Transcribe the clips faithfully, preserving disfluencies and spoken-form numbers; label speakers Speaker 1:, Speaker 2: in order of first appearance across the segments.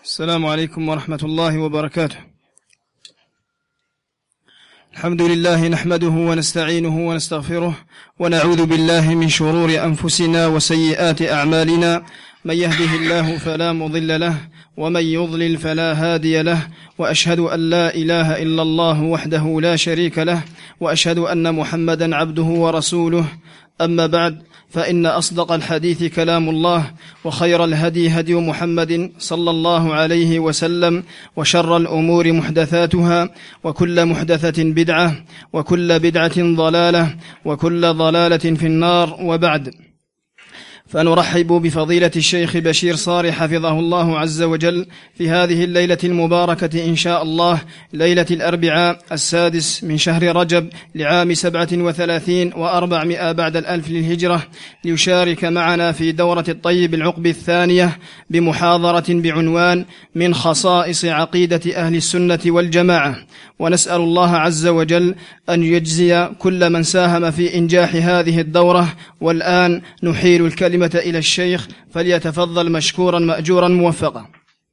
Speaker 1: السلام عليكم ورحمة الله وبركاته. الحمد لله نحمده ونستعينه ونستغفره ونعوذ بالله من شرور أنفسنا وسيئات أعمالنا، من يهده الله فلا مضل له ومن يضلل فلا هادي له، وأشهد أن لا إله إلا الله وحده لا شريك له، وأشهد أن محمدا عبده ورسوله. أما بعد، فإن أصدق الحديث كلام الله، وخير الهدي هدي محمد صلى الله عليه وسلم، وشر الأمور محدثاتها، وكل محدثة بدعة، وكل بدعة ضلالة، وكل ضلالة في النار. وبعد، فنرحب بفضيلة الشيخ بشير صاري حفظه الله عز وجل في هذه الليلة المباركة إن شاء الله، ليلة الأربعاء السادس من شهر رجب لعام سبعة وثلاثين وأربعمائة بعد الألف للهجرة، ليشارك معنا في دورة الطيب العقب الثانية بمحاضرة بعنوان من خصائص عقيدة أهل السنة والجماعة. ونسأل الله عز وجل أن يجزي كل من ساهم في إنجاح هذه الدورة. والآن نحيل الكلمة إلى الشيخ، فليتفضل مشكورا مأجورا موفقا.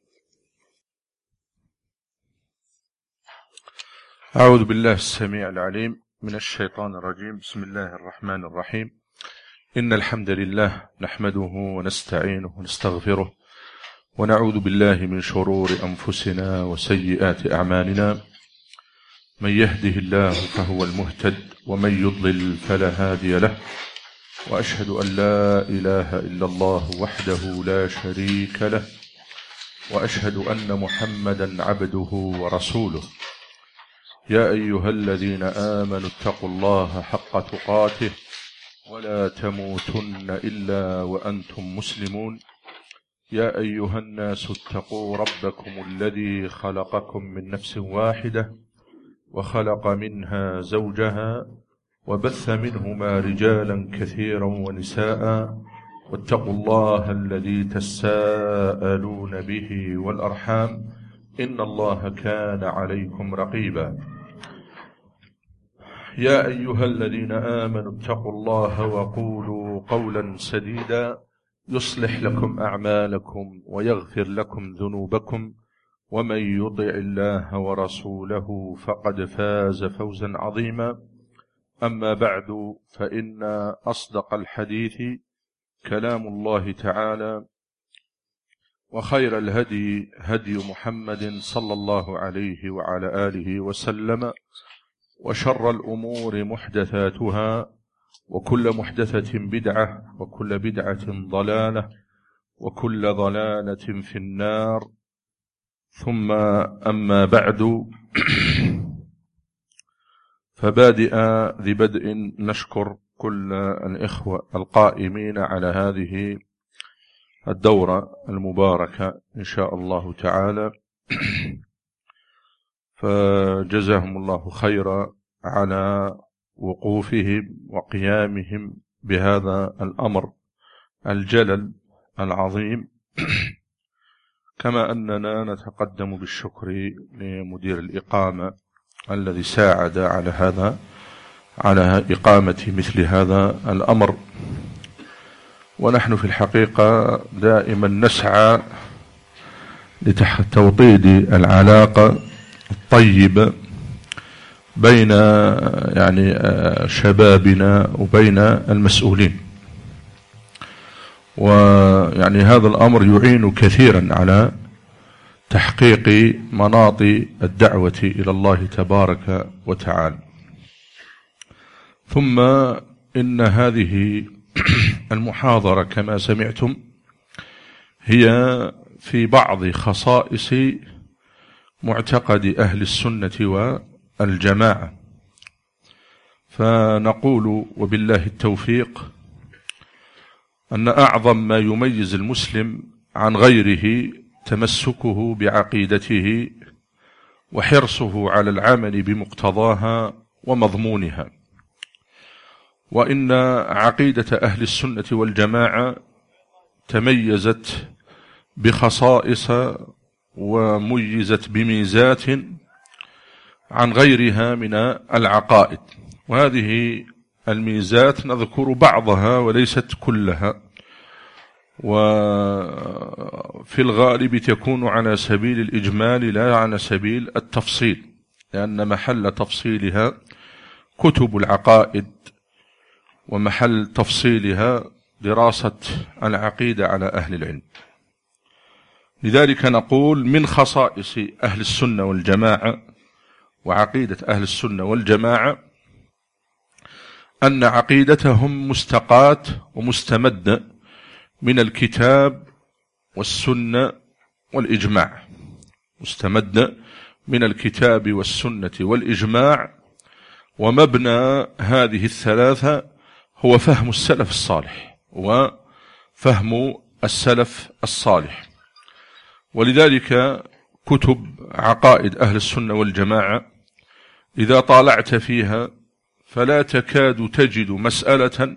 Speaker 2: أعوذ بالله السميع العليم من الشيطان الرجيم. بسم الله الرحمن الرحيم. إن الحمد لله نحمده ونستعينه ونستغفره، ونعوذ بالله من شرور أنفسنا وسيئات أعمالنا. من يهده الله فهو المهتد، ومن يضلل فلا هادي له، وأشهد أن لا إله إلا الله وحده لا شريك له، وأشهد أن محمدا عبده ورسوله. يا أيها الذين آمنوا اتقوا الله حق تقاته ولا تموتن إلا وأنتم مسلمون. يا أيها الناس اتقوا ربكم الذي خلقكم من نفس واحدة، وخلق منها زوجها، وبث منهما رجالا كثيرا ونساء، واتقوا الله الذي تساءلون به والأرحام، إن الله كان عليكم رقيبا. يا أيها الذين آمنوا اتقوا الله وقولوا قولا سديدا يصلح لكم أعمالكم ويغفر لكم ذنوبكم، ومن يطع الله ورسوله فقد فاز فوزا عظيما. أما بعد، فإن أصدق الحديث كلام الله تعالى، وخير الهدي هدي محمد صلى الله عليه وعلى آله وسلم، وشر الأمور محدثاتها، وكل محدثة بدعة، وكل بدعة ضلالة، وكل ضلالة في النار. ثم أما بعد، فبادئ ذي بدء نشكر كل الإخوة القائمين على هذه الدورة المباركة إن شاء الله تعالى، فجزاهم الله خيرا على وقوفهم وقيامهم بهذا الأمر الجلل العظيم. كما أننا نتقدم بالشكر لمدير الإقامة الذي ساعد على هذا على إقامة مثل هذا الأمر. ونحن في الحقيقة دائما نسعى لتوطيد العلاقة الطيبة بين يعني شبابنا وبين المسؤولين، ويعني هذا الأمر يعين كثيرا على تحقيق مناط الدعوة إلى الله تبارك وتعالى. ثم إن هذه المحاضرة كما سمعتم هي في بعض خصائص معتقد أهل السنة والجماعة. فنقول وبالله التوفيق أن أعظم ما يميز المسلم عن غيره تمسكه بعقيدته، وحرصه على العمل بمقتضاها ومضمونها. وإن عقيدة أهل السنة والجماعة تميزت بخصائص وميزت بميزات عن غيرها من العقائد، وهذه الميزات نذكر بعضها وليست كلها، وفي الغالب تكون على سبيل الإجمال لا على سبيل التفصيل، لأن محل تفصيلها كتب العقائد، ومحل تفصيلها دراسة العقيدة على أهل العلم. لذلك نقول من خصائص أهل السنة والجماعة وعقيدة أهل السنة والجماعة أن عقيدتهم مستقاة ومستمدة من الكتاب والسنة والإجماع، مستمدة من الكتاب والسنة والإجماع، ومبنى هذه الثلاثة هو فهم السلف الصالح وفهم السلف الصالح. ولذلك كتب عقائد أهل السنة والجماعة إذا طالعت فيها فلا تكاد تجد مسألة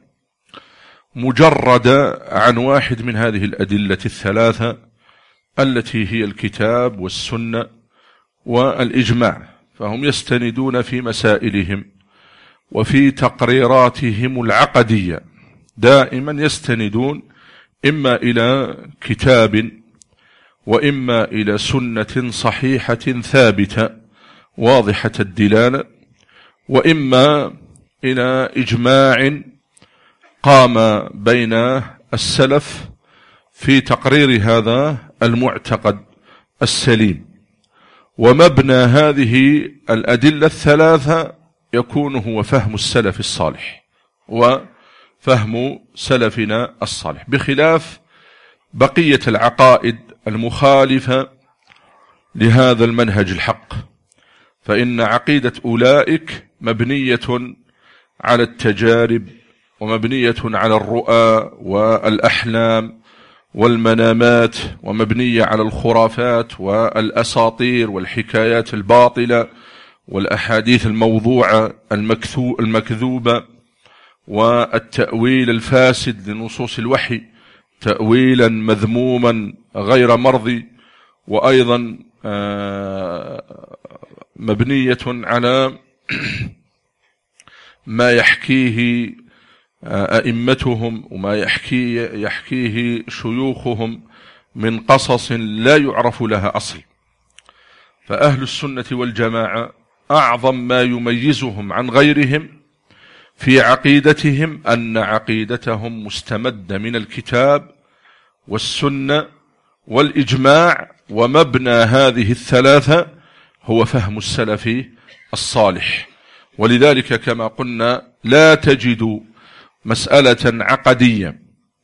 Speaker 2: مجردة عن واحد من هذه الأدلة الثلاثة التي هي الكتاب والسنة والإجماع، فهم يستندون في مسائلهم وفي تقريراتهم العقدية دائما يستندون إما إلى كتاب وإما إلى سنة صحيحة ثابتة واضحة الدلالة، وإما إلى إجماع قام بين السلف في تقرير هذا المعتقد السليم. ومبنى هذه الأدلة الثلاثة يكون هو فهم السلف الصالح وفهم سلفنا الصالح، بخلاف بقية العقائد المخالفة لهذا المنهج الحق، فإن عقيدة أولئك مبنية على التجارب ومبنية على الرؤى والأحلام والمنامات، ومبنية على الخرافات والأساطير والحكايات الباطلة والأحاديث الموضوعة المكذوبة والتأويل الفاسد لنصوص الوحي تأويلا مذموما غير مرضي، وأيضا مبنية على ما يحكيه أئمتهم وما يحكيه, يحكيه شيوخهم من قصص لا يعرف لها أصل. فأهل السنة والجماعة أعظم ما يميزهم عن غيرهم في عقيدتهم أن عقيدتهم مستمدة من الكتاب والسنة والإجماع، ومبنى هذه الثلاثة هو فهم السلف الصالح. ولذلك كما قلنا لا تجد مسألة عقدية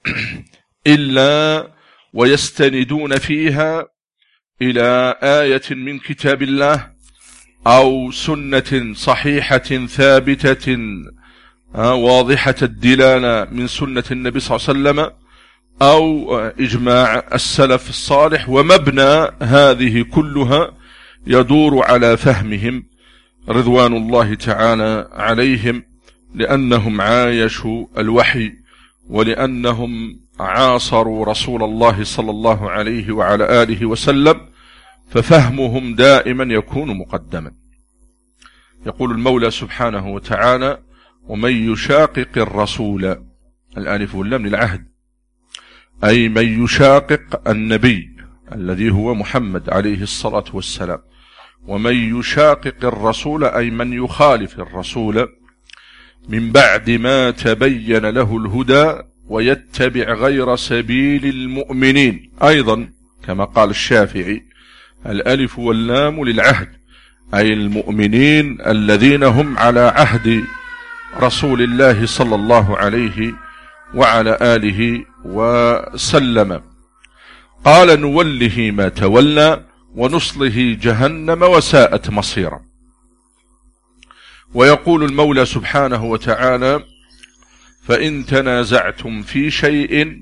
Speaker 2: إلا ويستندون فيها إلى آية من كتاب الله أو سنة صحيحة ثابتة واضحة الدلالة من سنة النبي صلى الله عليه وسلم أو إجماع السلف الصالح، ومبنى هذه كلها يدور على فهمهم رضوان الله تعالى عليهم، لأنهم عايشوا الوحي ولأنهم عاصروا رسول الله صلى الله عليه وعلى آله وسلم، ففهمهم دائما يكون مقدما. يقول المولى سبحانه وتعالى: ومن يشاقق الرسول، الألف واللام للعهد، أي من يشاقق النبي الذي هو محمد عليه الصلاة والسلام، ومن يشاقق الرسول أي من يخالف الرسول من بعد ما تبين له الهدى ويتبع غير سبيل المؤمنين. أيضا كما قال الشافعي: الألف واللام للعهد، أي المؤمنين الذين هم على عهد رسول الله صلى الله عليه وعلى آله وسلم. قال: نوله ما تولى ونصله جهنم وساءت مصيرا. ويقول المولى سبحانه وتعالى: فإن تنازعتم في شيء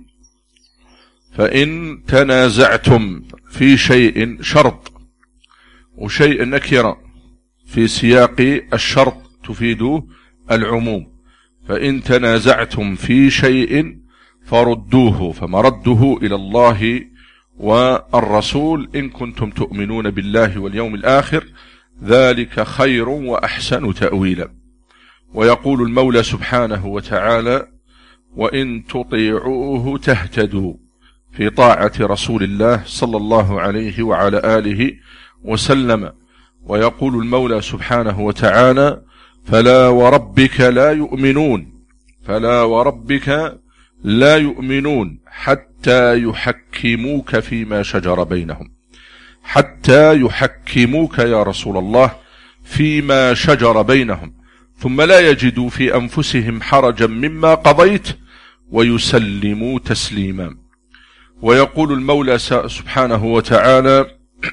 Speaker 2: فإن تنازعتم في شيء شرط، وشيء نكرة في سياق الشرط تفيد العموم، فإن تنازعتم في شيء فردوه فمرده إلى الله والرسول إن كنتم تؤمنون بالله واليوم الآخر، ذلك خير وأحسن تأويلا. ويقول المولى سبحانه وتعالى: وإن تطيعوه تهتدوا، في طاعة رسول الله صلى الله عليه وعلى آله وسلم. ويقول المولى سبحانه وتعالى: فلا وربك لا يؤمنون فلا وربك لا يؤمنون حتى يحكموك فيما شجر بينهم. حتى يحكموك يا رسول الله فيما شجر بينهم ثم لا يجدوا في أنفسهم حرجا مما قضيت ويسلموا تسليما. ويقول المولى سبحانه وتعالى: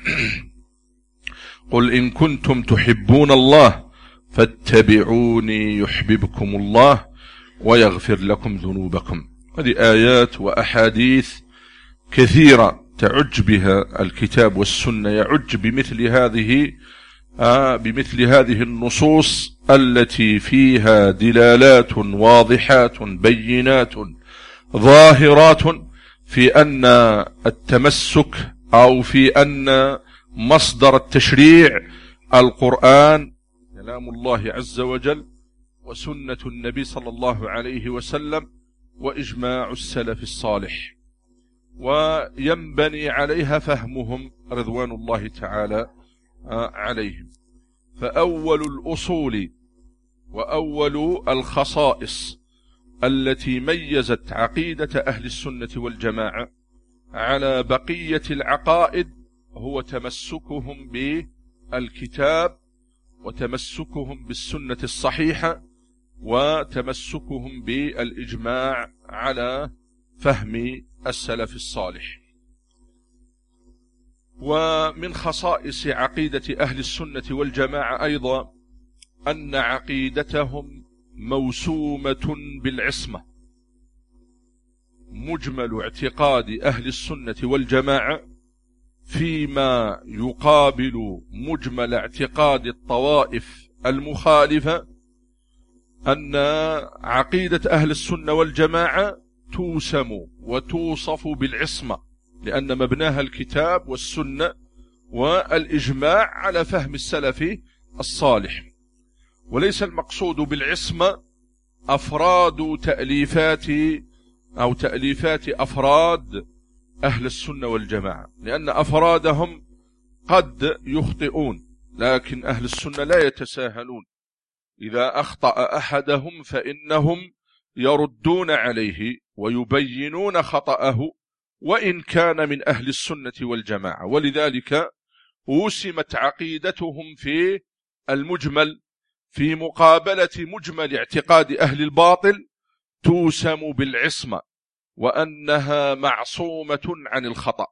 Speaker 2: قل إن كنتم تحبون الله فاتبعوني يحببكم الله ويغفر لكم ذنوبكم. هذه آيات وأحاديث كثيرة تعج بها الكتاب والسنة، يعج بمثل هذه آه بمثل هذه النصوص التي فيها دلالات واضحات بينات ظاهرات في أن التمسك أو في أن مصدر التشريع القرآن كلام الله عز وجل وسنة النبي صلى الله عليه وسلم وإجماع السلف الصالح، وينبني عليها فهمهم رضوان الله تعالى عليهم. فأول الأصول وأول الخصائص التي ميزت عقيدة أهل السنة والجماعة على بقية العقائد هو تمسكهم بالكتاب وتمسكهم بالسنة الصحيحة وتمسكهم بالإجماع على فهم السلف الصالح. ومن خصائص عقيدة أهل السنة والجماعة أيضا أن عقيدتهم موسومة بالعصمة. مجمل اعتقاد أهل السنة والجماعة فيما يقابل مجمل اعتقاد الطوائف المخالفة أن عقيدة أهل السنة والجماعة توسم وتوصف بالعصمة، لأن مبناها الكتاب والسنة والإجماع على فهم السلف الصالح. وليس المقصود بالعصمة أفراد تأليفات أو تأليفات أفراد أهل السنة والجماعة، لأن أفرادهم قد يخطئون، لكن أهل السنة لا يتساهلون. إذا أخطأ أحدهم فإنهم يردون عليه ويبينون خطأه وإن كان من أهل السنة والجماعة. ولذلك وسمت عقيدتهم في المجمل في مقابلة مجمل اعتقاد أهل الباطل توسم بالعصمة، وأنها معصومة عن الخطأ.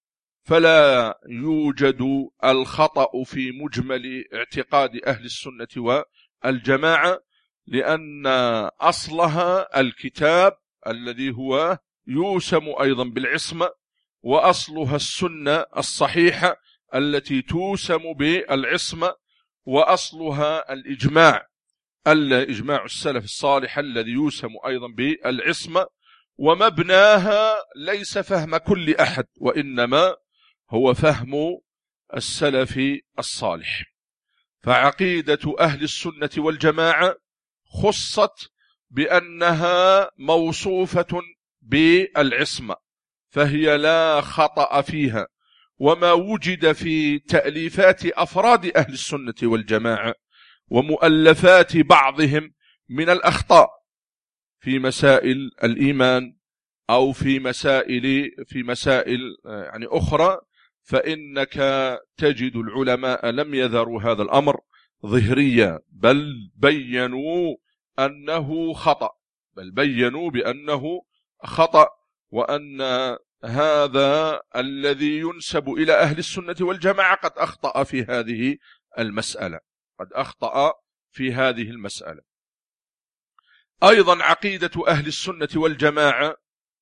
Speaker 2: فلا يوجد الخطأ في مجمل اعتقاد أهل السنة والجماعة، لأن أصلها الكتاب الذي هو يوسم أيضا بالعصمة، وأصلها السنة الصحيحة التي توسم بالعصمة، وأصلها الإجماع الإجماع السلف الصالح الذي يوسم أيضا بالعصمة. ومبناها ليس فهم كل أحد، وإنما هو فهم السلف الصالح. فعقيدة أهل السنة والجماعة خصت بأنها موصوفة بالعصمة، فهي لا خطأ فيها. وما وجد في تأليفات أفراد أهل السنة والجماعة ومؤلفات بعضهم من الأخطاء في مسائل الإيمان أو في مسائل في مسائل يعني أخرى، فإنك تجد العلماء لم يذروا هذا الأمر ظهريا، بل بينوا أنه خطأ بل بينوا بأنه خطأ وأن هذا الذي ينسب إلى أهل السنة والجماعة قد أخطأ في هذه المسألة قد أخطأ في هذه المسألة. أيضا عقيدة أهل السنة والجماعة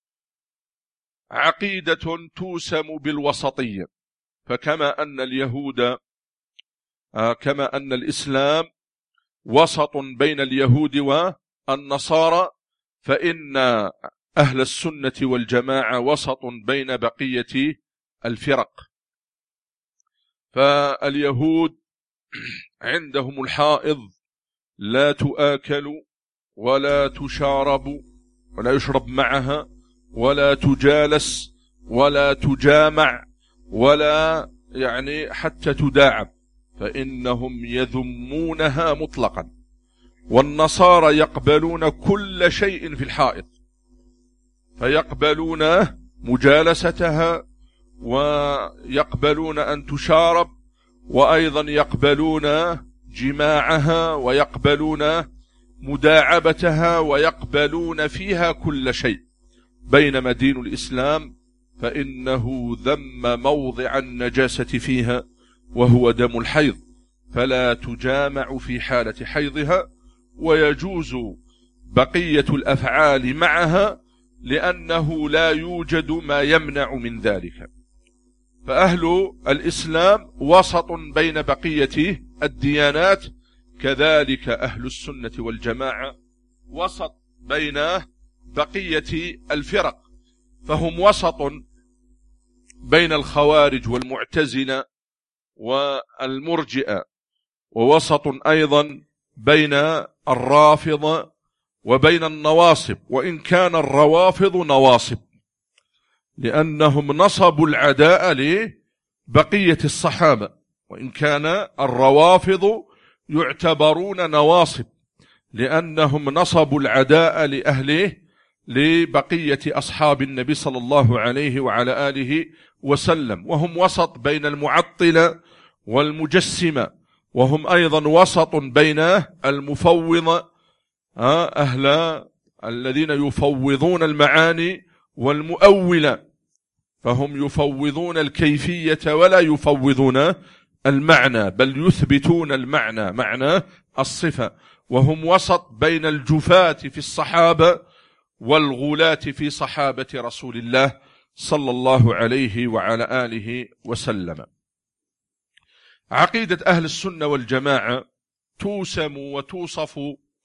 Speaker 2: عقيدة توسم بالوسطية، فكما أن اليهود كما أن الإسلام وسط بين اليهود والنصارى، فإن أهل السنة والجماعة وسط بين بقية الفرق. فاليهود عندهم الحائض لا تؤكل ولا تشارب ولا يشرب معها ولا تجالس ولا تجامع ولا يعني حتى تداعب، فإنهم يذمونها مطلقا. والنصارى يقبلون كل شيء في الحائط، فيقبلون مجالستها، ويقبلون أن تشارب، وأيضا يقبلون جماعها، ويقبلون مداعبتها، ويقبلون فيها كل شيء. بينما دين الإسلام فإنه ذم موضع النجاسة فيها وهو دم الحيض، فلا تجامع في حالة حيضها، ويجوز بقية الأفعال معها لأنه لا يوجد ما يمنع من ذلك. فأهل الإسلام وسط بين بقية الديانات، كذلك أهل السنة والجماعة وسط بين بقية الفرق، فهم وسط بين الخوارج والمعتزلة والمرجئة، ووسط أيضا بين الرافضة وبين النواصب، وإن كان الروافض نواصب لأنهم نصبوا العداء لبقية الصحابة، وإن كان الروافض يعتبرون نواصب لأنهم نصبوا العداء لأهله لبقية أصحاب النبي صلى الله عليه وعلى آله وسلم، وهم وسط بين المعطلة والمجسمة، وهم أيضا وسط بين المفوضة أهل الذين يفوضون المعاني والمؤولة، فهم يفوضون الكيفية ولا يفوضون المعنى، بل يثبتون المعنى، معنى الصفة. وهم وسط بين الجفاة في الصحابة والغلاة في صحابة رسول الله صلى الله عليه وعلى آله وسلم. عقيدة أهل السنة والجماعة توسم وتوصف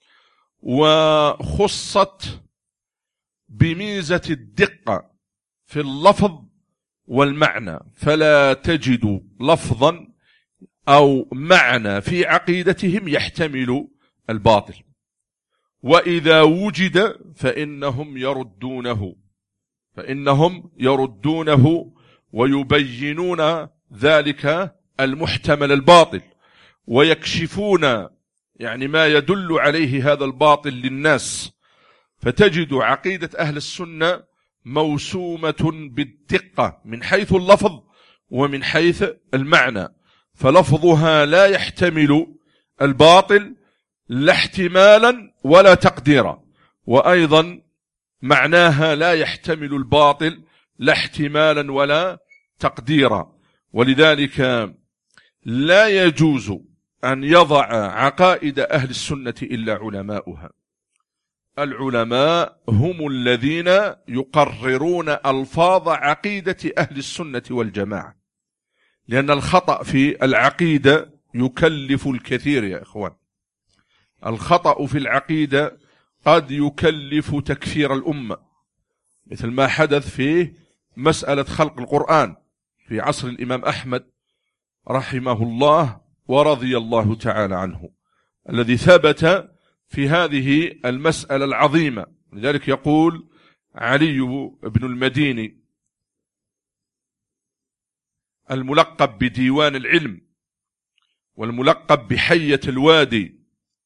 Speaker 2: وخصت بميزة الدقة في اللفظ والمعنى، فلا تجد لفظا أو معنى في عقيدتهم يحتمل الباطل، وإذا وجد فإنهم يردونه فإنهم يردونه ويبينون ذلك المحتمل الباطل، ويكشفون يعني ما يدل عليه هذا الباطل للناس. فتجد عقيدة أهل السنة موسومة بالدقة من حيث اللفظ ومن حيث المعنى، فلفظها لا يحتمل الباطل لا احتمالا ولا تقديرا، وأيضا معناها لا يحتمل الباطل لا احتمالا ولا تقديرا. ولذلك لا يجوز أن يضع عقائد أهل السنة إلا علماؤها. العلماء هم الذين يقررون ألفاظ عقيدة أهل السنة والجماعة، لأن الخطأ في العقيدة يكلف الكثير يا إخوان. الخطأ في العقيدة قد يكلف تكفير الأمة، مثل ما حدث في مسألة خلق القرآن في عصر الإمام أحمد رحمه الله ورضي الله تعالى عنه، الذي ثبت في هذه المسألة العظيمة. لذلك يقول علي بن المديني الملقب بديوان العلم والملقب بحية الوادي،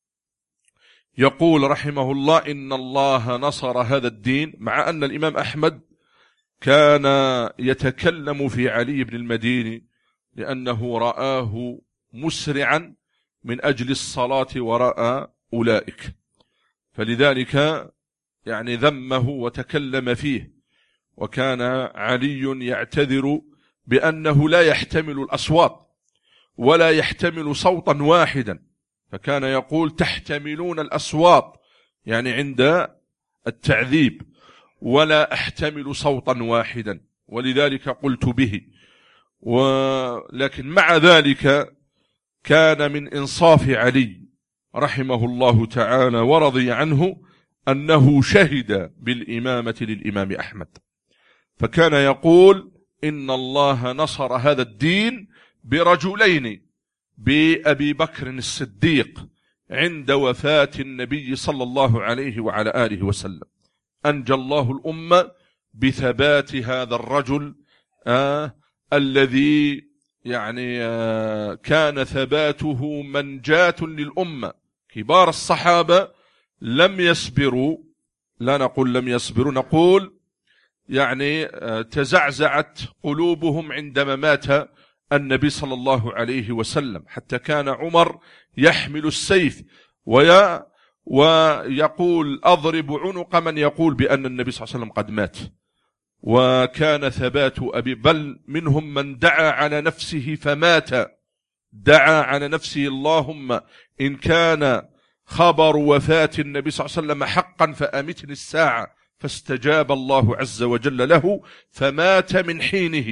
Speaker 2: يقول رحمه الله: إن الله نصر هذا الدين، مع أن الإمام أحمد كان يتكلم في علي بن المديني لأنه رآه مسرعا من أجل الصلاة وراء أولئك، فلذلك يعني ذمه وتكلم فيه. وكان علي يعتذر بأنه لا يحتمل الأصوات ولا يحتمل صوتا واحدا، فكان يقول: تحتملون الأصوات يعني عند التعذيب، ولا أحتمل صوتا واحدا، ولذلك قلت به. ولكن مع ذلك كان من إنصاف علي رحمه الله تعالى ورضي عنه أنه شهد بالإمامة للإمام أحمد، فكان يقول: إن الله نصر هذا الدين برجلين، بأبي بكر الصديق عند وفاة النبي صلى الله عليه وعلى آله وسلم، أنجى الله الأمة بثبات هذا الرجل آه الذي يعني آه كان ثباته منجاة للأمة. كبار الصحابة لم يصبروا، لا نقول لم يصبروا، نقول يعني آه تزعزعت قلوبهم عندما مات النبي صلى الله عليه وسلم، حتى كان عمر يحمل السيف ويا ويقول أضرب عنق من يقول بأن النبي صلى الله عليه وسلم قد مات. وكان ثبات أبي، بل منهم من دعا على نفسه فمات، دعا على نفسه اللهم إن كان خبر وفاة النبي صلى الله عليه وسلم حقا فأمتني الساعة، فاستجاب الله عز وجل له فمات من حينه.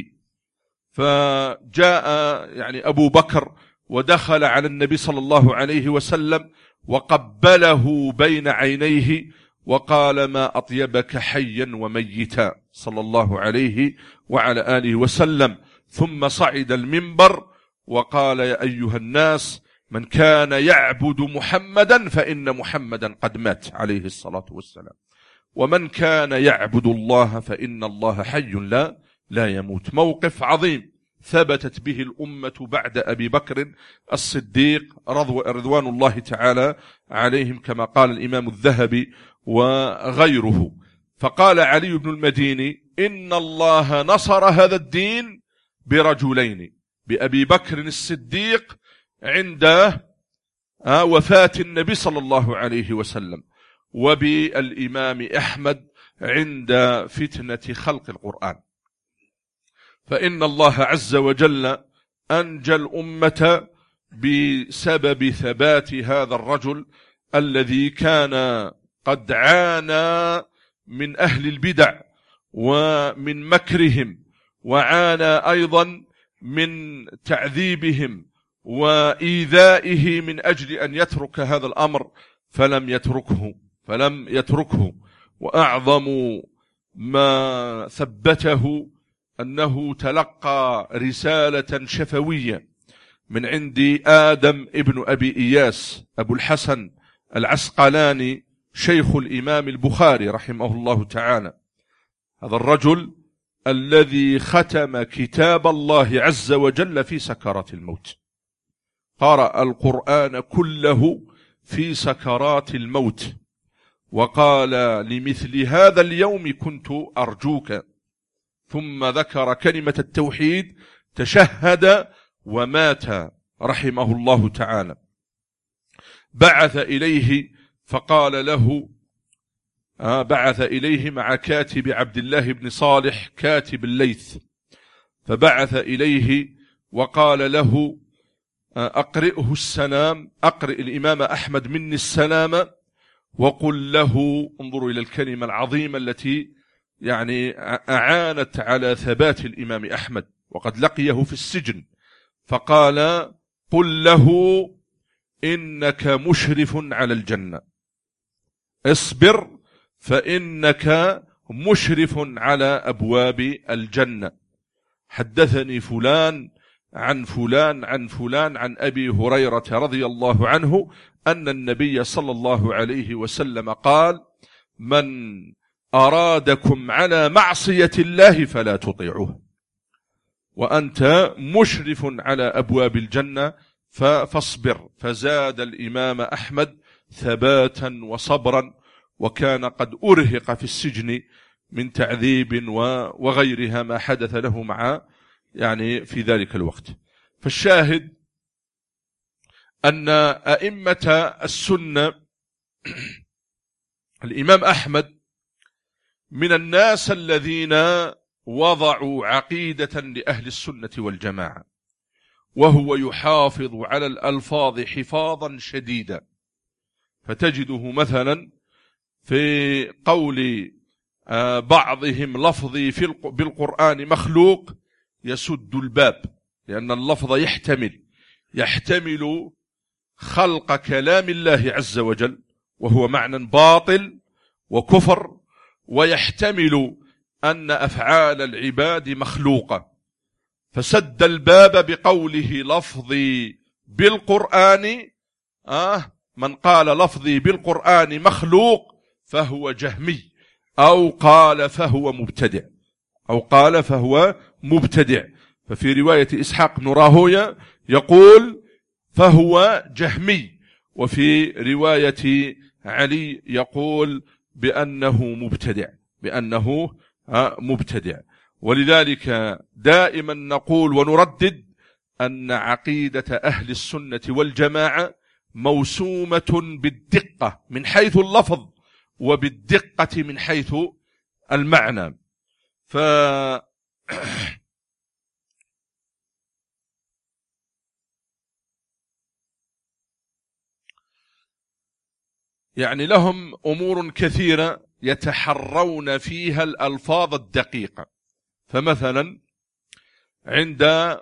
Speaker 2: فجاء يعني أبو بكر ودخل على النبي صلى الله عليه وسلم وقبله بين عينيه وقال ما أطيبك حيا وميتا صلى الله عليه وعلى آله وسلم. ثم صعد المنبر وقال يا أيها الناس من كان يعبد محمدا فإن محمدا قد مات عليه الصلاة والسلام، ومن كان يعبد الله فإن الله حي لا لا يموت. موقف عظيم ثبتت به الأمة بعد أبي بكر الصديق رضوان الله تعالى عليهم، كما قال الإمام الذهبي وغيره. فقال علي بن المديني إن الله نصر هذا الدين برجلين، بأبي بكر الصديق عند وفاة النبي صلى الله عليه وسلم، وبالإمام أحمد عند فتنة خلق القرآن. فإن الله عز وجل أنجى الأمة بسبب ثبات هذا الرجل الذي كان قد عانى من أهل البدع ومن مكرهم، وعانى أيضا من تعذيبهم وإيذائه من أجل أن يترك هذا الأمر، فلم يتركه فلم يتركه وأعظم ما ثبته أنه تلقى رسالة شفوية من عند آدم ابن أبي إياس أبو الحسن العسقلاني شيخ الإمام البخاري رحمه الله تعالى. هذا الرجل الذي ختم كتاب الله عز وجل في سكرات الموت، قرأ القرآن كله في سكرات الموت، وقال لمثل هذا اليوم كنت أرجوك، ثم ذكر كلمة التوحيد، تشهد ومات رحمه الله تعالى. بعث إليه فقال له آه بعث إليه مع كاتب عبد الله بن صالح كاتب الليث، فبعث إليه وقال له آه أقرئه السلام، أقرئ الإمام أحمد مني السلام، وقل له، انظروا إلى الكلمة العظيمة التي يعني أعانت على ثبات الإمام أحمد وقد لقيه في السجن، فقال قل له إنك مشرف على الجنة، اصبر فإنك مشرف على أبواب الجنة. حدثني فلان عن فلان عن فلان عن أبي هريرة رضي الله عنه أن النبي صلى الله عليه وسلم قال من أرادكم على معصية الله فلا تطيعوه، وأنت مشرف على أبواب الجنة فاصبر. فزاد الإمام أحمد ثباتا وصبرا، وكان قد أرهق في السجن من تعذيب وغيرها ما حدث له مع يعني في ذلك الوقت. فالشاهد أن أئمة السنة الإمام أحمد من الناس الذين وضعوا عقيدة لأهل السنة والجماعة، وهو يحافظ على الألفاظ حفاظا شديدا. فتجده مثلا في قول بعضهم لفظي في بالقرآن مخلوق يسد الباب، لأن اللفظ يحتمل يحتمل خلق كلام الله عز وجل وهو معنى باطل وكفر، ويحتمل أن أفعال العباد مخلوقة، فسد الباب بقوله لفظي بالقرآن. آه من قال لفظي بالقرآن مخلوق فهو جهمي، أو قال فهو مبتدع أو قال فهو مبتدع. ففي رواية إسحاق بن راهوية يقول فهو جهمي، وفي رواية علي يقول بأنه مبتدع بأنه مبتدع. ولذلك دائما نقول ونردد أن عقيدة أهل السنة والجماعة موسومة بالدقة من حيث اللفظ وبالدقة من حيث المعنى. ف يعني لهم أمور كثيرة يتحرون فيها الألفاظ الدقيقة. فمثلا عند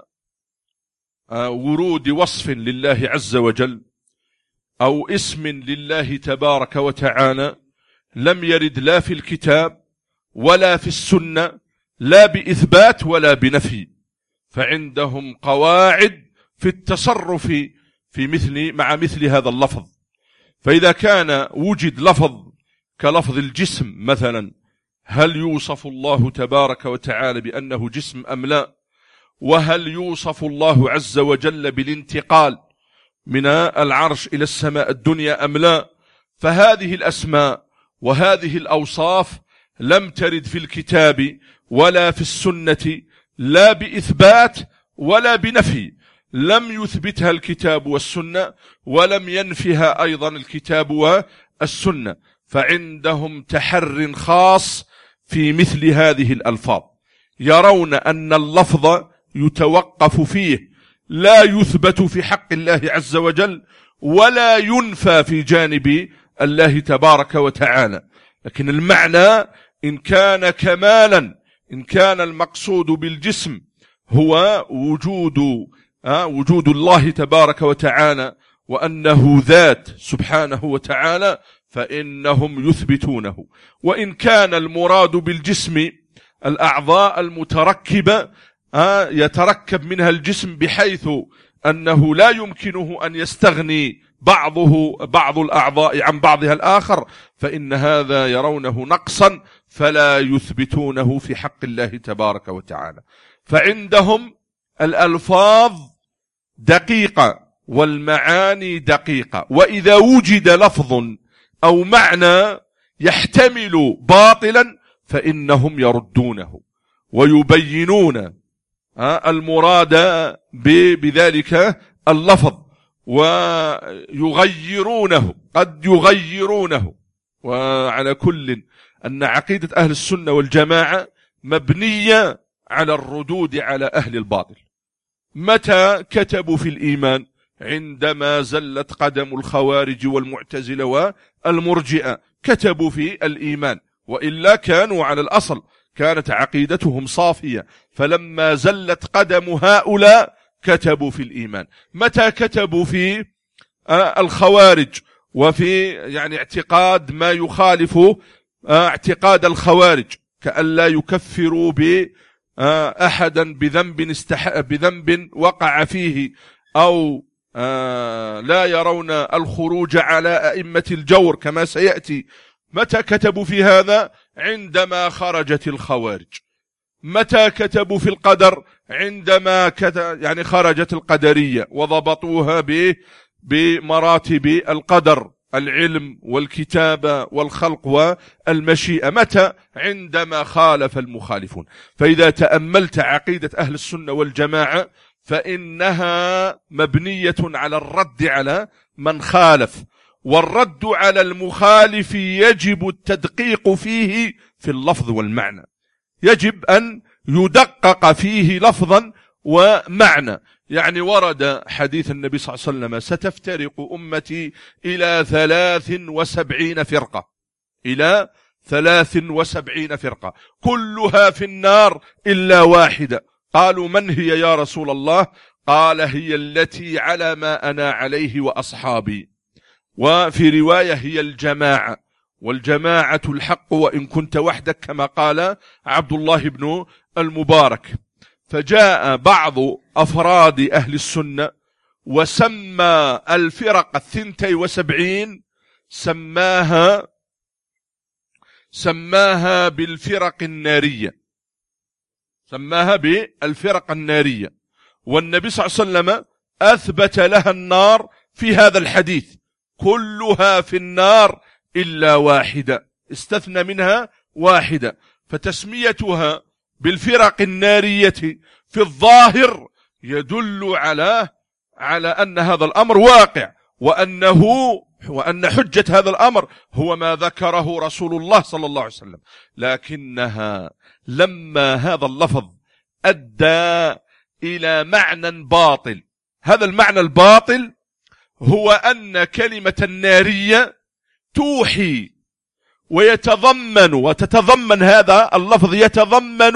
Speaker 2: ورود وصف لله عز وجل أو اسم لله تبارك وتعالى لم يرد لا في الكتاب ولا في السنة، لا بإثبات ولا بنفي، فعندهم قواعد في التصرف في مثل مع مثل هذا اللفظ. فإذا كان وجد لفظ كلفظ الجسم مثلا، هل يوصف الله تبارك وتعالى بأنه جسم أم لا؟ وهل يوصف الله عز وجل بالانتقال من العرش إلى السماء الدنيا أم لا؟ فهذه الأسماء وهذه الأوصاف لم ترد في الكتاب ولا في السنة، لا بإثبات ولا بنفي، لم يثبتها الكتاب والسنة ولم ينفها أيضا الكتاب والسنة. فعندهم تحر خاص في مثل هذه الألفاظ، يرون أن اللفظ يتوقف فيه، لا يثبت في حق الله عز وجل ولا ينفى في جانب الله تبارك وتعالى، لكن المعنى إن كان كمالا، إن كان المقصود بالجسم هو وجود آه وجود الله تبارك وتعالى وأنه ذات سبحانه وتعالى، فإنهم يثبتونه. وإن كان المراد بالجسم الأعضاء المتركبة آه يتركب منها الجسم بحيث أنه لا يمكنه أن يستغني بعضه بعض الأعضاء عن بعضها الآخر، فإن هذا يرونه نقصا فلا يثبتونه في حق الله تبارك وتعالى. فعندهم الألفاظ دقيقة والمعاني دقيقة، وإذا وجد لفظ أو معنى يحتمل باطلا فإنهم يردونه ويبينون المراد بذلك اللفظ ويغيرونه، قد يغيرونه. وعلى كل أن عقيدة أهل السنة والجماعة مبنية على الردود على أهل الباطل. متى كتبوا في الإيمان؟ عندما زلت قدم الخوارج والمعتزلة والمرجئة كتبوا في الإيمان، وإلا كانوا على الأصل، كانت عقيدتهم صافية. فلما زلت قدم هؤلاء كتبوا في الإيمان. متى كتبوا في الخوارج وفي يعني اعتقاد ما يخالف اعتقاد الخوارج، كأن لا يكفروا بأحدا بذنب استح... بذنب وقع فيه، أو لا يرون الخروج على أئمة الجور كما سيأتي. متى كتبوا في هذا؟ عندما خرجت الخوارج. متى كتبوا في القدر؟ عندما كتب يعني خرجت القدرية وضبطوها بمراتب القدر، العلم والكتابة والخلق والمشيئة. متى؟ عندما خالف المخالفون. فإذا تأملت عقيدة أهل السنة والجماعة فإنها مبنية على الرد على من خالف، والرد على المخالف يجب التدقيق فيه في اللفظ والمعنى، يجب أن يدقق فيه لفظا ومعنى. يعني ورد حديث النبي صلى الله عليه وسلم: ستفترق أمتي إلى ثلاث وسبعين فرقة، إلى ثلاث وسبعين فرقة كلها في النار إلا واحدة. قالوا: من هي يا رسول الله؟ قال: هي التي على ما أنا عليه وأصحابي. وفي رواية: هي الجماعة، والجماعة الحق وإن كنت وحدك، كما قال عبد الله بن المبارك. فجاء بعض أفراد أهل السنة وسمى الفرق الثنتي وسبعين، سماها سماها بالفرق النارية، سماها بالفرق النارية، والنبي صلى الله عليه وسلم أثبت لها النار في هذا الحديث: كلها في النار إلا واحدة، استثنى منها واحدة. فتسميتها بالفرق النارية في الظاهر يدل على على أن هذا الأمر واقع، وأنه وأن حجة هذا الأمر هو ما ذكره رسول الله صلى الله عليه وسلم. لكنها لما هذا اللفظ أدى إلى معنى باطل، هذا المعنى الباطل هو أن كلمة النارية توحي ويتضمن وتتضمن هذا اللفظ يتضمن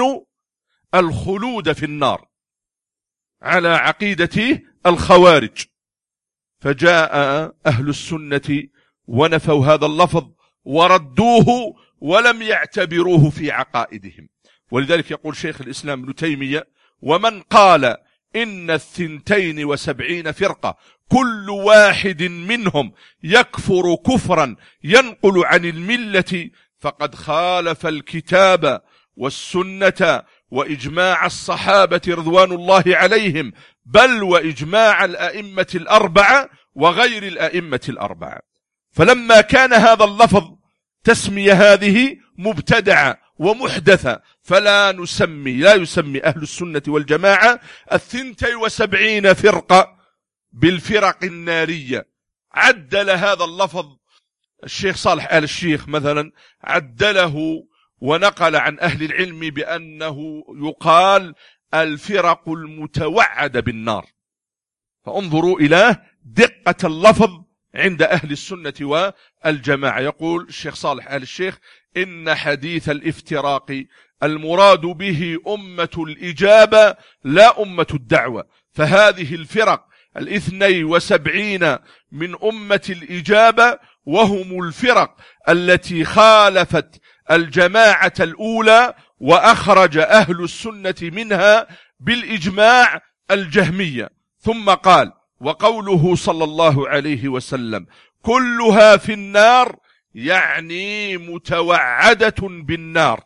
Speaker 2: الخلود في النار على عقيدة الخوارج. فجاء أهل السنة ونفوا هذا اللفظ وردوه ولم يعتبروه في عقائدهم. ولذلك يقول شيخ الإسلام ابن تيمية: ومن قال إن الثنتين وسبعين فرقة كل واحد منهم يكفر كفرا ينقل عن الملة فقد خالف الكتاب والسنة وإجماع الصحابة رضوان الله عليهم، بل وإجماع الأئمة الأربعة وغير الأئمة الأربعة. فلما كان هذا اللفظ تسمية هذه مبتدعة ومحدثة، فلا نسمي لا يسمي أهل السنة والجماعة الثنتي وسبعين فرقة بالفرق النارية. عدل هذا اللفظ الشيخ صالح آل الشيخ مثلا، عدله ونقل عن أهل العلم بأنه يقال الفرق المتوعدة بالنار. فانظروا إلى دقة اللفظ عند أهل السنة والجماعة. يقول الشيخ صالح آل الشيخ: إن حديث الافتراق المراد به أمة الإجابة لا أمة الدعوة، فهذه الفرق الاثني وسبعين من أمة الإجابة، وهم الفرق التي خالفت الجماعة الأولى وأخرج أهل السنة منها بالإجماع الجهمية. ثم قال: وقوله صلى الله عليه وسلم كلها في النار يعني متوعدة بالنار.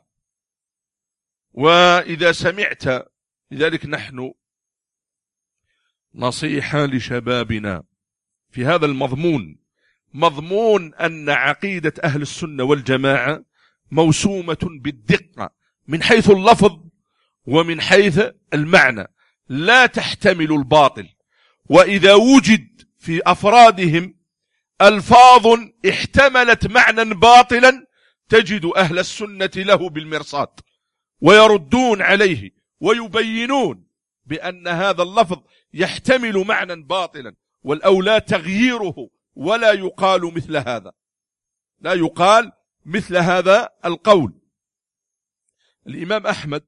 Speaker 2: وإذا سمعت، لذلك نحن نصيحة لشبابنا في هذا المضمون، مضمون أن عقيدة أهل السنة والجماعة موسومة بالدقة من حيث اللفظ ومن حيث المعنى، لا تحتمل الباطل. وإذا وجد في أفرادهم ألفاظ احتملت معنى باطلا تجد أهل السنة له بالمرصاد ويردون عليه ويبينون بأن هذا اللفظ يحتمل معنى باطلا، والأولى تغييره، ولا يقال مثل هذا، لا يقال مثل هذا القول. الإمام أحمد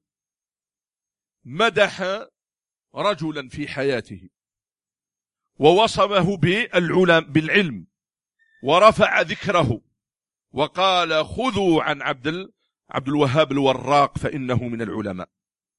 Speaker 2: مدح رجلا في حياته ووصمه بالعلم ورفع ذكره وقال: خذوا عن عبد عبد الوهاب الوراق فإنه من العلماء.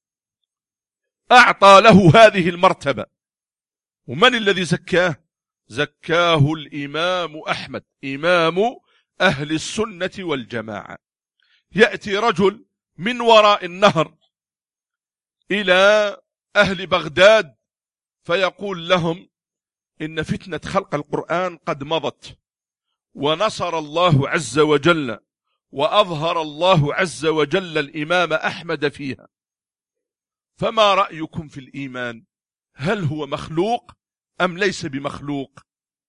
Speaker 2: أعطى له هذه المرتبة. ومن الذي زكاه؟ زكاه الإمام أحمد، إمام أهل السنة والجماعة. يأتي رجل من وراء النهر إلى أهل بغداد فيقول لهم: إن فتنة خلق القرآن قد مضت، ونصر الله عز وجل وأظهر الله عز وجل الإمام أحمد فيها، فما رأيكم في الإيمان؟ هل هو مخلوق أم ليس بمخلوق؟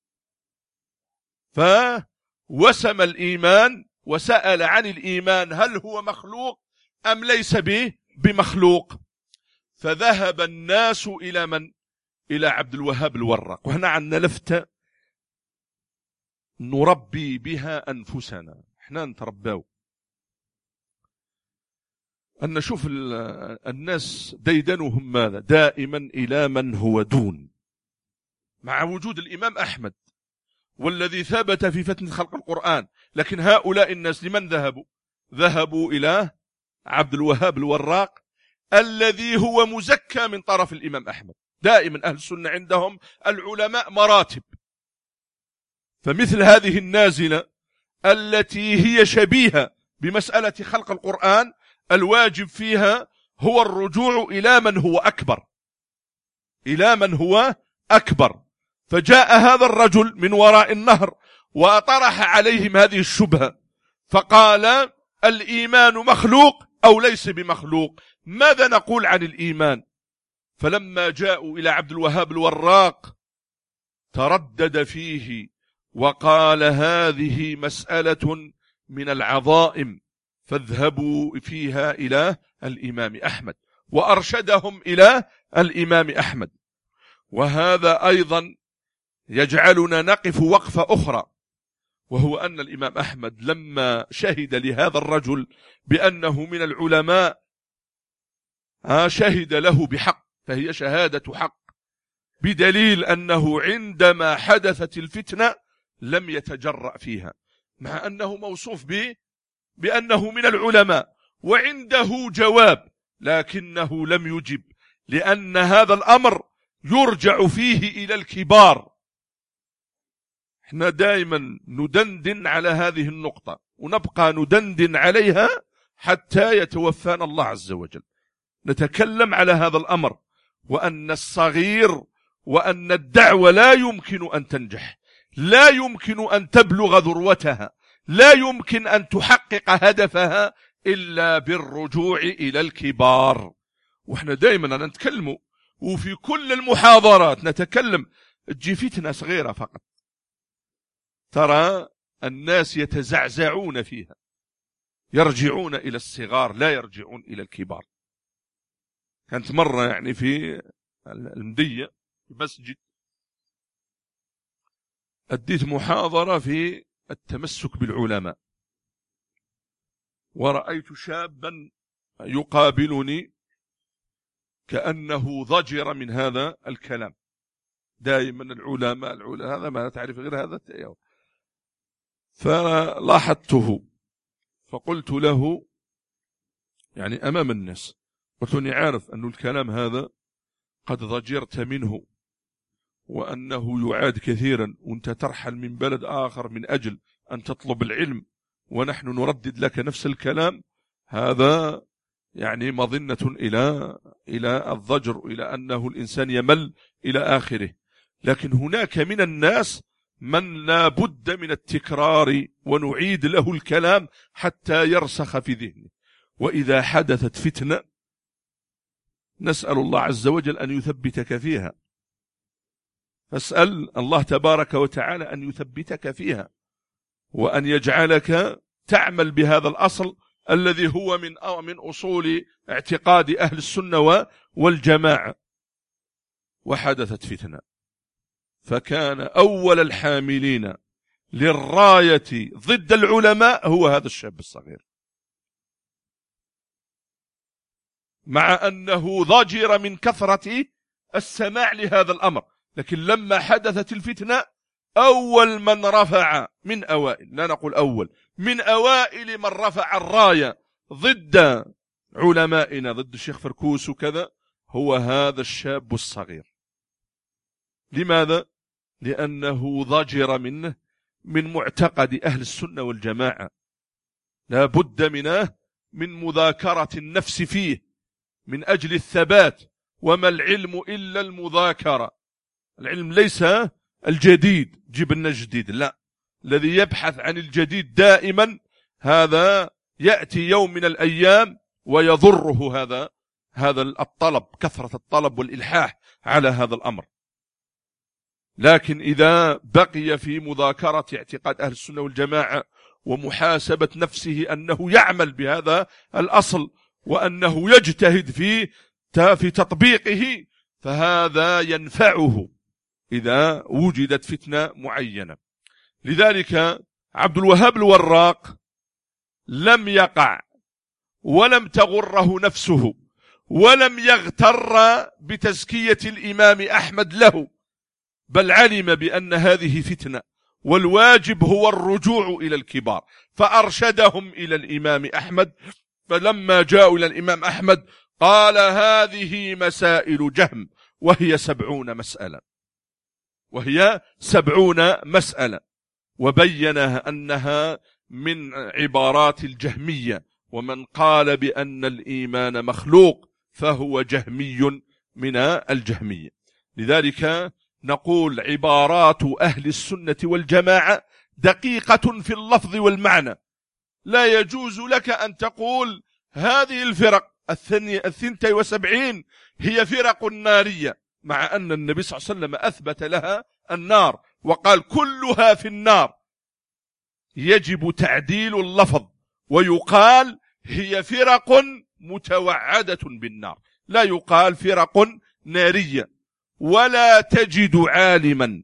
Speaker 2: فوسم الإيمان وسأل عن الإيمان: هل هو مخلوق أم ليس بمخلوق؟ فذهب الناس إلى من؟ إلى عبد الوهاب الوراق. وهنا عندنا لفتة نربي بها أنفسنا، احنا نترباو أن نشوف الناس ديدنهم ماذا؟ دائما إلى من هو دون، مع وجود الإمام أحمد والذي ثبت في فتنة خلق القرآن. لكن هؤلاء الناس لمن ذهبوا؟ ذهبوا إلى عبد الوهاب الوراق الذي هو مزكى من طرف الإمام أحمد. دائما أهل السنة عندهم العلماء مراتب، فمثل هذه النازلة التي هي شبيهة بمسألة خلق القرآن الواجب فيها هو الرجوع إلى من هو أكبر، إلى من هو أكبر. فجاء هذا الرجل من وراء النهر وطرح عليهم هذه الشبهة، فقال: الإيمان مخلوق أو ليس بمخلوق؟ ماذا نقول عن الإيمان؟ فلما جاءوا إلى عبد الوهاب الوراق تردد فيه وقال: هذه مسألة من العظائم، فاذهبوا فيها إلى الإمام أحمد، وأرشدهم إلى الإمام أحمد. وهذا أيضا يجعلنا نقف وقفة أخرى، وهو أن الإمام أحمد لما شهد لهذا الرجل بأنه من العلماء شهد له بحق، فهي شهادة حق، بدليل أنه عندما حدثت الفتنة لم يتجرأ فيها، مع أنه موصوف به بأنه من العلماء وعنده جواب، لكنه لم يجب، لأن هذا الأمر يرجع فيه إلى الكبار. احنا دائما ندندن على هذه النقطة ونبقى ندندن عليها حتى يتوفانا الله عز وجل. نتكلم على هذا الأمر، وأن الصغير وأن الدعوة لا يمكن أن تنجح، لا يمكن أن تبلغ ذروتها، لا يمكن أن تحقق هدفها إلا بالرجوع إلى الكبار. وإحنا دائما نتكلم، وفي كل المحاضرات نتكلم، تجي فتنة صغيرة فقط ترى الناس يتزعزعون فيها، يرجعون إلى الصغار لا يرجعون إلى الكبار. كانت مرة يعني في المدية في مسجد أديت محاضرة في التمسك بالعلماء، ورأيت شابا يقابلني كأنه ضجر من هذا الكلام. دائما العلماء العلماء هذا ما تعرف غير هذا. فلاحظته فقلت له يعني أمام الناس، قلت له: عارف أن الكلام هذا قد ضجرت منه، وأنه يعاد كثيرا، وأنت ترحل من بلد آخر من أجل أن تطلب العلم، ونحن نردد لك نفس الكلام. هذا يعني مظنة إلى إلى الضجر، إلى أنه الإنسان يمل إلى آخره. لكن هناك من الناس من لا بد من التكرار، ونعيد له الكلام حتى يرسخ في ذهنه. وإذا حدثت فتنة نسأل الله عز وجل أن يثبتك فيها، فاسأل الله تبارك وتعالى أن يثبتك فيها، وأن يجعلك تعمل بهذا الأصل الذي هو من من أصول اعتقاد أهل السنة والجماعة. وحدثت فتنة، فكان أول الحاملين للراية ضد العلماء هو هذا الشاب الصغير، مع أنه ضجر من كثرة السماع لهذا الأمر. لكن لما حدثت الفتنة أول من رفع من أوائل، لا نقول أول، من أوائل من رفع الراية ضد علمائنا، ضد الشيخ فركوس وكذا، هو هذا الشاب الصغير. لماذا؟ لأنه ضجر منه من معتقد أهل السنة والجماعة، لا بد منه من مذاكرة النفس فيه من أجل الثبات. وما العلم إلا المذاكرة. العلم ليس الجديد، جيب لنا جديد، لا، الذي يبحث عن الجديد دائما هذا يأتي يوم من الأيام ويضره هذا هذا الطلب، كثرة الطلب والإلحاح على هذا الأمر. لكن إذا بقي في مذاكرة اعتقاد أهل السنة والجماعة ومحاسبة نفسه أنه يعمل بهذا الأصل، وأنه يجتهد في في تطبيقه، فهذا ينفعه إذا وجدت فتنة معينة. لذلك عبد الوهاب الوراق لم يقع ولم تغره نفسه ولم يغتر بتزكية الإمام أحمد له، بل علم بأن هذه فتنة والواجب هو الرجوع إلى الكبار، فأرشدهم إلى الإمام أحمد. فلما جاءوا إلى الإمام أحمد قال: هذه مسائل جهم، وهي سبعون مسألة وهي سبعون مسألة وبينها أنها من عبارات الجهمية، ومن قال بأن الإيمان مخلوق فهو جهمي من الجهمية. لذلك نقول عبارات أهل السنة والجماعة دقيقة في اللفظ والمعنى. لا يجوز لك أن تقول هذه الفرق الثنتي وسبعين هي فرق نارية، مع أن النبي صلى الله عليه وسلم أثبت لها النار وقال كلها في النار. يجب تعديل اللفظ ويقال هي فرق متوعدة بالنار، لا يقال فرق نارية. ولا تجد عالما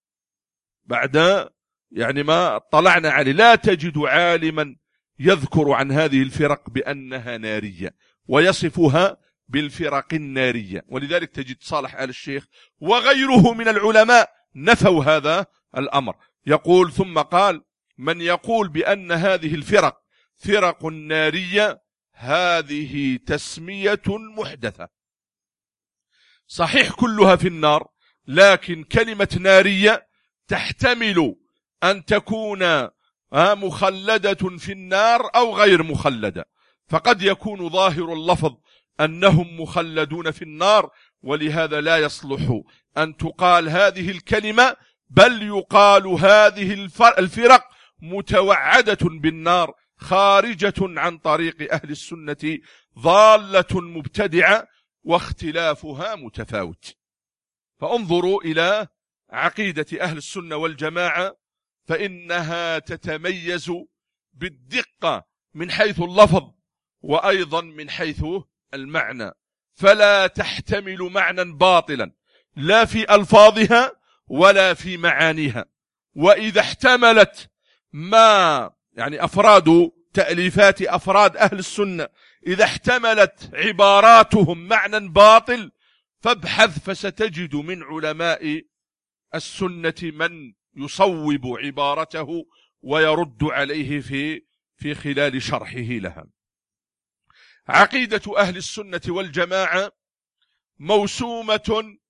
Speaker 2: بعد يعني ما اطلعنا عليه، لا تجد عالما يذكر عن هذه الفرق بأنها نارية ويصفها بالفرق النارية. ولذلك تجد صالح آل الشيخ وغيره من العلماء نفوا هذا الأمر. يقول ثم قال من يقول بأن هذه الفرق فرق نارية هذه تسمية محدثة. صحيح كلها في النار، لكن كلمة نارية تحتمل أن تكون مخلدة في النار أو غير مخلدة، فقد يكون ظاهر اللفظ أنهم مخلدون في النار، ولهذا لا يصلح أن تقال هذه الكلمة، بل يقال هذه الفرق متوعدة بالنار خارجة عن طريق أهل السنة ضالة مبتدعة واختلافها متفاوت. فانظروا إلى عقيدة أهل السنة والجماعة، فإنها تتميز بالدقة من حيث اللفظ وأيضا من حيث المعنى، فلا تحتمل معنى باطلا لا في ألفاظها ولا في معانيها. وإذا احتملت ما يعني أفراد تأليفات أفراد أهل السنة إذا احتملت عباراتهم معنى باطل فابحث فستجد من علماء السنة من يصوب عبارته ويرد عليه في في خلال شرحه لها. عقيدة أهل السنة والجماعة موسومة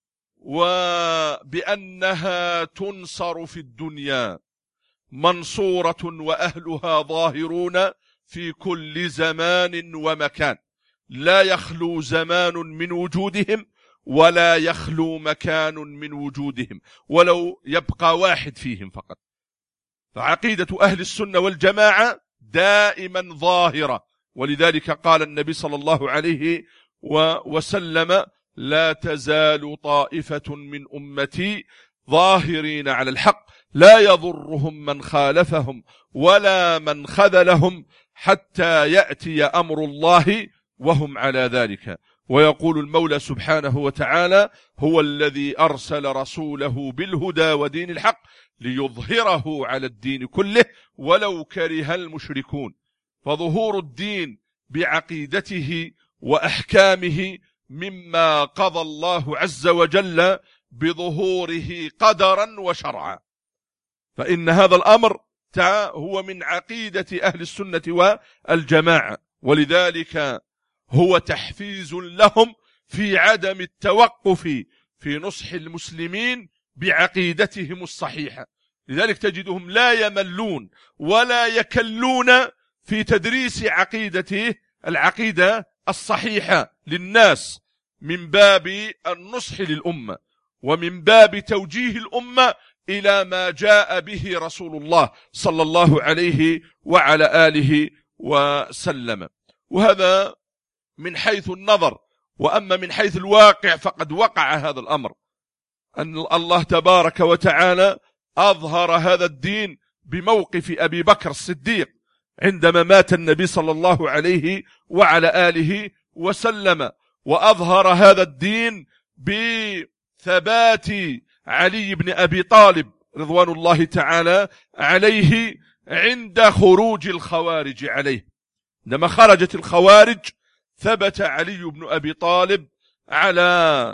Speaker 2: وبأنها تنصر في الدنيا منصورة وأهلها ظاهرون في كل زمان ومكان، لا يخلو زمان من وجودهم ولا يخلو مكان من وجودهم ولو يبقى واحد فيهم فقط. فعقيدة أهل السنة والجماعة دائما ظاهرة، ولذلك قال النبي صلى الله عليه وسلم لا تزال طائفة من أمتي ظاهرين على الحق لا يضرهم من خالفهم ولا من خذلهم حتى يأتي أمر الله وهم على ذلك. ويقول المولى سبحانه وتعالى هو الذي أرسل رسوله بالهدى ودين الحق ليظهره على الدين كله ولو كره المشركون. فظهور الدين بعقيدته وأحكامه مما قضى الله عز وجل بظهوره قدرا وشرعا، فإن هذا الأمر هو من عقيدة أهل السنة والجماعة، ولذلك هو تحفيز لهم في عدم التوقف في نصح المسلمين بعقيدتهم الصحيحة. لذلك تجدهم لا يملون ولا يكلون في تدريس عقيدته العقيدة الصحيحة للناس من باب النصح للأمة ومن باب توجيه الأمة إلى ما جاء به رسول الله صلى الله عليه وعلى آله وسلم. وهذا من حيث النظر، وأما من حيث الواقع فقد وقع هذا الأمر، أن الله تبارك وتعالى أظهر هذا الدين بموقف أبي بكر الصديق عندما مات النبي صلى الله عليه وعلى آله وسلم، وأظهر هذا الدين بثبات علي بن أبي طالب رضوان الله تعالى عليه عند خروج الخوارج عليه. لما خرجت الخوارج ثبت علي بن أبي طالب على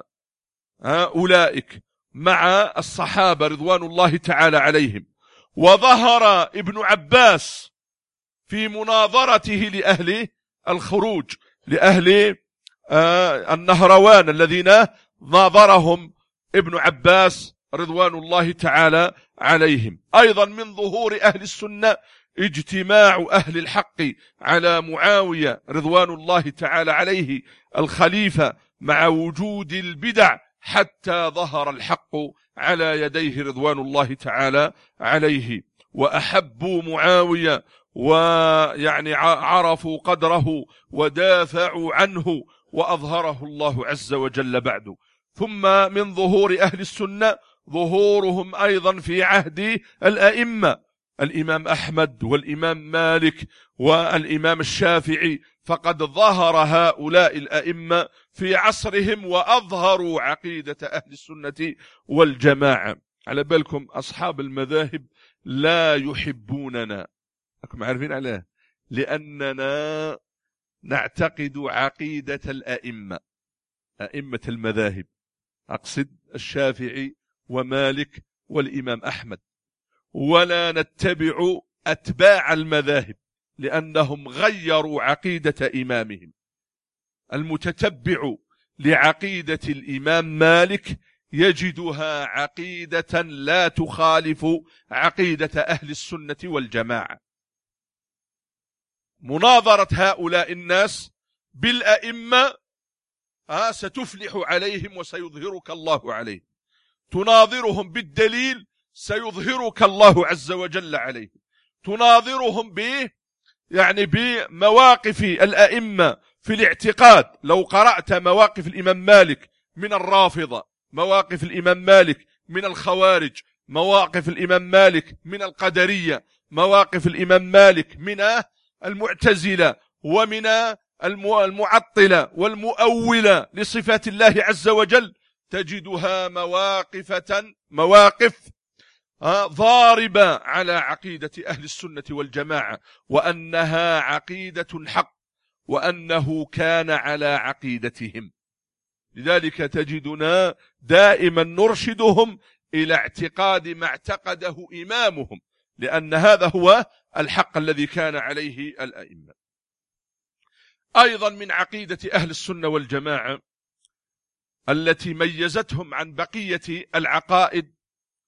Speaker 2: أولئك مع الصحابة رضوان الله تعالى عليهم. وظهر ابن عباس في مناظرته لأهل الخروج لأهل النهروان الذين ناظرهم ابن عباس رضوان الله تعالى عليهم. أيضا من ظهور أهل السنة اجتماع أهل الحق على معاوية رضوان الله تعالى عليه الخليفة مع وجود البدع حتى ظهر الحق على يديه رضوان الله تعالى عليه، وأحبوا معاوية ويعني عرفوا قدره ودافعوا عنه وأظهره الله عز وجل بعد. ثم من ظهور أهل السنة ظهورهم أيضا في عهد الأئمة، الإمام أحمد والإمام مالك والإمام الشافعي، فقد ظهر هؤلاء الأئمة في عصرهم وأظهروا عقيدة أهل السنة والجماعة. على بالكم أصحاب المذاهب لا يحبوننا، أنكم عارفين عليه، لأننا نعتقد عقيدة الأئمة، أئمة المذاهب، أقصد الشافعي ومالك والإمام أحمد، ولا نتبع أتباع المذاهب لأنهم غيروا عقيدة إمامهم. المتتبع لعقيدة الإمام مالك يجدها عقيدة لا تخالف عقيدة أهل السنة والجماعة. مناظرة هؤلاء الناس بالأئمة ها ستفلح عليهم وسيظهرك الله عليهم، تناظرهم بالدليل سيظهرك الله عز وجل عليهم، تناظرهم ب يعني بمواقف الأئمة في الاعتقاد. لو قرأت مواقف الإمام مالك من الرافضة، مواقف الإمام مالك من الخوارج، مواقف الإمام مالك من القدرية، مواقف الإمام مالك من المعتزلة ومن المعطلة والمؤولة لصفات الله عز وجل، تجدها مواقفة مواقف ضاربة على عقيدة أهل السنة والجماعة، وأنها عقيدة حق، وأنه كان على عقيدتهم. لذلك تجدنا دائما نرشدهم إلى اعتقاد ما اعتقده إمامهم، لأن هذا هو الحق الذي كان عليه الأئمة. أيضا من عقيدة أهل السنة والجماعة التي ميزتهم عن بقية العقائد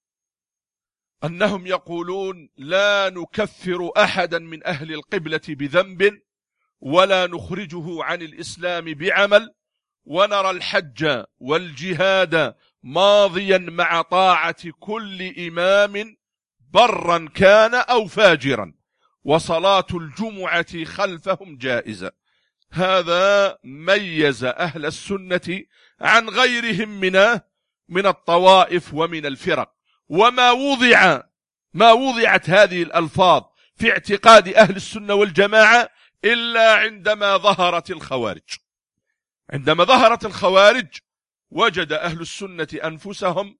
Speaker 2: أنهم يقولون لا نكفر أحدا من أهل القبلة بذنب ولا نخرجه عن الإسلام بعمل، ونرى الحج والجهاد ماضيا مع طاعة كل إمام برا كان أو فاجرا، وصلاة الجمعة خلفهم جائزة. هذا ميز أهل السنة عن غيرهم من من الطوائف ومن الفرق. وما وضع ما وضعت هذه الألفاظ في اعتقاد أهل السنة والجماعة إلا عندما ظهرت الخوارج. عندما ظهرت الخوارج وجد أهل السنة أنفسهم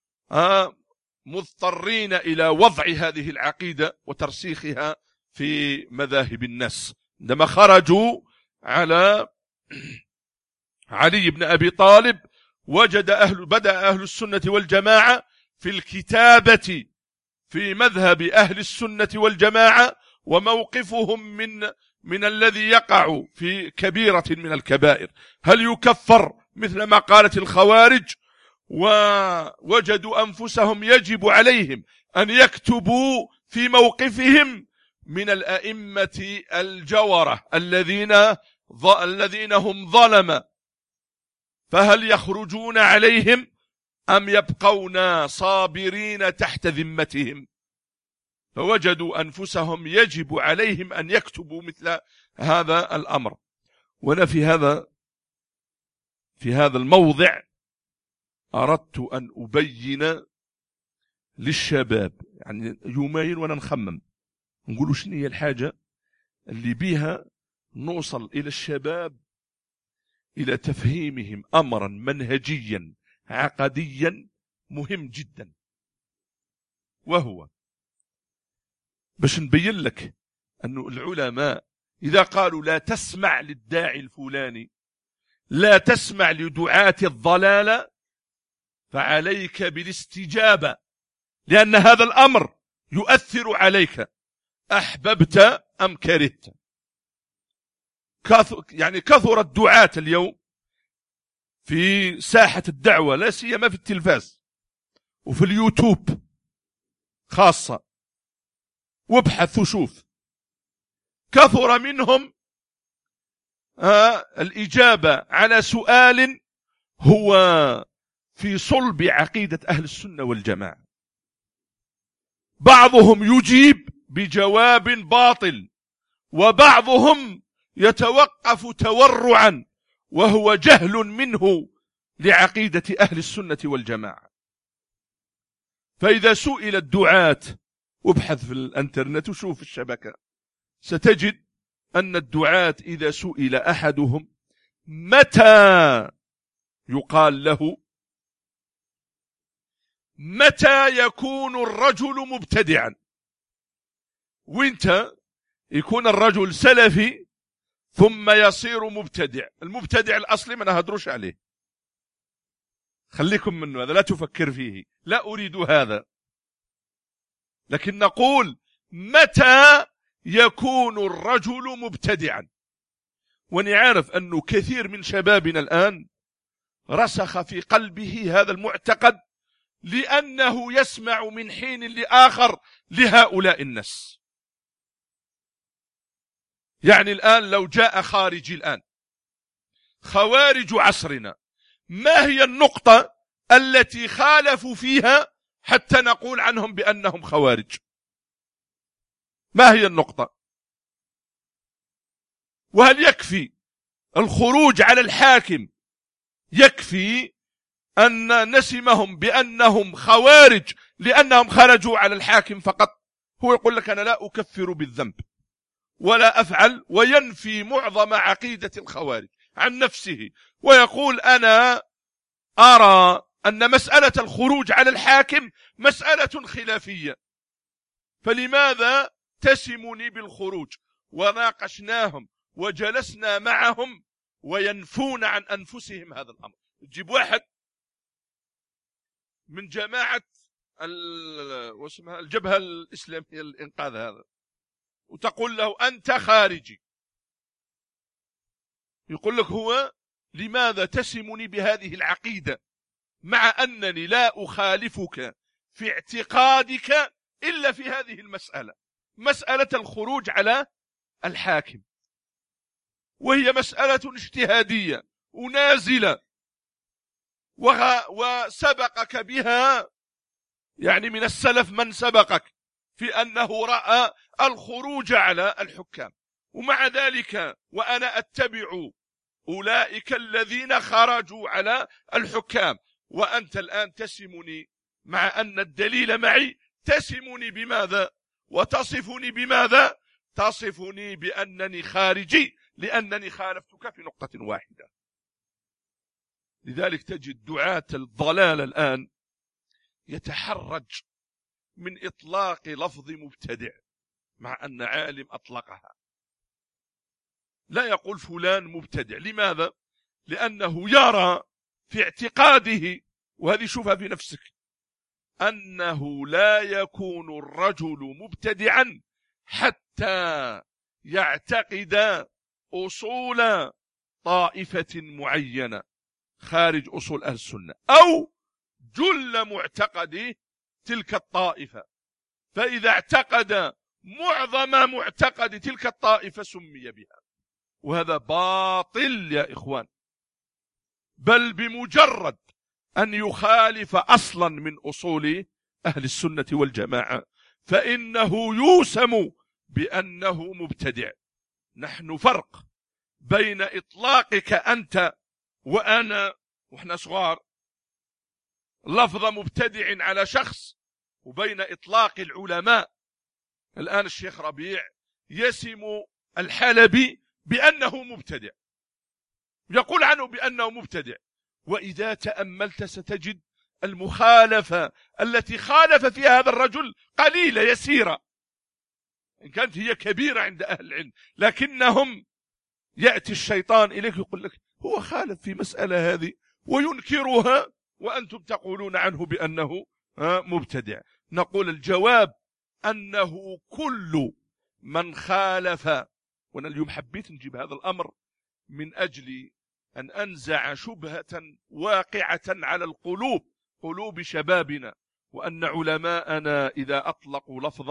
Speaker 2: مضطرين إلى وضع هذه العقيدة وترسيخها في مذاهب الناس. عندما خرجوا على علي بن أبي طالب وجد أهل بدأ أهل السنة والجماعة في الكتابة في مذهب أهل السنة والجماعة، وموقفهم من من الذي يقع في كبيرة من الكبائر، هل يكفر مثل ما قالت الخوارج؟ ووجدوا أنفسهم يجب عليهم أن يكتبوا في موقفهم من الأئمة الجورة الذين الذين هم ظلمة، فهل يخرجون عليهم أم يبقون صابرين تحت ذمتهم؟ فوجدوا أنفسهم يجب عليهم أن يكتبوا مثل هذا الأمر. وأنا في هذا في هذا الموضع أردت أن أبين للشباب، يعني يومين وأنا نخمم نقولوا شنو هي الحاجة اللي بيها نوصل إلى الشباب إلى تفهيمهم أمرا منهجيا عقديا مهم جدا، وهو باش نبين لك أن العلماء إذا قالوا لا تسمع للداعي الفلاني، لا تسمع لدعاة الضلالة، فعليك بالاستجابة، لأن هذا الأمر يؤثر عليك أحببت أم كرهت. يعني كثر الدعاة اليوم في ساحة الدعوة، لا سيما في التلفاز وفي اليوتيوب خاصة، وابحث وشوف. كثر منهم آه الإجابة على سؤال هو في صلب عقيدة أهل السنة والجماعة. بعضهم يجيب بجواب باطل، وبعضهم يتوقف تورعا وهو جهل منه لعقيدة أهل السنة والجماعة. فإذا سئل الدعاة، وابحث في الانترنت وشوف الشبكة، ستجد أن الدعاة إذا سئل أحدهم متى يقال له متى يكون الرجل مبتدعا، وانت يكون الرجل سلفي ثم يصير مبتدع. المبتدع الأصلي ما نهدرش عليه، خليكم منه، هذا لا تفكر فيه، لا أريد هذا، لكن نقول متى يكون الرجل مبتدعا. ونعرف أنه كثير من شبابنا الآن رسخ في قلبه هذا المعتقد، لأنه يسمع من حين لآخر لهؤلاء الناس. يعني الآن لو جاء خارجي الآن، خوارج عصرنا، ما هي النقطة التي خالفوا فيها حتى نقول عنهم بأنهم خوارج؟ ما هي النقطة؟ وهل يكفي الخروج على الحاكم، يكفي أن نسمهم بأنهم خوارج لأنهم خرجوا على الحاكم فقط؟ هو يقول لك أنا لا أكفر بالذنب ولا أفعل، وينفي معظم عقيدة الخوارج عن نفسه، ويقول أنا أرى أن مسألة الخروج على الحاكم مسألة خلافية، فلماذا تسمني بالخروج؟ وناقشناهم وجلسنا معهم وينفون عن أنفسهم هذا الأمر. تجيب واحد من جماعة واسمها الجبهة الإسلامية الإنقاذ هذا وتقول له أنت خارجي، يقول لك هو لماذا تسمني بهذه العقيدة مع أنني لا أخالفك في اعتقادك إلا في هذه المسألة، مسألة الخروج على الحاكم، وهي مسألة اجتهادية ونازلة وسبقك بها يعني من السلف من سبقك في أنه رأى الخروج على الحكام، ومع ذلك وأنا أتبع أولئك الذين خرجوا على الحكام، وأنت الآن تسمني مع أن الدليل معي، تسمني بماذا وتصفني بماذا؟ تصفني بأنني خارجي لأنني خالفتك في نقطة واحدة. لذلك تجد دعاة الضلال الآن يتحرج من إطلاق لفظ مبتدع مع أن عالم أطلقها، لا يقول فلان مبتدع. لماذا؟ لأنه يرى في اعتقاده، وهذه شوفها في نفسك، أنه لا يكون الرجل مبتدعا حتى يعتقد أصول طائفة معينة خارج أصول أهل السنة أو جل معتقد تلك الطائفة، فإذا اعتقد معظم معتقد تلك الطائفة سمي بها، وهذا باطل يا إخوان. بل بمجرد أن يخالف أصلا من أصول أهل السنة والجماعة فإنه يوسم بأنه مبتدع. نحن فرق بين إطلاقك أنت وأنا وإحنا صغار لفظ مبتدع على شخص، وبين إطلاق العلماء. الآن الشيخ ربيع يسم الحلبي بأنه مبتدع، يقول عنه بأنه مبتدع، وإذا تأملت ستجد المخالفة التي خالف فيها هذا الرجل قليلة يسيرة، إن كانت هي كبيرة عند أهل العلم، لكنهم يأتي الشيطان إليك يقول لك هو خالف في مسألة هذه وينكرها وأنتم تقولون عنه بأنه مبتدع. نقول الجواب أنه كل من خالف، وأنا اليوم حبيت نجيب هذا الأمر من أجل أن أنزع شبهة واقعة على القلوب، قلوب شبابنا، وأن علماءنا إذا أطلقوا لفظا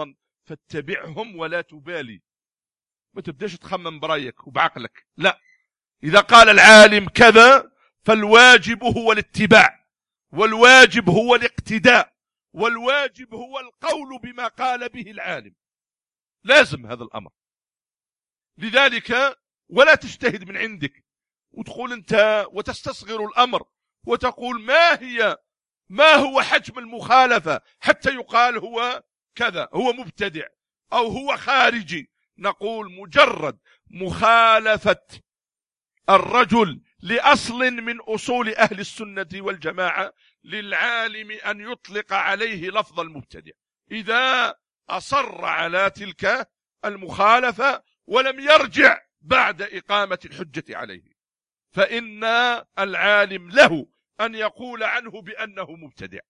Speaker 2: فاتبعهم ولا تبالي، ما تبداش تخمم برايك وبعقلك، لا. إذا قال العالم كذا فالواجب هو الاتباع، والواجب هو الاقتداء، والواجب هو القول بما قال به العالم، لازم هذا الأمر. لذلك ولا تجتهد من عندك وتقول أنت وتستصغر الأمر وتقول ما هي ما هو حجم المخالفة حتى يقال هو كذا، هو مبتدع أو هو خارجي. نقول مجرد مخالفة الرجل لأصل من أصول أهل السنة والجماعة للعالم أن يطلق عليه لفظ المبتدع إذا أصر على تلك المخالفة ولم يرجع بعد إقامة الحجة عليه، فإن العالم له أن يقول عنه بأنه مبتدع.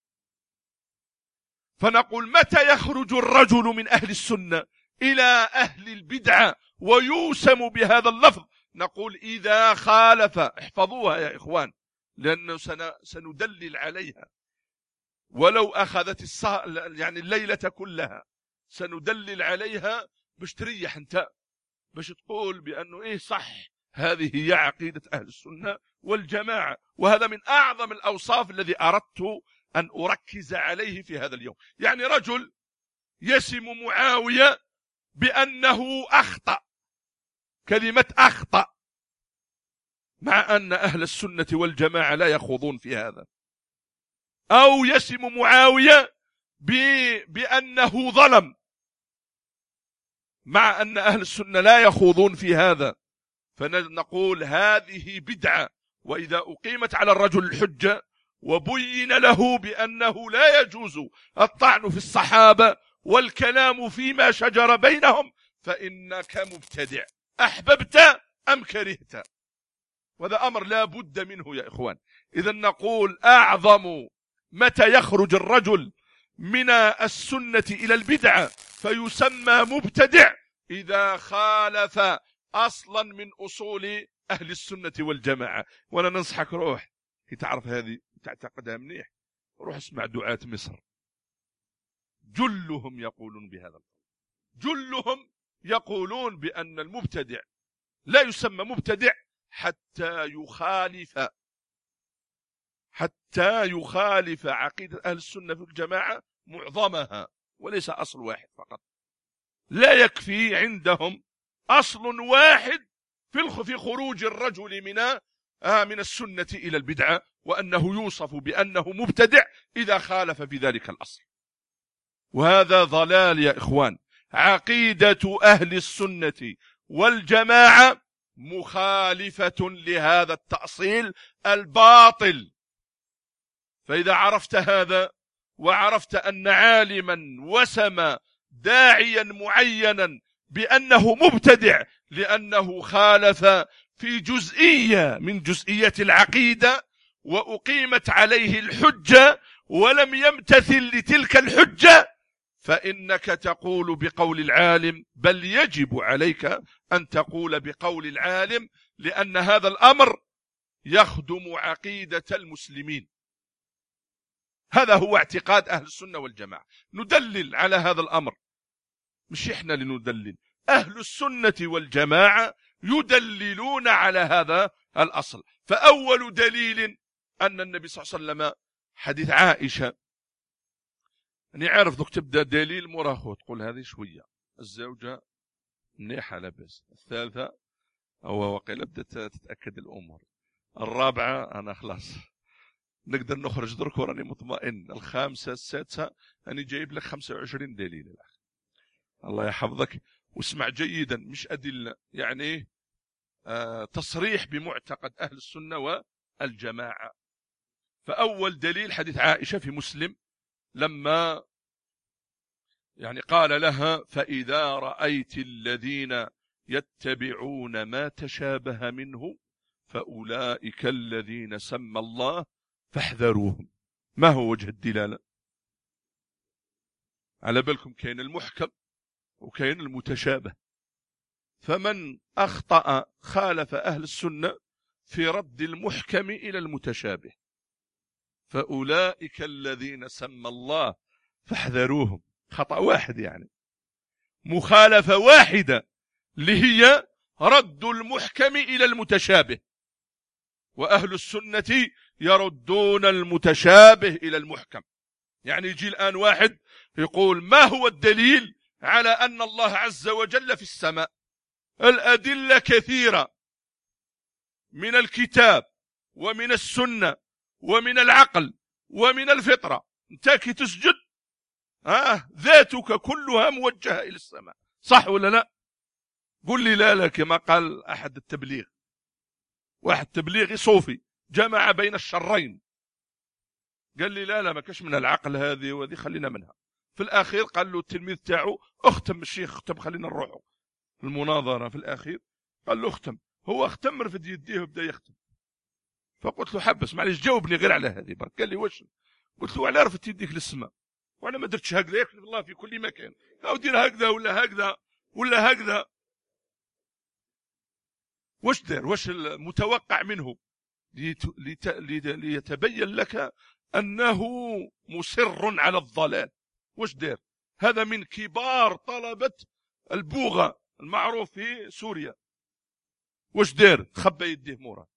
Speaker 2: فنقول متى يخرج الرجل من أهل السنة إلى أهل البدعة ويوسم بهذا اللفظ؟ نقول إذا خالف. احفظوها يا إخوان لأنه سندلل عليها ولو أخذت الصا... يعني الليلة كلها سندلل عليها باش تريح انت، باش تقول بأنه إيه صح، هذه هي عقيدة أهل السنة والجماعة. وهذا من أعظم الأوصاف الذي أردت أن أركز عليه في هذا اليوم. يعني رجل يسم معاوية بأنه أخطأ، كلمة أخطأ، مع أن أهل السنة والجماعة لا يخوضون في هذا. أو يسم معاوية بأنه ظلم، مع أن أهل السنة لا يخوضون في هذا. فنقول هذه بدعة. وإذا أقيمت على الرجل الحجة وبين له بأنه لا يجوز الطعن في الصحابة والكلام فيما شجر بينهم فإنك مبتدع، أحببت أم كرهت. وهذا أمر لا بد منه يا إخوان. إذا نقول أعظم متى يخرج الرجل من السنة إلى البدعة فيسمى مبتدع إذا خالف أصلا من أصول أهل السنة والجماعة. وأنا ننصحك روح كي تعرف هذه تعتقدها منيح، روح اسمع دعاة مصر، جلهم يقولون بهذا، جلهم يقولون بأن المبتدع لا يسمى مبتدع حتى يخالف حتى يخالف عقيدة أهل السنة والجماعة معظمها وليس أصل واحد فقط. لا يكفي عندهم أصل واحد في خروج الرجل من من السنة إلى البدعة، وأنه يوصف بأنه مبتدع إذا خالف بذلك الأصل. وهذا ضلال يا إخوان. عقيدة أهل السنة والجماعة مخالفة لهذا التأصيل الباطل. فإذا عرفت هذا وعرفت أن عالما وسم داعيا معينا بأنه مبتدع لأنه خالف في جزئية من جزئيات العقيدة وأقيمت عليه الحجة ولم يمتثل لتلك الحجة، فإنك تقول بقول العالم، بل يجب عليك أن تقول بقول العالم، لأن هذا الأمر يخدم عقيدة المسلمين. هذا هو اعتقاد أهل السنة والجماعة. ندلل على هذا الأمر، مش إحنا لندلل، أهل السنة والجماعة يدللون على هذا الأصل. فأول دليل أن النبي صلى الله عليه وسلم، حديث عائشة، أني عارف دوك تبدأ دليل مراه تقول هذه شوية، الزوجة منيحة لاباس، الثالثة أو وقيل بدأت تتأكد الأمور، الرابعة أنا خلاص نقدر نخرج درك وراني مطمئن، الخامسة السادسة أنا جايب لك خمسة وعشرين دليل. الله يحفظك واسمع جيدا، مش أدلة، يعني آه تصريح بمعتقد أهل السنة والجماعة. فأول دليل حديث عائشة في مسلم لما يعني قال لها: فإذا رأيت الذين يتبعون ما تشابه منه فأولئك الذين سمى الله فاحذروهم. ما هو وجه الدلالة؟ على بالكم كاين المحكم وكاين المتشابه، فمن أخطأ خالف أهل السنة في رد المحكم إلى المتشابه، فأولئك الذين سمى الله فاحذروهم. خطأ واحد يعني، مخالفة واحدة اللي هي رد المحكم إلى المتشابه، وأهل السنة يردون المتشابه إلى المحكم. يعني يجي الآن واحد يقول ما هو الدليل على أن الله عز وجل في السماء؟ الأدلة كثيرة من الكتاب ومن السنة ومن العقل ومن الفطرة. انت كي تسجد آه ذاتك كلها موجهة إلى السماء، صح ولا لا؟ قل لي لا لا، كما قال أحد التبليغ، واحد تبليغي صوفي جمع بين الشرين، قال لي لا لا ما كاش من العقل هذه وهذه، خلينا منها. في الأخير قال له التلميذ تاعو اختم الشيخ، اختم خلينا نروحوا المناظرة. في الأخير قال له اختم، هو اختم رفد يديه وبدا يختم. فقلت له حبس معليش جاوبني غير على هذه برك. قال لي واش؟ قلت له على رفت يديك للسماء وانا ما درتش هكذا، يكفي الله في كل مكان، او دير هكذا ولا هكذا ولا هكذا. واش دار؟ واش المتوقع منه؟ ليتبين لك أنه مصر على الضلال. واش دار؟ هذا من كبار طلبة البوغة المعروف في سوريا. واش دار؟ خبى يديه مورا.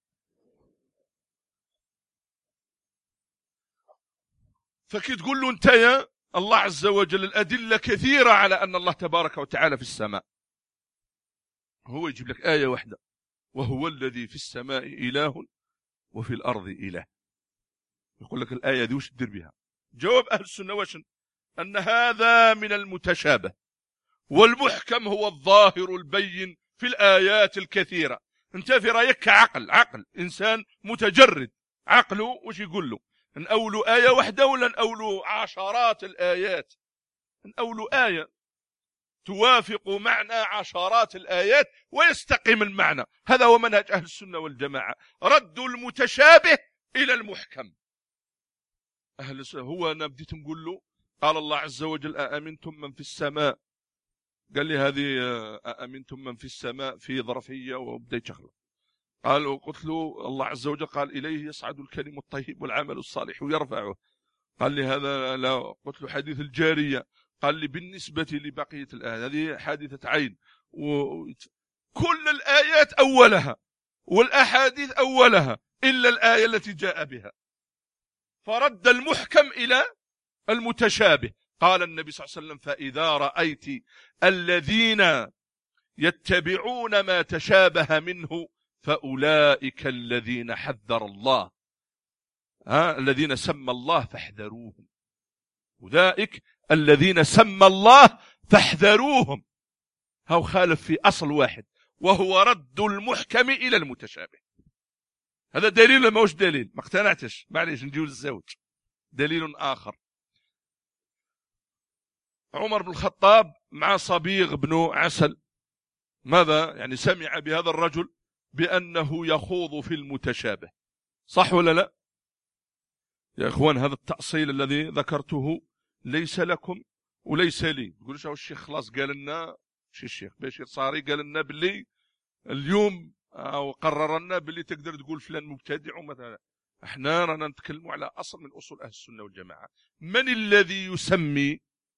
Speaker 2: فكي تقول له انت يا الله عز وجل الأدلة كثيرة على أن الله تبارك وتعالى في السماء، هو يجيب لك آية واحدة، وهو الذي في السماء إله وفي الأرض إله. يقول لك الآية دي وش تدير بها؟ جواب أهل السنة واش؟ أن هذا من المتشابه، والمحكم هو الظاهر البين في الآيات الكثيرة. انت في رأيك كعقل، عقل إنسان متجرد، عقله وش يقول له؟ نأولوا آية واحدة ولا نأولوا عشرات الآيات؟ نأولوا آية توافق معنى عشرات الآيات ويستقيم المعنى. هذا هو منهج أهل السنة والجماعة، رد المتشابه إلى المحكم. أهل السنة هو أنا بديت نقول له قال الله عز وجل أأمنتم من في السماء، قال لي هذه أأمنتم من في السماء في ظرفية وبدأ يشغل. قال قلت له الله عز وجل قال إليه يصعد الكلم الطيب والعمل الصالح يرفعه. قال لي هذا لا. قلت له حديث الجارية. قال لي بالنسبة لبقية الآيات هذه حادثة عين، وكل الآيات أولها والأحاديث أولها إلا الآية التي جاء بها، فرد المحكم إلى المتشابه. قال النبي صلى الله عليه وسلم فإذا رأيت الذين يتبعون ما تشابه منه فأولئك الذين حذر الله، ها الذين سمى الله فاحذروهم، أولئك الذين سمى الله فاحذروهم. هو خالف في أصل واحد وهو رد المحكم إلى المتشابه. هذا دليل ولا ما هوش دليل؟ ما اقتنعتش، معليش نجيو للزوج. دليل آخر، عمر بن الخطاب مع صبيغ بن عسل، ماذا يعني سمع بهذا الرجل بأنه يخوض في المتشابه، صح ولا لا؟ يا إخوان هذا التأصيل الذي ذكرته ليس لكم وليس لي. يقول شو الشيخ خلاص قال لنا، شو الشيخ بشير صاري قال لنا باللي اليوم أو قرر لنا باللي تقدر تقول فلان مبتدع مثلا. احنا رانا نتكلم على أصل من أصول أهل السنة والجماعة. من الذي يسمي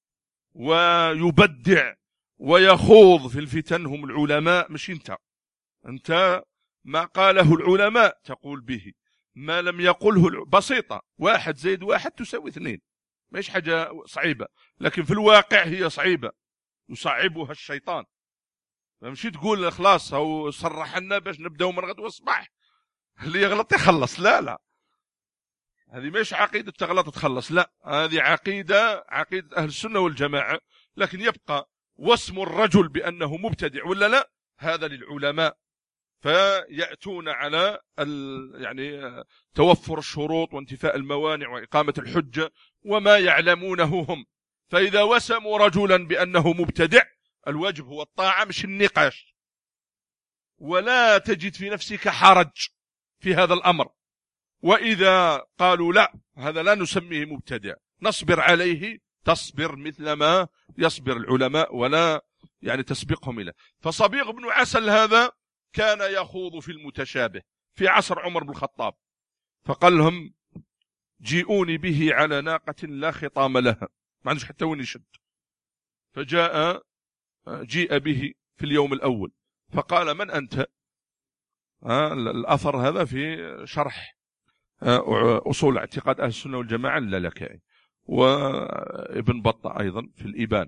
Speaker 2: ويبدع ويخوض في الفتن؟ هم العلماء، مش انت. انت ما قاله العلماء تقول به، ما لم يقله الع... بسيطة، واحد زائد واحد تساوي اثنين، مش حاجة صعيبة، لكن في الواقع هي صعيبة يصعبها الشيطان. فمشي تقول خلاص هو صرح لنا باش نبداو من غد والصباح اللي يغلط يخلص. لا لا، هذه مش عقيدة تغلط تخلص، لا، هذه عقيدة عقيدة أهل السنة والجماعة. لكن يبقى واسم الرجل بأنه مبتدع ولا لا هذا للعلماء، فيأتون على يعني توفر الشروط وانتفاء الموانع وإقامة الحجة وما يعلمونه هم. فإذا وسموا رجلا بأنه مبتدع الواجب هو الطاعة مش النقاش، ولا تجد في نفسك حرج في هذا الأمر. وإذا قالوا لا هذا لا نسميه مبتدع نصبر عليه، تصبر مثل ما يصبر العلماء ولا يعني تسبقهم إليه. فصبيغ بن عسل هذا كان يخوض في المتشابه في عصر عمر بن الخطاب، فقال لهم جيئوني به على ناقة لا خطام لها، ما عندش حتى وين يشد. فجاء جيء به في اليوم الأول، فقال من أنت؟ الأثر هذا في شرح أصول اعتقاد أهل السنة والجماعة اللالكائي، وابن بطة أيضا في الإبان.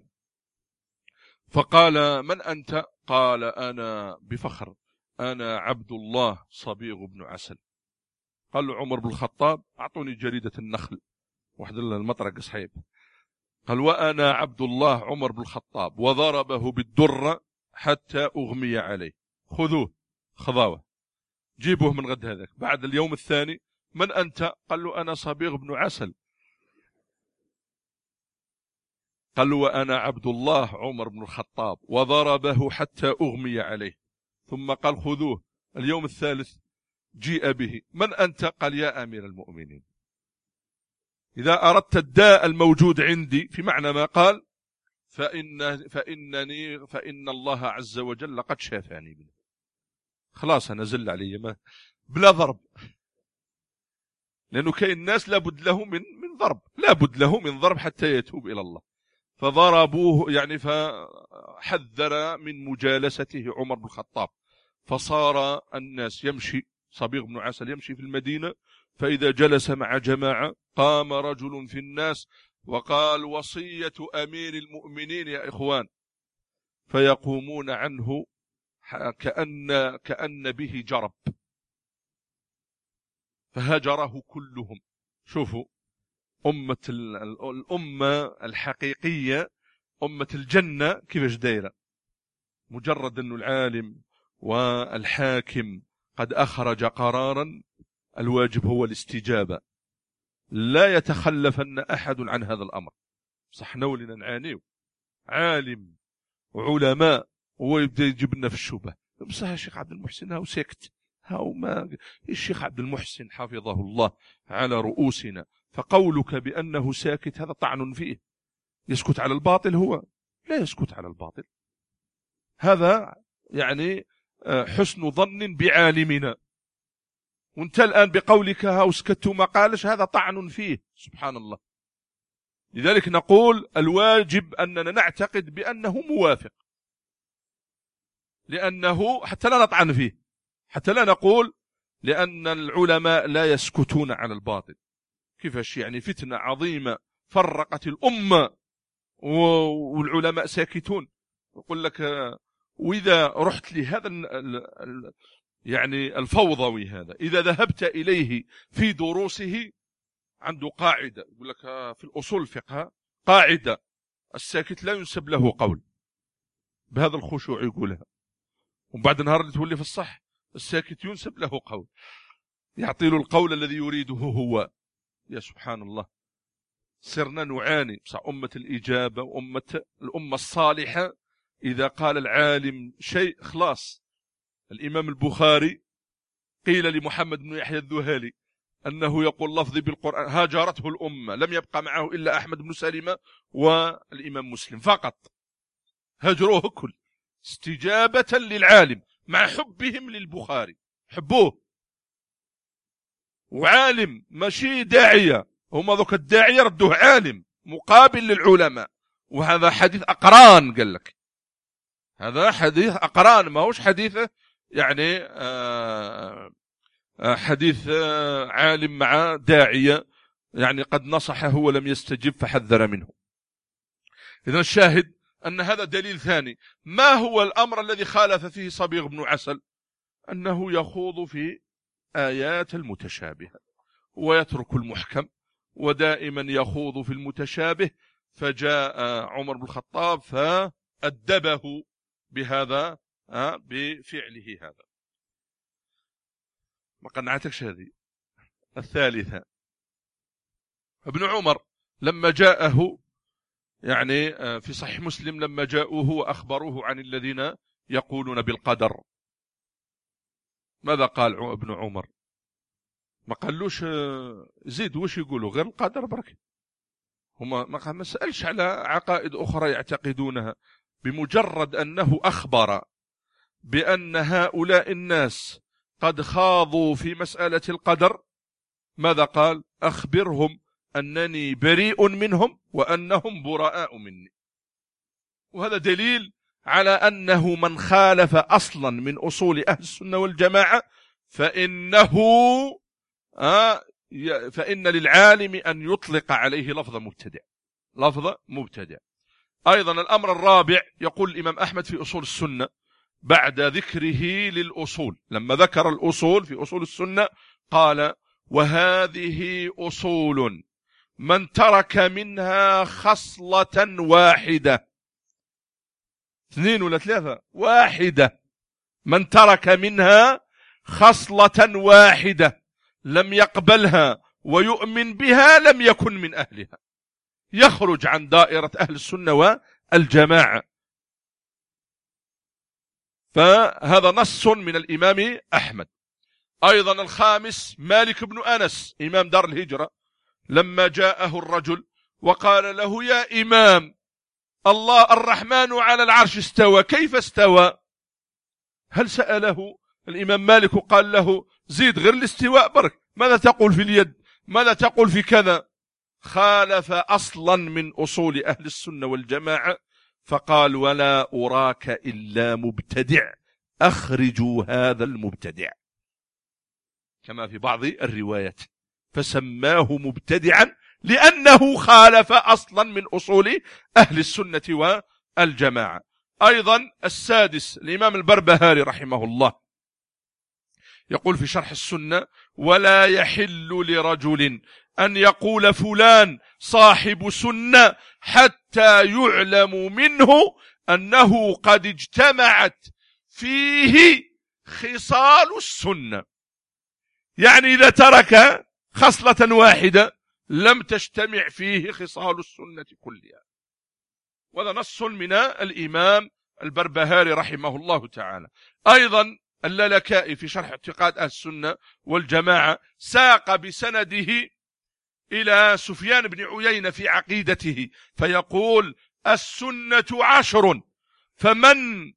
Speaker 2: فقال من أنت؟ قال أنا بفخر أنا عبد الله صبيغ بن عسل. قال له عمر بن الخطاب أعطوني جريدة النخل واحد المطرق صحيب. قال وأنا عبد الله عمر بن الخطاب، وضربه بالدرة حتى أغمي عليه، خذوه خضاوة جيبوه من غد هذاك. بعد اليوم الثاني من أنت؟ قال له أنا صبيغ بن عسل. قال له وأنا عبد الله عمر بن الخطاب، وضربه حتى أغمي عليه. ثم قال خذوه. اليوم الثالث جيء به. من أنت؟ قال يا أمير المؤمنين، إذا أردت الداء الموجود عندي في معنى ما قال فإن فإنني فإن الله عز وجل قد شافاني منه. خلاص أنا زل علي ما بلا ضرب، لأنه كاين الناس لابد له من من ضرب، لابد له من ضرب حتى يتوب إلى الله. فضربوه يعني فحذر من مجالسته عمر بن الخطاب. فصار الناس يمشي، صبيغ بن عسل يمشي في المدينة، فإذا جلس مع جماعة قام رجل في الناس وقال وصية أمير المؤمنين يا إخوان، فيقومون عنه كأن كأن به جرب، فهجره كلهم. شوفوا أمة الأمة الحقيقية، أمة الجنة كيفاش دايرة، مجرد أن العالم والحاكم قد أخرج قرارا الواجب هو الاستجابة، لا يتخلفن أحد عن هذا الأمر. صح نولنا نعانيو عالم وعلماء هو يبدأ يجيب لنا في الشبه، بصح الشيخ عبد المحسن هاو سكت، هاو ما الشيخ عبد المحسن حفظه الله على رؤوسنا، فقولك بأنه ساكت هذا طعن فيه. يسكت على الباطل؟ هو لا يسكت على الباطل، هذا يعني حسن ظن بعالمنا. وانت الآن بقولك هاو سكت ما قالش هذا طعن فيه، سبحان الله. لذلك نقول الواجب أننا نعتقد بأنه موافق، لأنه حتى لا نطعن فيه، حتى لا نقول لأن العلماء لا يسكتون على الباطل. كيفاش يعني فتنة عظيمة فرقت الأمة والعلماء ساكتون؟ يقول لك وإذا رحت لهذا يعني الفوضوي هذا، إذا ذهبت إليه في دروسه عنده قاعدة، يقول لك في الأصول الفقه قاعدة الساكت لا ينسب له قول، بهذا الخشوع يقولها. وبعد نهار اللي تولي في الصح الساكت ينسب له قول، يعطي له القول الذي يريده هو. يا سبحان الله، صرنا نعاني. بصح أمة الإجابة وأمة الأمة الصالحة إذا قال العالم شيء خلاص. الإمام البخاري قيل لمحمد بن يحيى الذهالي أنه يقول لفظي بالقرآن، هاجرته الأمة، لم يبقى معه إلا أحمد بن سلمة والإمام مسلم فقط، هجروه كل استجابة للعالم مع حبهم للبخاري، حبوه. وعالم ماشي داعية، هم ذوك الداعية ردوه عالم مقابل للعلماء. وهذا حديث أقران، قال لك هذا حديث أقران، ما هوش حديث يعني آه حديث آه عالم مع داعية يعني قد نصحه ولم يستجب فحذر منه. إذن الشاهد أن هذا دليل ثاني. ما هو الأمر الذي خالف فيه صبيغ بن عسل؟ أنه يخوض في آيات المتشابه ويترك المحكم، ودائما يخوض في المتشابه. فجاء عمر بن الخطاب فأدبه بهذا بفعله هذا. ما قنعتكش هذه. الثالثة ابن عمر لما جاءه يعني في صحيح مسلم لما جاءوه وأخبروه عن الذين يقولون بالقدر، ماذا قال ابن عمر؟ ما قالوش زيد وش يقولوا غير القدر برك، هما ما سألش على عقائد أخرى يعتقدونها. بمجرد أنه أخبر بأن هؤلاء الناس قد خاضوا في مسألة القدر، ماذا قال؟ أخبرهم أنني بريء منهم وأنهم براء مني. وهذا دليل على أنه من خالف أصلا من أصول أهل السنة والجماعة فإنه آه فإن للعالم أن يطلق عليه لفظ مبتدع لفظ مبتدع. أيضا الأمر الرابع يقول الإمام أحمد في أصول السنة بعد ذكره للأصول، لما ذكر الأصول في أصول السنة قال: وهذه أصول من ترك منها خصلة واحدة. اثنين ولا ثلاثة؟ واحدة. من ترك منها خصلة واحدة لم يقبلها ويؤمن بها لم يكن من أهلها، يخرج عن دائرة أهل السنة والجماعة. فهذا نص من الإمام أحمد. أيضا الخامس مالك بن أنس إمام دار الهجرة، لما جاءه الرجل وقال له: يا إمام، الله الرحمن على العرش استوى، كيف استوى؟ هل سأله الإمام مالك وقال له: زيد غير الاستواء برك، ماذا تقول في اليد، ماذا تقول في كذا؟ خالف أصلا من أصول أهل السنة والجماعة، فقال: ولا أراك إلا مبتدع، أخرجوا هذا المبتدع، كما في بعض الروايات، فسماه مبتدعا لأنه خالف أصلا من أصول أهل السنة والجماعة. أيضا السادس الإمام البربهاري رحمه الله يقول في شرح السنة: ولا يحل لرجل أن يقول فلان صاحب سنة حتى يعلم منه أنه قد اجتمعت فيه خصال السنة. يعني إذا ترك خصلة واحدة لم تجتمع فيه خصال السنة كلها. وهذا نص من الإمام البربهاري رحمه الله تعالى. أيضا اللالكائي في شرح اعتقاد أهل السنة والجماعة ساق بسنده إلى سفيان بن عيينة في عقيدته فيقول: السنة عشر، فمن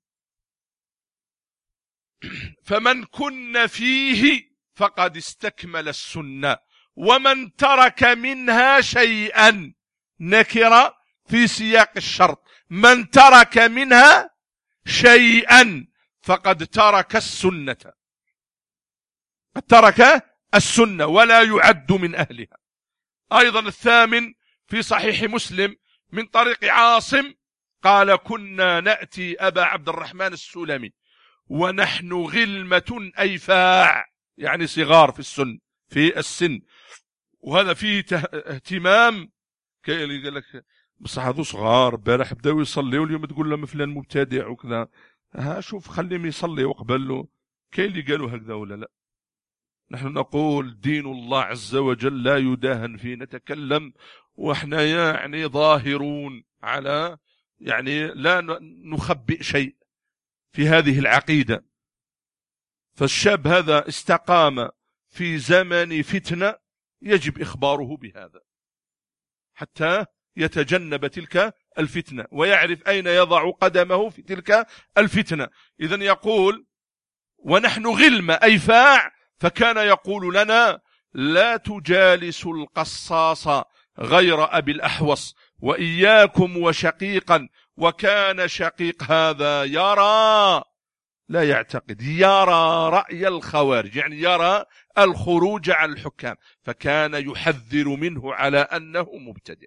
Speaker 2: فمن كن فيه فقد استكمل السنة، ومن ترك منها شيئا، نكر في سياق الشرط، من ترك منها شيئا فقد ترك السنة، قد ترك السنة ولا يعد من أهلها. أيضا الثامن في صحيح مسلم من طريق عاصم قال: كنا نأتي أبا عبد الرحمن السلمي ونحن غلمة أيفاع، يعني صغار في السن في السن، وهذا فيه اهتمام. كي قال لك بصح هذو صغار بارح بداو يصليوا، واليوم تقول لهم فلان مبتدع وكذا، ها شوف خليهم يصلي وقبل له. كاين اللي قالوا هكذا ولا لا؟ نحن نقول دين الله عز وجل لا يداهن فيه، نتكلم واحنا يعني ظاهرون على، يعني لا نخبئ شيء في هذه العقيدة. فالشاب هذا استقام في زمن فتنة، يجب إخباره بهذا حتى يتجنب تلك الفتنة ويعرف أين يضع قدمه في تلك الفتنة. إذن يقول: ونحن غلم أيفاع، فكان يقول لنا: لا تجالسوا القصاص غير أبي الأحوص، وإياكم وشقيقا. وكان شقيق هذا يرى، لا يعتقد، يرى رأي الخوارج، يعني يرى الخروج على الحكام، فكان يحذر منه على أنه مبتدع.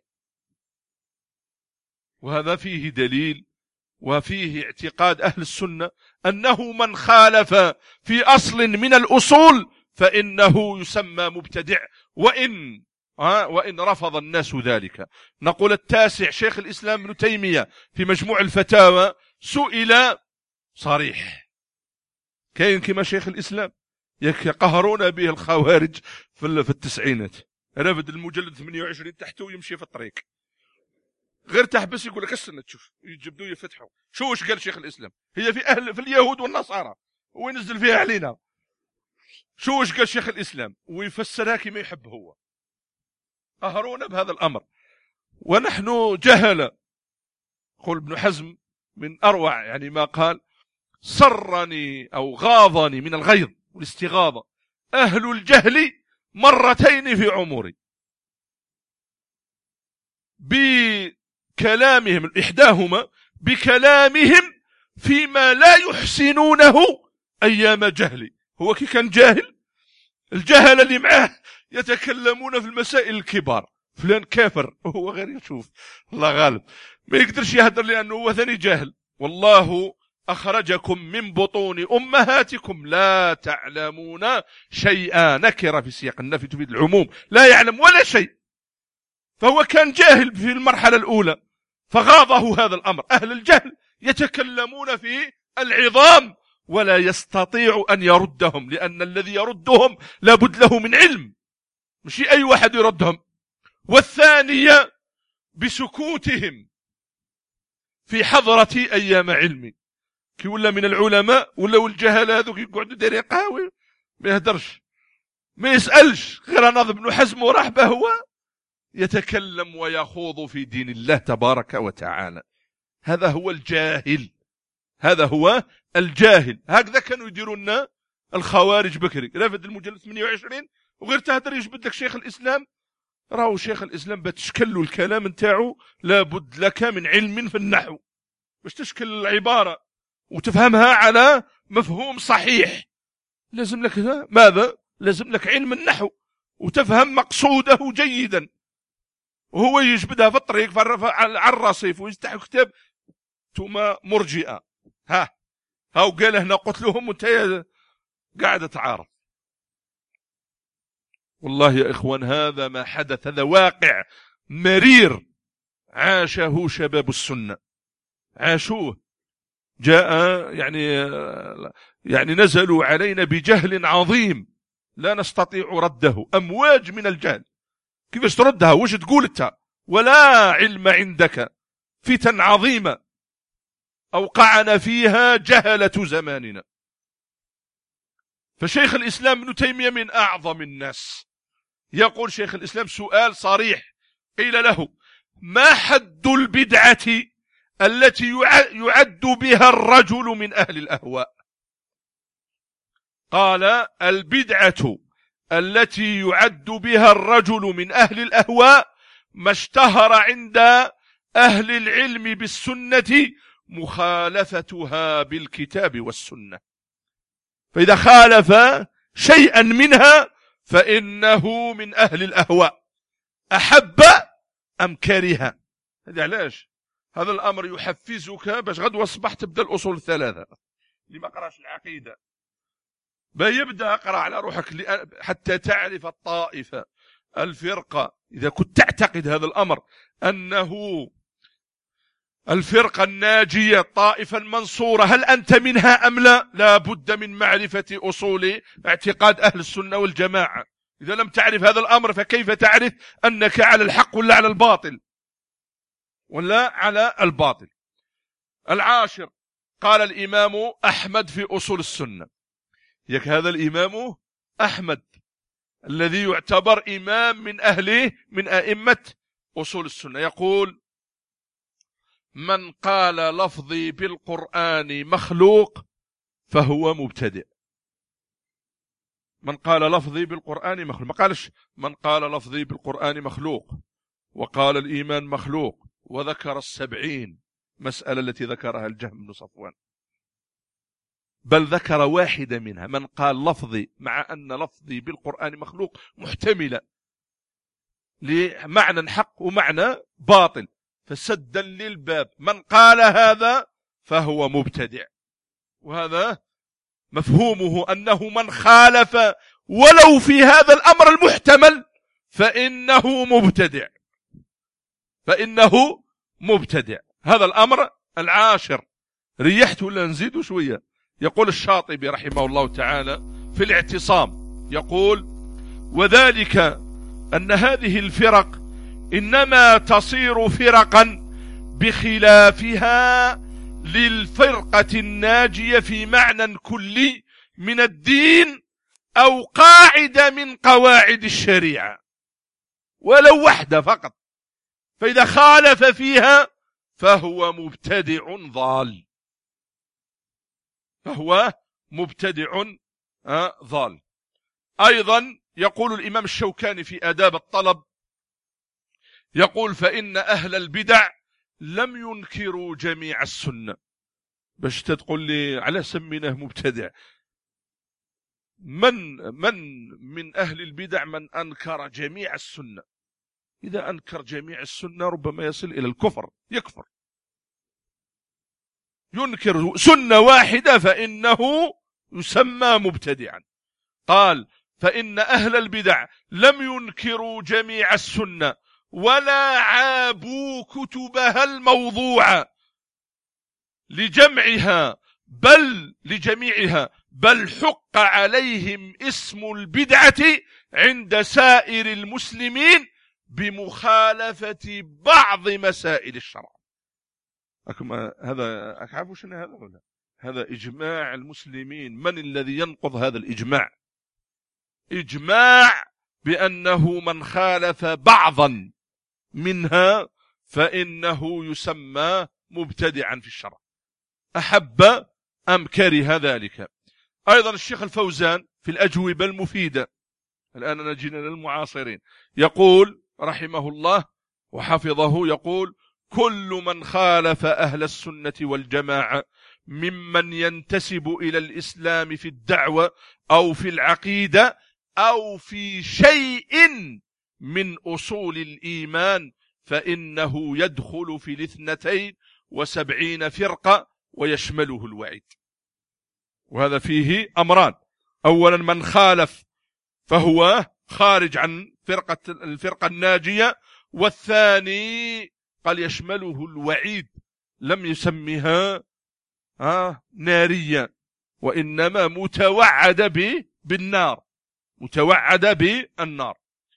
Speaker 2: وهذا فيه دليل وفيه اعتقاد أهل السنة أنه من خالف في أصل من الأصول فإنه يسمى مبتدع، وإن وإن رفض الناس ذلك. نقول التاسع شيخ الإسلام ابن تيمية في مجموع الفتاوى سئل صريح، كاين كما شيخ الإسلام يقهرون به الخوارج في التسعينات، رافد المجلد ثمانية وعشرين تحته يمشي في الطريق غير تحبس يقول لك السنة، تشوف يجبدوا يفتحوا. شو وش قال شيخ الإسلام؟ هي في أهل في اليهود والنصارى وينزل فيها علينا. شو وش قال شيخ الإسلام ويفسرها كما يحب هو. قهرونا بهذا الأمر ونحن جهل. قول ابن حزم من أروع يعني ما قال: صرني أو غاضني من الغيظ والاستغاظة أهل الجهل مرتين في عمري، بكلامهم، إحداهما بكلامهم فيما لا يحسنونه أيام جهلي. هو كي كان جاهل، الجهل اللي معاه يتكلمون في المسائل الكبار، فلان كافر وهو غير يشوف الله غالب ما يقدرش يهدر لأنه هو ثاني جاهل. والله أخرجكم من بطون أمهاتكم لا تعلمون شيئا، نكرة في سياق النفي تفيد العموم، لا يعلم ولا شيء. فهو كان جاهل في المرحلة الأولى فغاضه هذا الأمر. أهل الجهل يتكلمون في العظام ولا يستطيع أن يردهم، لأن الذي يردهم لابد له من علم، مش أي واحد يردهم. والثانية بسكوتهم في حضرة أيام علمي، كي ولا من العلماء ولا الجهل هذوك يقعدوا دايرين قهاوي ما يهدرش ما يسألش، غير ناظم بن حزم ورحبه هو يتكلم ويخوض في دين الله تبارك وتعالى. هذا هو الجاهل، هذا هو الجاهل. هكذا كانوا يديرون الخوارج بكري. رافد المجلد ثمانية وعشرين وغير تهدر يجبد لك شيخ الإسلام، راهو شيخ الإسلام بتشكلوا الكلام نتاعو لابد لك من علم في النحو باش تشكل العبارة وتفهمها على مفهوم صحيح. لازم لك ماذا؟ لازم لك علم النحو وتفهم مقصوده جيدا. وهو يجبدها في الطريق على الرصيف ويفتح كتاب ثم مرجئة، ها هاو قال هنا قتلهم وانت قاعدة تعارض. والله يا إخوان هذا ما حدث، هذا واقع مرير عاشه شباب السنة، عاشوه. جاء يعني يعني نزلوا علينا بجهل عظيم لا نستطيع رده، أمواج من الجهل. كيفاش تردها؟ وش تقول انت؟ ولا علم عندك. فتن عظيمة أوقعنا فيها جهلة زماننا. فشيخ الإسلام ابن تيمية من أعظم الناس. يقول شيخ الإسلام سؤال صريح، قيل له ما حد البدعة التي يعد بها الرجل من أهل الأهواء؟ قال البدعة التي يعد بها الرجل من أهل الأهواء ما اشتهر عند أهل العلم بالسنة مخالفتها بالكتاب والسنة. فإذا خالف شيئا منها فإنه من أهل الأهواء، أحب أم كره. هذا علاش هذا الأمر يحفزك باش غدوة أصبح تبدأ الأصول الثلاثة. اللي ما قراش العقيدة بيبدأ أقرأ على روحك حتى تعرف الطائفة الفرقة. إذا كنت تعتقد هذا الأمر أنه الفرقة الناجية الطائفة المنصورة، هل أنت منها أم لا؟ لا بد من معرفة أصول اعتقاد أهل السنة والجماعة. إذا لم تعرف هذا الأمر فكيف تعرف أنك على الحق ولا على الباطل ولا على الباطل؟ العاشر قال الإمام أحمد في أصول السنة، يك هذا الإمام أحمد الذي يعتبر إمام من أهله من أئمة أصول السنة، يقول من قال لفظي بالقرآن مخلوق فهو مبتدئ. من قال لفظي بالقرآن مخلوق، ما قالش من قال لفظي بالقرآن مخلوق وقال الإيمان مخلوق وذكر السبعين مسألة التي ذكرها الجهم بن صفوان، بل ذكر واحدة منها. من قال لفظي، مع أن لفظي بالقرآن مخلوق محتملة لمعنى حق ومعنى باطل، فسدا للباب من قال هذا فهو مبتدع. وهذا مفهومه أنه من خالف ولو في هذا الأمر المحتمل فإنه مبتدع، فإنه مبتدع. هذا الأمر العاشر. ريحت ولا نزيد شوية؟ يقول الشاطبي رحمه الله تعالى في الاعتصام، يقول وذلك أن هذه الفرق إنما تصير فرقا بخلافها للفرقة الناجية في معنى كلي من الدين أو قاعدة من قواعد الشريعة، ولو واحدة فقط، فإذا خالف فيها فهو مبتدع ضال، فهو مبتدع ضال. أيضا يقول الإمام الشوكاني في آداب الطلب، يقول فإن أهل البدع لم ينكروا جميع السنة، باش تقول لي على سميناه مبتدع. من من من أهل البدع من أنكر جميع السنة. إذا أنكر جميع السنة ربما يصل إلى الكفر، يكفر. ينكر سنة واحدة فإنه يسمى مبتدعا. قال فإن أهل البدع لم ينكروا جميع السنة ولا عابوا كتبها الموضوعة لجمعها بل لجميعها بل حق عليهم اسم البدعة عند سائر المسلمين بمخالفة بعض مسائل الشرع. هذا أعرفوا شنو هذا ولا؟ هذا إجماع المسلمين. من الذي ينقض هذا الإجماع؟ إجماع بأنه من خالف بعضا منها فإنه يسمى مبتدعا في الشرع، أحب أم كره ذلك. أيضا الشيخ الفوزان في الأجوبة المفيدة، الآن نجينا للمعاصرين، يقول رحمه الله وحفظه، يقول كل من خالف أهل السنة والجماعة ممن ينتسب إلى الإسلام في الدعوة أو في العقيدة أو في شيء من أصول الإيمان فإنه يدخل في الاثنتين وسبعين فرقة ويشمله الوعيد. وهذا فيه أمران: أولا من خالف فهو خارج عن فرقة الفرقة الناجية، والثاني قال يشمله الوعيد، لم يسميها آه نارية وإنما متوعد بالنار، متوعد بالنار.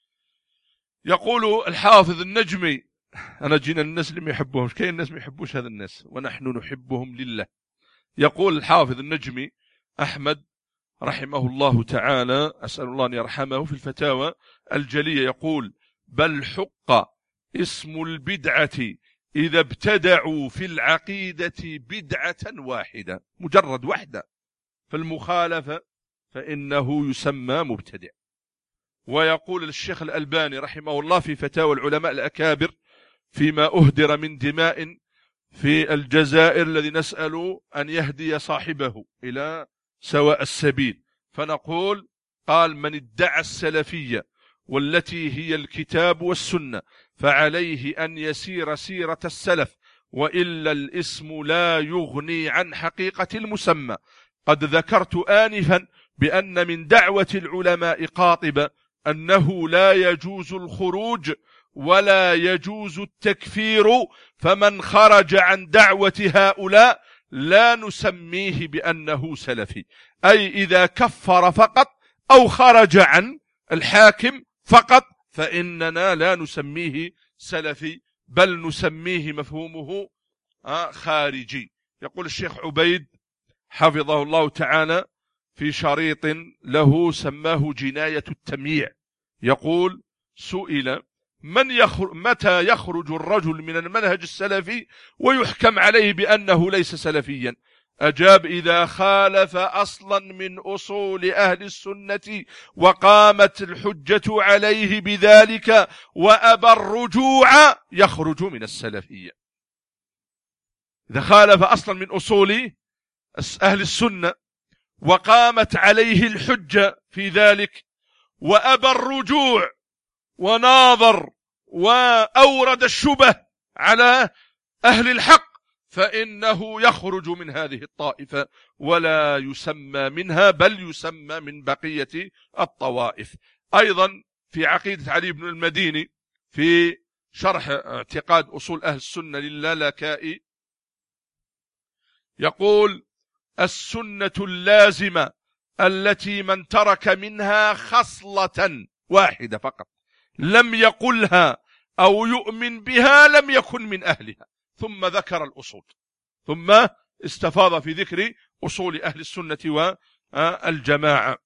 Speaker 2: يقول الحافظ النجمي، أنا جينا الناس اللي ما يحبوهمش، كاين الناس ما يحبوش هذا الناس ونحن نحبهم لله. يقول الحافظ النجمي أحمد رحمه الله تعالى، أسأل الله أن يرحمه، في الفتاوى الجلية يقول بل حق اسم البدعة إذا ابتدعوا في العقيدة بدعة واحدة، مجرد واحدة، فالمخالفة فإنه يسمى مبتدع. ويقول الشيخ الألباني رحمه الله في فتاوى العلماء الأكابر فيما أهدر من دماء في الجزائر الذي نسأل أن يهدي صاحبه إلى سواء السبيل، فنقول قال من ادعى السلفية والتي هي الكتاب والسنة فعليه أن يسير سيرة السلف، وإلا الاسم لا يغني عن حقيقة المسمى. قد ذكرت آنفا بأن من دعوة العلماء قاطبة أنه لا يجوز الخروج ولا يجوز التكفير، فمن خرج عن دعوة هؤلاء لا نسميه بأنه سلفي، أي إذا كفر فقط أو خرج عن الحاكم فقط فإننا لا نسميه سلفي، بل نسميه مفهومه خارجي. يقول الشيخ عبيد حفظه الله تعالى في شريط له سماه جناية التمييع، يقول سئل من يخرج متى يخرج الرجل من المنهج السلفي ويحكم عليه بأنه ليس سلفيا؟ أجاب إذا خالف أصلا من أصول أهل السنة وقامت الحجة عليه بذلك وأبى الرجوع يخرج من السلفية. إذا خالف أصلا من أصول أهل السنة وقامت عليه الحجة في ذلك وأبى الرجوع وناظر وأورد الشبه على أهل الحق فإنه يخرج من هذه الطائفة ولا يسمى منها بل يسمى من بقية الطوائف. أيضا في عقيدة علي بن المديني في شرح اعتقاد أصول أهل السنة للالكائي يقول السنة اللازمة التي من ترك منها خصلة واحدة فقط لم يقلها أو يؤمن بها لم يكن من أهلها، ثم ذكر الأصول، ثم استفاض في ذكر أصول أهل السنة والجماعة.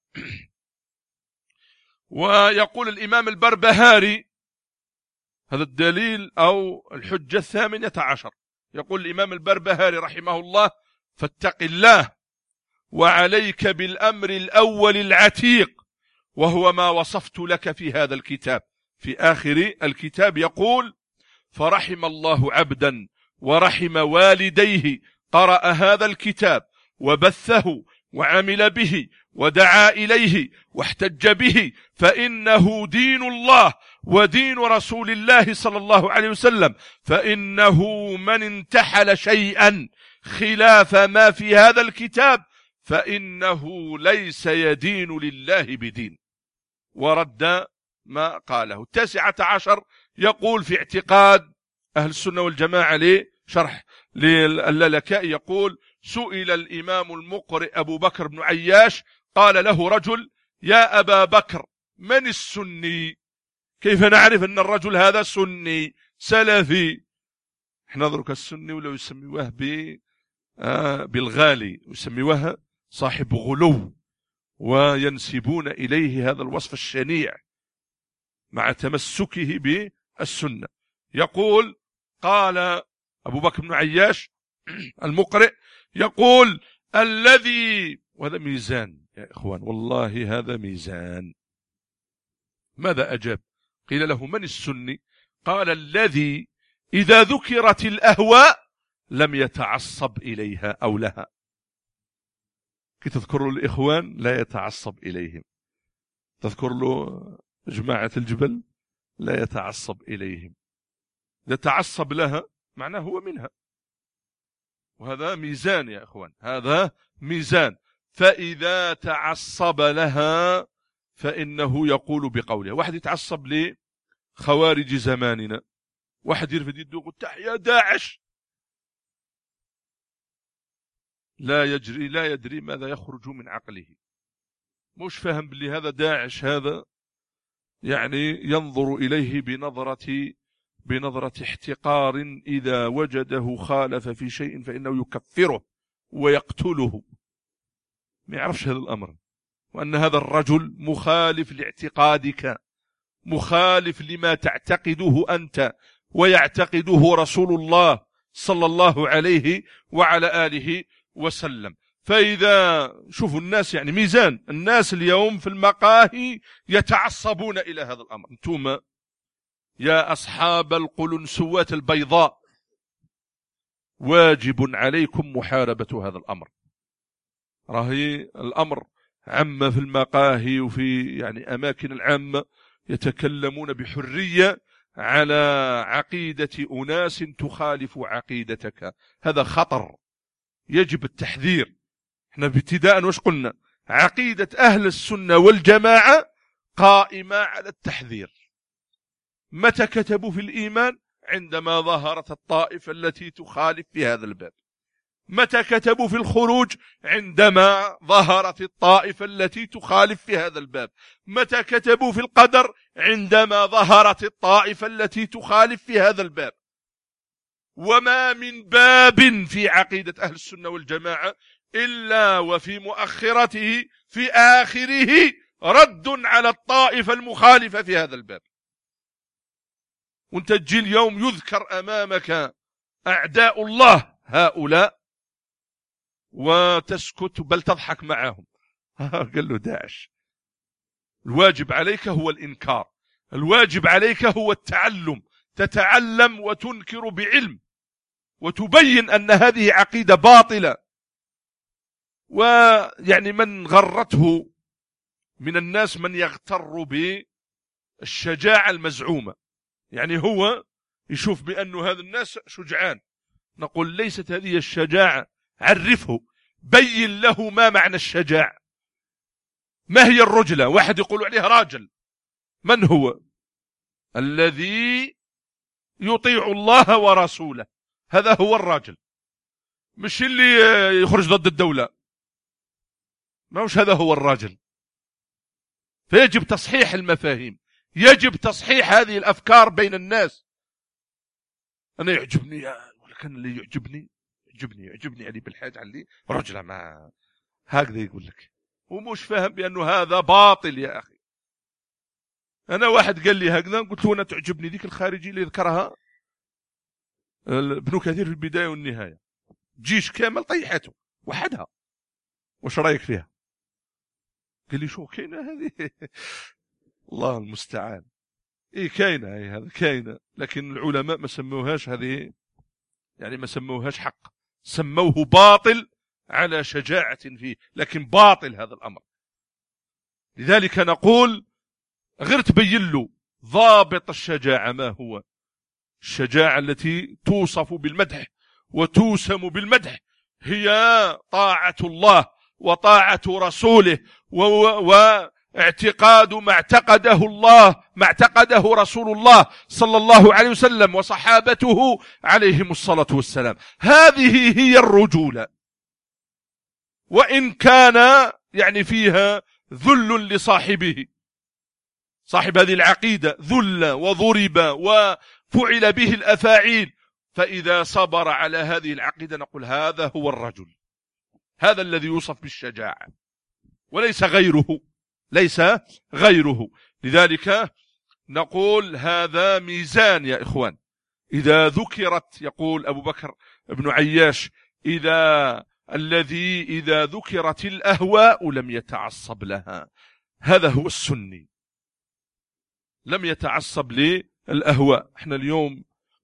Speaker 2: ويقول الإمام البربهاري، هذا الدليل أو الحجة الثامنة عشر، يقول الإمام البربهاري رحمه الله فاتق الله وعليك بالأمر الأول العتيق وهو ما وصفت لك في هذا الكتاب. في آخر الكتاب يقول فرحم الله عبدا ورحم والديه قرأ هذا الكتاب وبثه وعمل به ودعا إليه واحتج به فإنه دين الله ودين رسول الله صلى الله عليه وسلم، فإنه من انتحل شيئا خلاف ما في هذا الكتاب فإنه ليس يدين لله بدين، ورد ما قاله. التاسعة عشر يقول في اعتقاد أهل السنة والجماعة لشرح للالكائي، يقول: سئل الإمام المقرئ أبو بكر بن عياش قال له رجل: يا أبا بكر من السني؟ كيف نعرف أن الرجل هذا سني سلفي؟ احنا نظرك السني ولو يسميوه ب آه بالغالي، يسميوه صاحب غلو، وينسبون إليه هذا الوصف الشنيع مع تمسكه بالسنة. يقول: قال أبو بكر بن عياش المقرئ، يقول: الذي، وهذا ميزان يا إخوان، والله هذا ميزان. ماذا أجاب؟ قيل له: من السني؟ قال: الذي إذا ذكرت الأهواء لم يتعصب إليها أو لها. كي تذكر له الإخوان لا يتعصب إليهم، تذكر له جماعة الجبل لا يتعصب إليهم، إذا تعصب لها معناه هو منها. وهذا ميزان يا إخوان، هذا ميزان. فإذا تعصب لها فإنه يقول بقوله. واحد يتعصب لخوارج زماننا، واحد يرفد يده يقول: تحيا داعش، لا يجري لا يدري ماذا يخرج من عقله، مش فاهم باللي هذا داعش، هذا يعني ينظر إليه بنظرة بنظرة احتقار، إذا وجده خالف في شيء فإنه يكفره ويقتله. ما يعرفش هذا الأمر، وأن هذا الرجل مخالف لاعتقادك، مخالف لما تعتقده أنت ويعتقده رسول الله صلى الله عليه وعلى آله وسلم. فإذا شوفوا الناس، يعني ميزان، الناس اليوم في المقاهي يتعصبون إلى هذا الأمر. أنتم يا أصحاب القلنسوات البيضاء واجب عليكم محاربة هذا الأمر. راهي الأمر عم في المقاهي وفي يعني أماكن العامة يتكلمون بحرية على عقيدة أناس تخالف عقيدتك، هذا خطر، يجب التحذير. احنا ابتداء وش قلنا؟ عقيدة أهل السنة والجماعة قائمة على التحذير. متى كتبوا في الإيمان؟ عندما ظهرت الطائفة التي تخالف في هذا الباب. متى كتبوا في الخروج؟ عندما ظهرت الطائفة التي تخالف في هذا الباب. متى كتبوا في القدر؟ عندما ظهرت الطائفة التي تخالف في هذا الباب. وما من باب في عقيدة أهل السنة والجماعة إلا وفي مؤخرته في آخره رد على الطائفة المخالفة في هذا الباب. وانت تجي اليوم يذكر أمامك أعداء الله هؤلاء وتسكت بل تضحك معهم. قال له داعش. الواجب عليك هو الإنكار، الواجب عليك هو التعلم، تتعلم وتنكر بعلم وتبين أن هذه عقيدة باطلة. ويعني من غرته من الناس من يغتر بالشجاعة المزعومة، يعني هو يشوف بأن هذا الناس شجعان. نقول ليست هذه الشجاعة، عرفه، بين له ما معنى الشجاعة، ما هي الرجلة. واحد يقول عليه راجل، من هو؟ الذي يطيع الله ورسوله، هذا هو الراجل، مش اللي يخرج ضد الدولة، ما وش هذا هو الراجل. فيجب تصحيح المفاهيم، يجب تصحيح هذه الأفكار بين الناس. أنا يعجبني، ولكن اللي يعجبني يعجبني يعجبني علي بالحاج علي رجلة، ما هكذا يقول لك، ومش فاهم بأنه هذا باطل يا أخي. أنا واحد قال لي هكذا، قلت له أنا تعجبني ذيك الخارجي اللي ذكرها ابن كثير في البداية والنهاية، جيش كامل طيحته وحدها، وش رأيك فيها؟ قال لي شو كاينة هذه؟ الله المستعان. إيه كاينة، إيه هذا كاينة، لكن العلماء ما سموهاش هذه، يعني ما سموهاش حق، سموه باطل على شجاعة فيه، لكن باطل هذا الأمر. لذلك نقول غير تبين له ضابط الشجاعة ما هو. الشجاعة التي توصف بالمدح وتوسم بالمدح هي طاعة الله وطاعة رسوله واعتقاد ما اعتقده الله ما اعتقده رسول الله صلى الله عليه وسلم وصحابته عليهم الصلاة والسلام. هذه هي الرجولة، وإن كان يعني فيها ذل لصاحبه، صاحب هذه العقيدة ذل وضرب وفعل به الأفاعيل، فإذا صبر على هذه العقيدة نقول هذا هو الرجل، هذا الذي يوصف بالشجاعة وليس غيره، ليس غيره. لذلك نقول هذا ميزان يا إخوان. إذا ذكرت، يقول أبو بكر بن عياش، إذا الذي إذا ذكرت الأهواء لم يتعصب لها، هذا هو السني، لم يتعصب للأهواء. احنا اليوم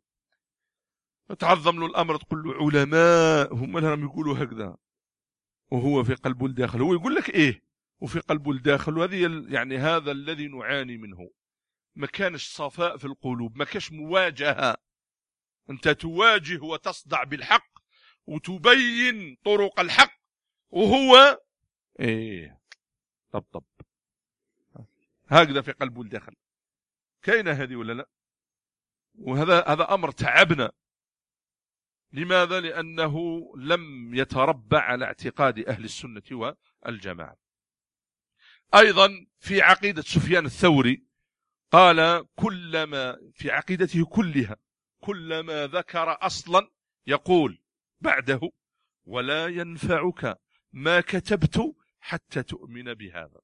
Speaker 2: تعظم له الأمر، تقول له علماء هم لهم يقولوا هكذا، وهو في قلبه الداخل هو يقول لك إيه وفي قلبه الداخل. وهذه يعني هذا الذي نعاني منه، ما كانش صفاء في القلوب، ما كانش مواجهة، أنت تواجه وتصدع بالحق وتبين طرق الحق، وهو إيه طب طب هكذا في قلبه الداخل. كاينة هذه ولا لا؟ وهذا هذا أمر تعبنا. لماذا؟ لأنه لم يتربى على اعتقاد أهل السنة والجماعة. أيضا في عقيدة سفيان الثوري قال كلما في عقيدته كلها كلما ذكر أصلا يقول بعده ولا ينفعك ما كتبت حتى تؤمن بهذا.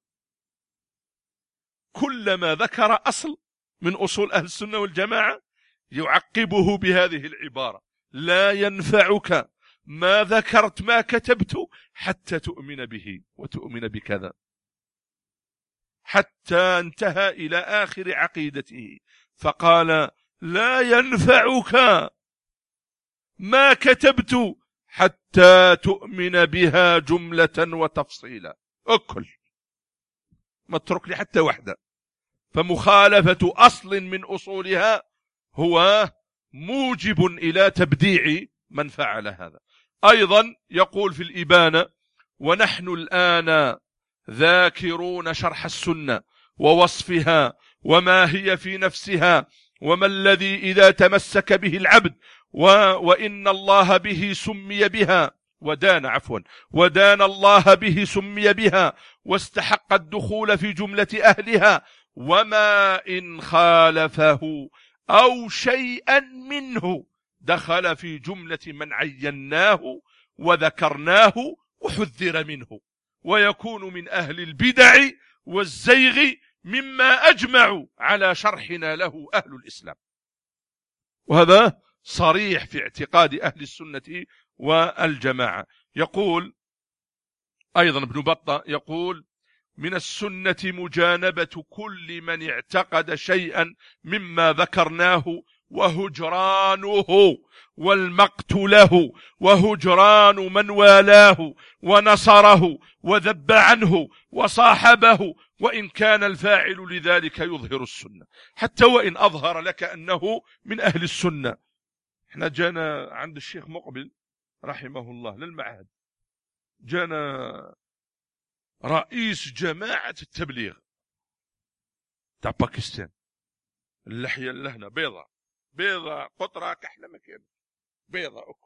Speaker 2: كلما ذكر أصل من أصول أهل السنة والجماعة يعقبه بهذه العبارة لا ينفعك ما ذكرت ما كتبت حتى تؤمن به وتؤمن بكذا، حتى انتهى إلى آخر عقيدته فقال لا ينفعك ما كتبت حتى تؤمن بها جملة وتفصيلا. أكل ما اترك لي حتى واحدة. فمخالفة أصل من أصولها هو موجب إلى تبديع من فعل هذا. أيضا يقول في الإبانة ونحن الآن ذاكرون شرح السنة ووصفها وما هي في نفسها وما الذي إذا تمسك به العبد و... وإن الله به سمي بها ودان عفوا ودان الله به سمي بها واستحق الدخول في جملة أهلها، وما إن خالفه أو شيئا منه دخل في جملة من عيناه وذكرناه وحذر منه، ويكون من أهل البدع والزيغ مما أجمعوا على شرحنا له أهل الإسلام. وهذا صريح في اعتقاد أهل السنة والجماعة. يقول أيضا ابن بطة يقول من السنة مجانبة كل من اعتقد شيئا مما ذكرناه وهجرانه والمقت له وهجران من والاه ونصره وذب عنه وصاحبه، وإن كان الفاعل لذلك يظهر السنة، حتى وإن أظهر لك أنه من أهل السنة. احنا جانا عند الشيخ مقبل رحمه الله للمعهد، جانا رئيس جماعة التبليغ تاع باكستان، اللحية اللهنة بيضة بيضة قطرة كحلة مكان بيضة أكل،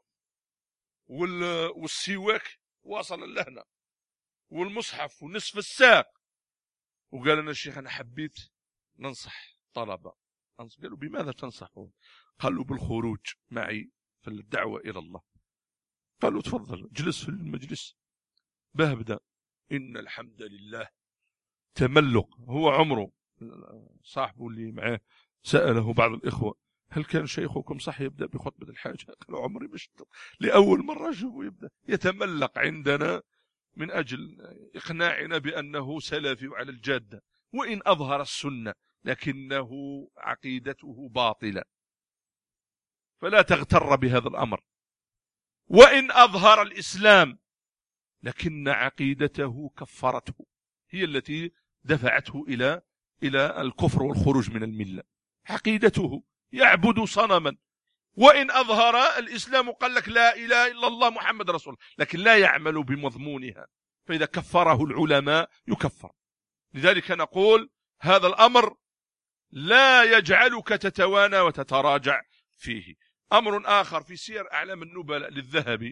Speaker 2: والسواك واصل اللهنة والمصحف ونصف الساق. وقال لنا الشيخ أنا حبيت ننصح طلبة. قالوا بماذا تنصحون؟ قالوا بالخروج معي في الدعوة إلى الله. قالوا تفضل جلس في المجلس. بهبدأ إن الحمد لله تملق. هو عمره صاحبه اللي معه سأله بعض الإخوة هل كان شيخكم صح يبدأ بخطبة الحاجة؟ قالوا عمري مش لأول مرة أشوفه يبدأ يتملق عندنا من أجل إقناعنا بأنه سلفي على الجادة، وإن أظهر السنة لكنه عقيدته باطلة. فلا تغتر بهذا الأمر. وإن أظهر الإسلام، لكن عقيدته كفرته، هي التي دفعته إلى إلى الكفر والخروج من الملة. عقيدته يعبد صنما، وإن أظهر الإسلام قال لك لا إله إلا الله محمد رسول الله، لكن لا يعمل بمضمونها، فإذا كفره العلماء يكفر. لذلك نقول هذا الأمر لا يجعلك تتوانى وتتراجع فيه. أمر آخر في سير أعلام النبلاء للذهبي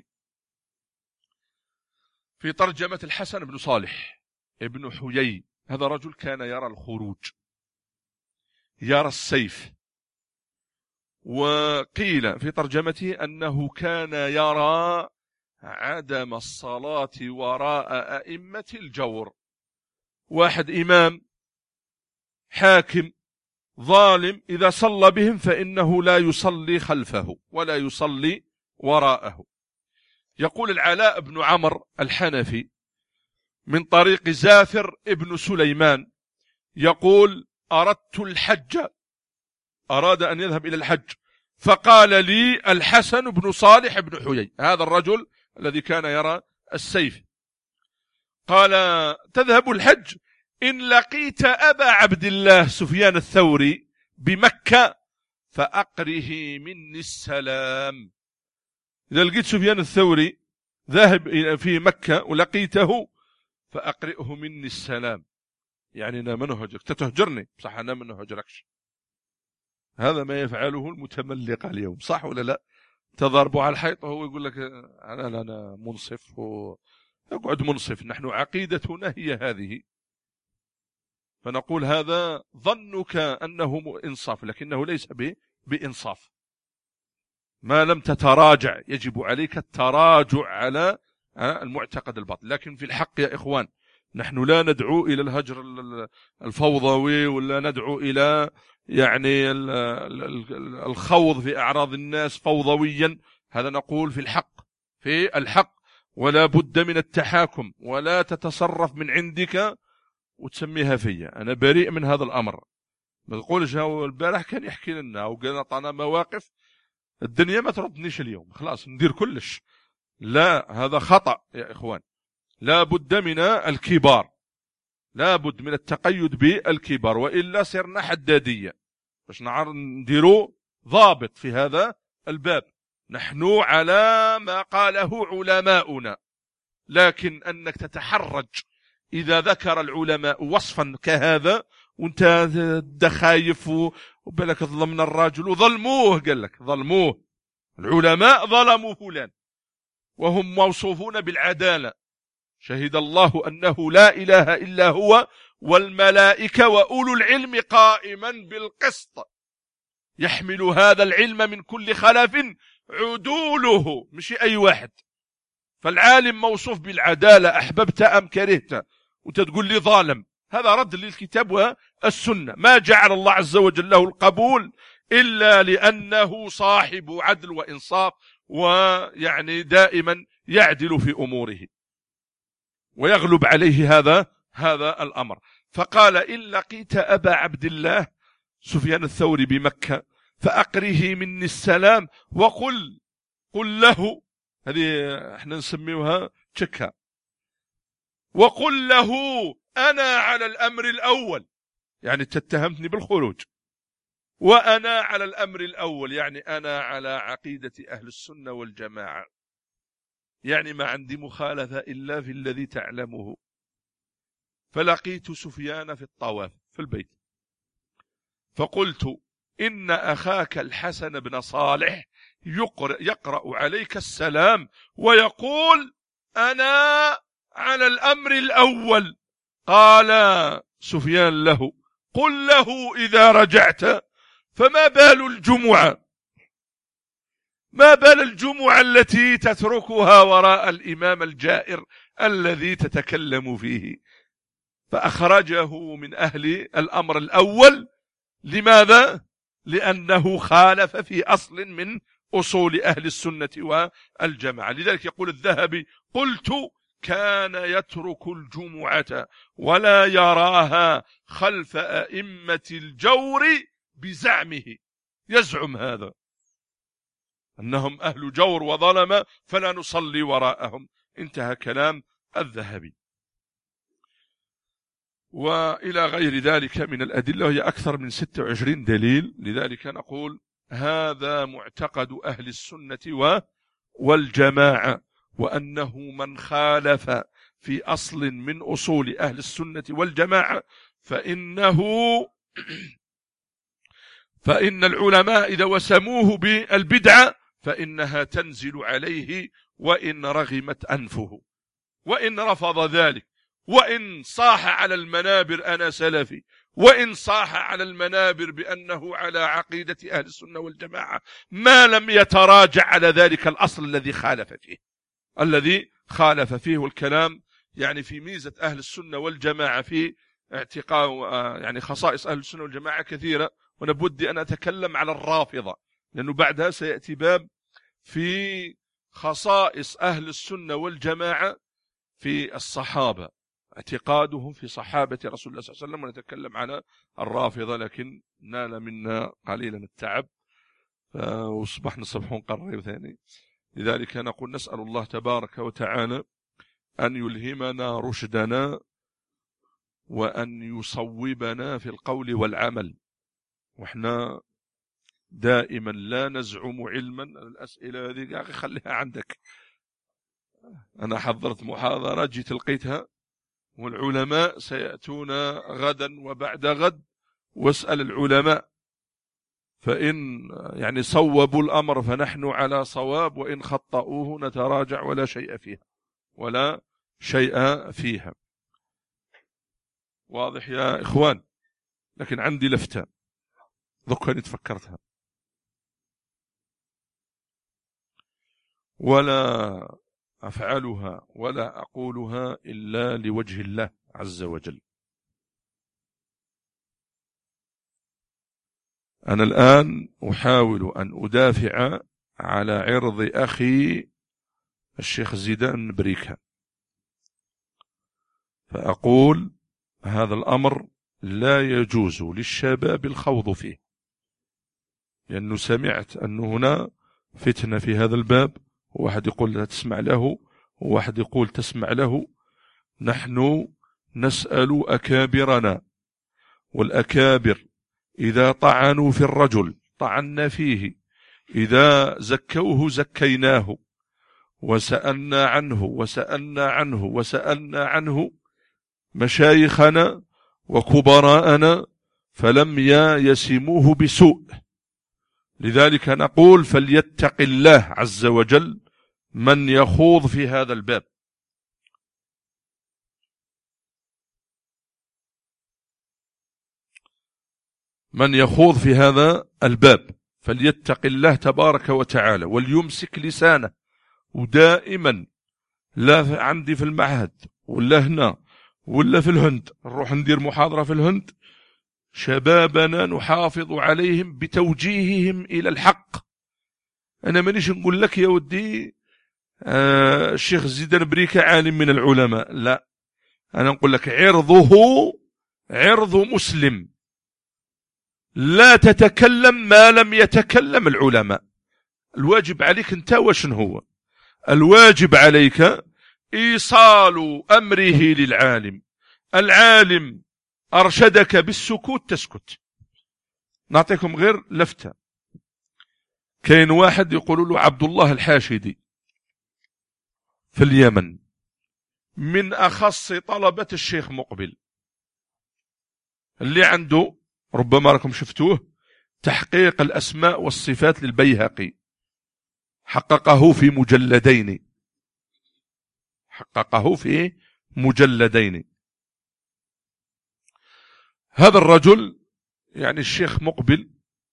Speaker 2: في ترجمة الحسن بن صالح ابن حيي، هذا رجل كان يرى الخروج، يرى السيف، وقيل في ترجمته أنه كان يرى عدم الصلاة وراء أئمة الجور. واحد إمام حاكم ظالم إذا صلى بهم فإنه لا يصلي خلفه ولا يصلي وراءه. يقول العلاء بن عمرو الحنفي من طريق زافر ابن سليمان، يقول أردت الحج، أراد أن يذهب إلى الحج، فقال لي الحسن بن صالح بن حيي، هذا الرجل الذي كان يرى السيف، قال تذهب الحج إن لقيت أبا عبد الله سفيان الثوري بمكة فأقره مني السلام. إذا لقيت سفيان الثوري ذاهب في مكة ولقيته فأقرئه مني السلام، يعني أنا من هجرك، تتهجرني صح، أنا من هجركش. هذا ما يفعله المتملقة اليوم، صح ولا لا؟ تضربوا على الحيط وهو يقول لك أنا أنا منصف، ويقعد منصف. نحن عقيدتنا هي هذه، فنقول هذا ظنك أنه إنصاف، لكنه ليس بإنصاف. ما لم تتراجع، يجب عليك التراجع على المعتقد الباطل. لكن في الحق يا إخوان، نحن لا ندعو إلى الهجر الفوضوي، ولا ندعو إلى يعني الخوض في أعراض الناس فوضويا. هذا نقول في الحق، في الحق، ولا بد من التحاكم، ولا تتصرف من عندك وتسميها فيا أنا بريء من هذا الأمر. ما تقولش هو البارح كان يحكي لنا وقال طعنا مواقف، الدنيا ما تردنيش اليوم خلاص ندير كلش. لا، هذا خطأ يا إخوان. لا بد من الكبار، لا بد من التقيد بالكبار، وإلا صرنا حدادية باش نديروا ضابط في هذا الباب. نحن على ما قاله علماؤنا، لكن أنك تتحرج إذا ذكر العلماء وصفا كهذا وانت دخايف وبلك ظلمنا الراجل وظلموه، قال لك ظلموه، العلماء ظلموا فلان وهم موصوفون بالعدالة، شهد الله أنه لا إله إلا هو والملائكة وأولو العلم قائما بالقسط، يحمل هذا العلم من كل خلف عدوله، مش أي واحد. فالعالم موصوف بالعدالة، أحببت أم كرهت، وتقول لي ظالم، هذا رد للكتاب والسنة. ما جعل الله عز وجل له القبول إلا لأنه صاحب عدل وإنصاف، ويعني دائما يعدل في أموره ويغلب عليه هذا هذا الأمر. فقال إن لقيت أبا عبد الله سفيان الثوري بمكة فأقره مني السلام وقل قل له، هذه احنا نسميها تشكها، وقل له أنا على الأمر الأول، يعني تتهمتني بالخروج، وأنا على الأمر الأول يعني أنا على عقيدة أهل السنة والجماعة، يعني ما عندي مخالفة إلا في الذي تعلمه. فلقيت سفيان في الطواف في البيت فقلت إن أخاك الحسن بن صالح يقرأ, يقرأ عليك السلام ويقول أنا على الأمر الأول. قال سفيان له قل له إذا رجعت فما بال الجمعة، ما بال الجمعة التي تتركها وراء الإمام الجائر الذي تتكلم فيه. فأخرجه من أهل الأمر الأول. لماذا؟ لأنه خالف في أصل من أصول أهل السنة والجماعة. لذلك يقول الذهبي قلت كان يترك الجمعة ولا يراها خلف أئمة الجور بزعمه، يزعم هذا أنهم أهل جور وظلم فلا نصلي وراءهم. انتهى كلام الذهبي. وإلى غير ذلك من الأدلة، هي أكثر من ستة وعشرين دليل. لذلك نقول هذا معتقد أهل السنة والجماعة، وأنه من خالف في أصل من أصول أهل السنة والجماعة فإنه فإن العلماء إذا وسموه بالبدعة فإنها تنزل عليه وإن رغمت أنفه، وإن رفض ذلك، وإن صاح على المنابر أنا سلفي، وإن صاح على المنابر بأنه على عقيدة أهل السنة والجماعة، ما لم يتراجع على ذلك الأصل الذي خالف فيه الذي خالف فيه. والكلام يعني في ميزة أهل السنة والجماعة في اعتقاد يعني خصائص أهل السنة والجماعة كثيرة، وأنا بودي أن أتكلم على الرافضة، لأنه بعدها سيأتي باب في خصائص أهل السنة والجماعة في الصحابة، اعتقادهم في صحابة رسول الله صلى الله عليه وسلم، ونتكلم على الرافضة، لكن نال منا قليلا التعب فأصبحنا صبحون قريب ثاني. لذلك نقول نسأل الله تبارك وتعالى أن يلهمنا رشدنا وأن يصوبنا في القول والعمل. وإحنا دائما لا نزعم علما. الأسئلة هذه يا أخي خليها عندك، أنا حضرت محاضرة جيت لقيتها، والعلماء سيأتون غدا وبعد غد، واسأل العلماء، فإن يعني صوبوا الأمر فنحن على صواب، وإن خطأوه نتراجع ولا شيء فيها ولا شيء فيها. واضح يا إخوان؟ لكن عندي لفتة ذكرني تفكرتها، ولا أفعلها ولا أقولها إلا لوجه الله عز وجل. أنا الآن أحاول أن أدافع على عرض أخي الشيخ زيدان بريكا، فأقول هذا الأمر لا يجوز للشباب الخوض فيه، لأنه سمعت أن هنا فتنة في هذا الباب، وواحد يقول لا تسمع له، وواحد يقول تسمع له. نحن نسأل أكابرنا، والأكابر إذا طعنوا في الرجل طعنا فيه، إذا زكوه زكيناه، وسألنا عنه وسألنا عنه وسألنا عنه مشايخنا وكبراءنا فلم يسموه بسوء. لذلك نقول فليتق الله عز وجل من يخوض في هذا الباب. من يخوض في هذا الباب فليتق الله تبارك وتعالى وليمسك لسانه. ودائما لا عندي في المعهد ولا هنا ولا في الهند، نروح ندير محاضرة في الهند، شبابنا نحافظ عليهم بتوجيههم إلى الحق. أنا مانيش نقول لك يا ودي آه الشيخ زيدان بريكا عالم من العلماء، لا، أنا نقول لك عرضه عرض مسلم، لا تتكلم ما لم يتكلم العلماء. الواجب عليك انت وشن هو؟ الواجب عليك إيصال أمره للعالم. العالم أرشدك بالسكوت تسكت. نعطيكم غير لفتة. كاين واحد يقول له عبد الله الحاشدي في اليمن، من أخص طلبة الشيخ مقبل، اللي عنده ربما راكم شفتوه تحقيق الأسماء والصفات للبيهقي، حققه في مجلدين حققه في مجلدين. هذا الرجل يعني الشيخ مقبل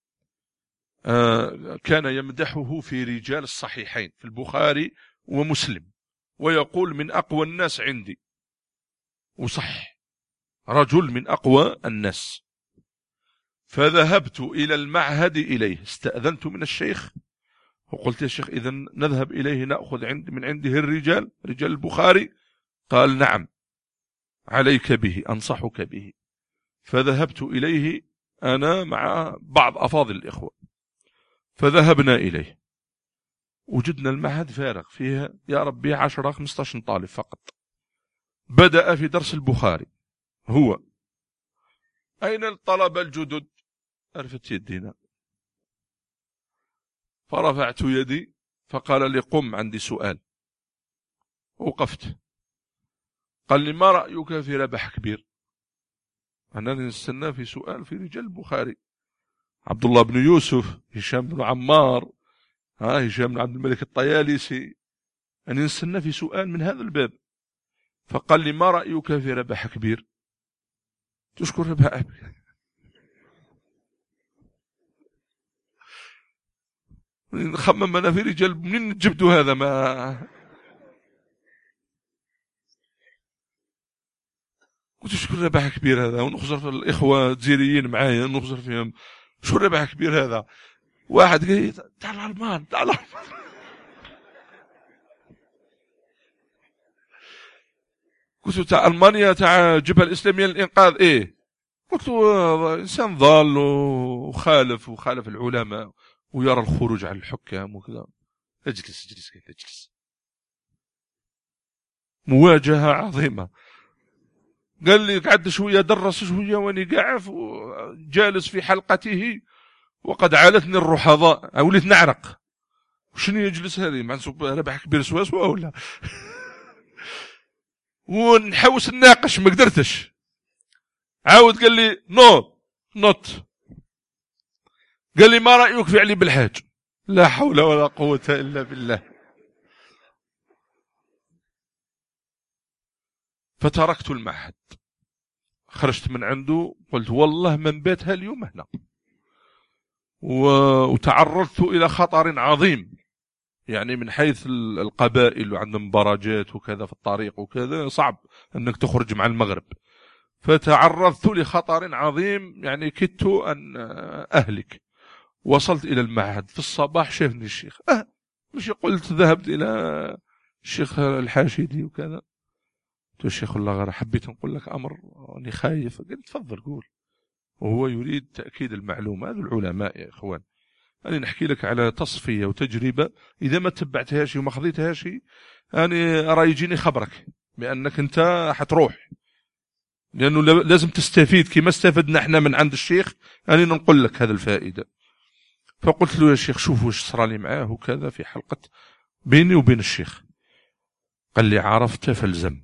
Speaker 2: آه كان يمدحه في رجال الصحيحين في البخاري ومسلم، ويقول من أقوى الناس عندي، وصح رجل من أقوى الناس. فذهبت إلى المعهد إليه، استأذنت من الشيخ وقلت يا شيخ إذن نذهب إليه نأخذ عند من عنده الرجال رجال البخاري. قال نعم عليك به، أنصحك به. فذهبت إليه أنا مع بعض أفاضل الإخوة، فذهبنا إليه وجدنا المعهد فارغ فيه يا ربي عشرة خمسطاش طالب فقط. بدأ في درس البخاري هو. أين الطلبة الجدد؟ أرفت يدينا، فرفعت يدي فقال لي قم عندي سؤال. وقفت. قال لي ما رأيك في ربح كبير؟ أنا نستنى في سؤال في رجال البخاري، عبد الله بن يوسف، هشام بن عمار، ها هشام بن عبد الملك الطيالسي، أنا نستنى في سؤال من هذا الباب. فقال لي ما رأيك في ربح كبير؟ تشكر ربح كبير؟ نخمم أنا في رجال، منين جبتوا هذا؟ ما قلت شكون ربح كبير هذا؟ ونخزر في الإخوة الجزائريين معايا، نخزر فيهم شو ربح كبير هذا؟ واحد قال لي تعال الألمان، تعال الألمان. قلت له تاع ألمانيا، تاع الجبهة الإسلامية للإنقاذ. إيه؟ قلت له إنسان ضال وخالف وخالف العلماء ويرى الخروج على الحكام وكذا. اجلس اجلس اجلس. مواجهة عظيمة. قال لي قعد شوية، درس شوية واني قاعد جالس في حلقته وقد عالتني الرحضاء، وليت نعرق. وشنو يجلس هذه مع ربح كبير سواسوا ولا؟ ونحوس نناقش ما قدرتش. عاود قال لي نو نوت. قال لي ما رأيك في علي بالحاج؟ لا حول ولا قوة إلا بالله. فتركت المعهد، خرجت من عنده، قلت والله من بيتها اليوم هنا. وتعرضت إلى خطر عظيم، يعني من حيث القبائل وعندهم براجات وكذا في الطريق وكذا، صعب أنك تخرج مع المغرب. فتعرضت لخطر عظيم، يعني كدت أن أهلك. وصلت إلى المعهد في الصباح، شافني الشيخ، أه مش قلت ذهبت إلى الشيخ الحاشدي وكذا. قلت الشيخ الله غير حبيت نقول لك أمر، أني خايف. قلت تفضل قول. وهو يريد تأكيد المعلومة. هذا العلماء يا إخوان، أنا نحكي لك على تصفية وتجربة، إذا ما تبعتهاش وما خذيتهاش أنا أرى يجيني خبرك بأنك أنت حتروح، لأنه لازم تستفيد كما استفدنا احنا من عند الشيخ. أنا نقول لك هذا الفائدة. فقلت له يا شيخ شوف واش صرا لي معاه وكذا في حلقة بيني وبين الشيخ. قال لي عرفت فالزم.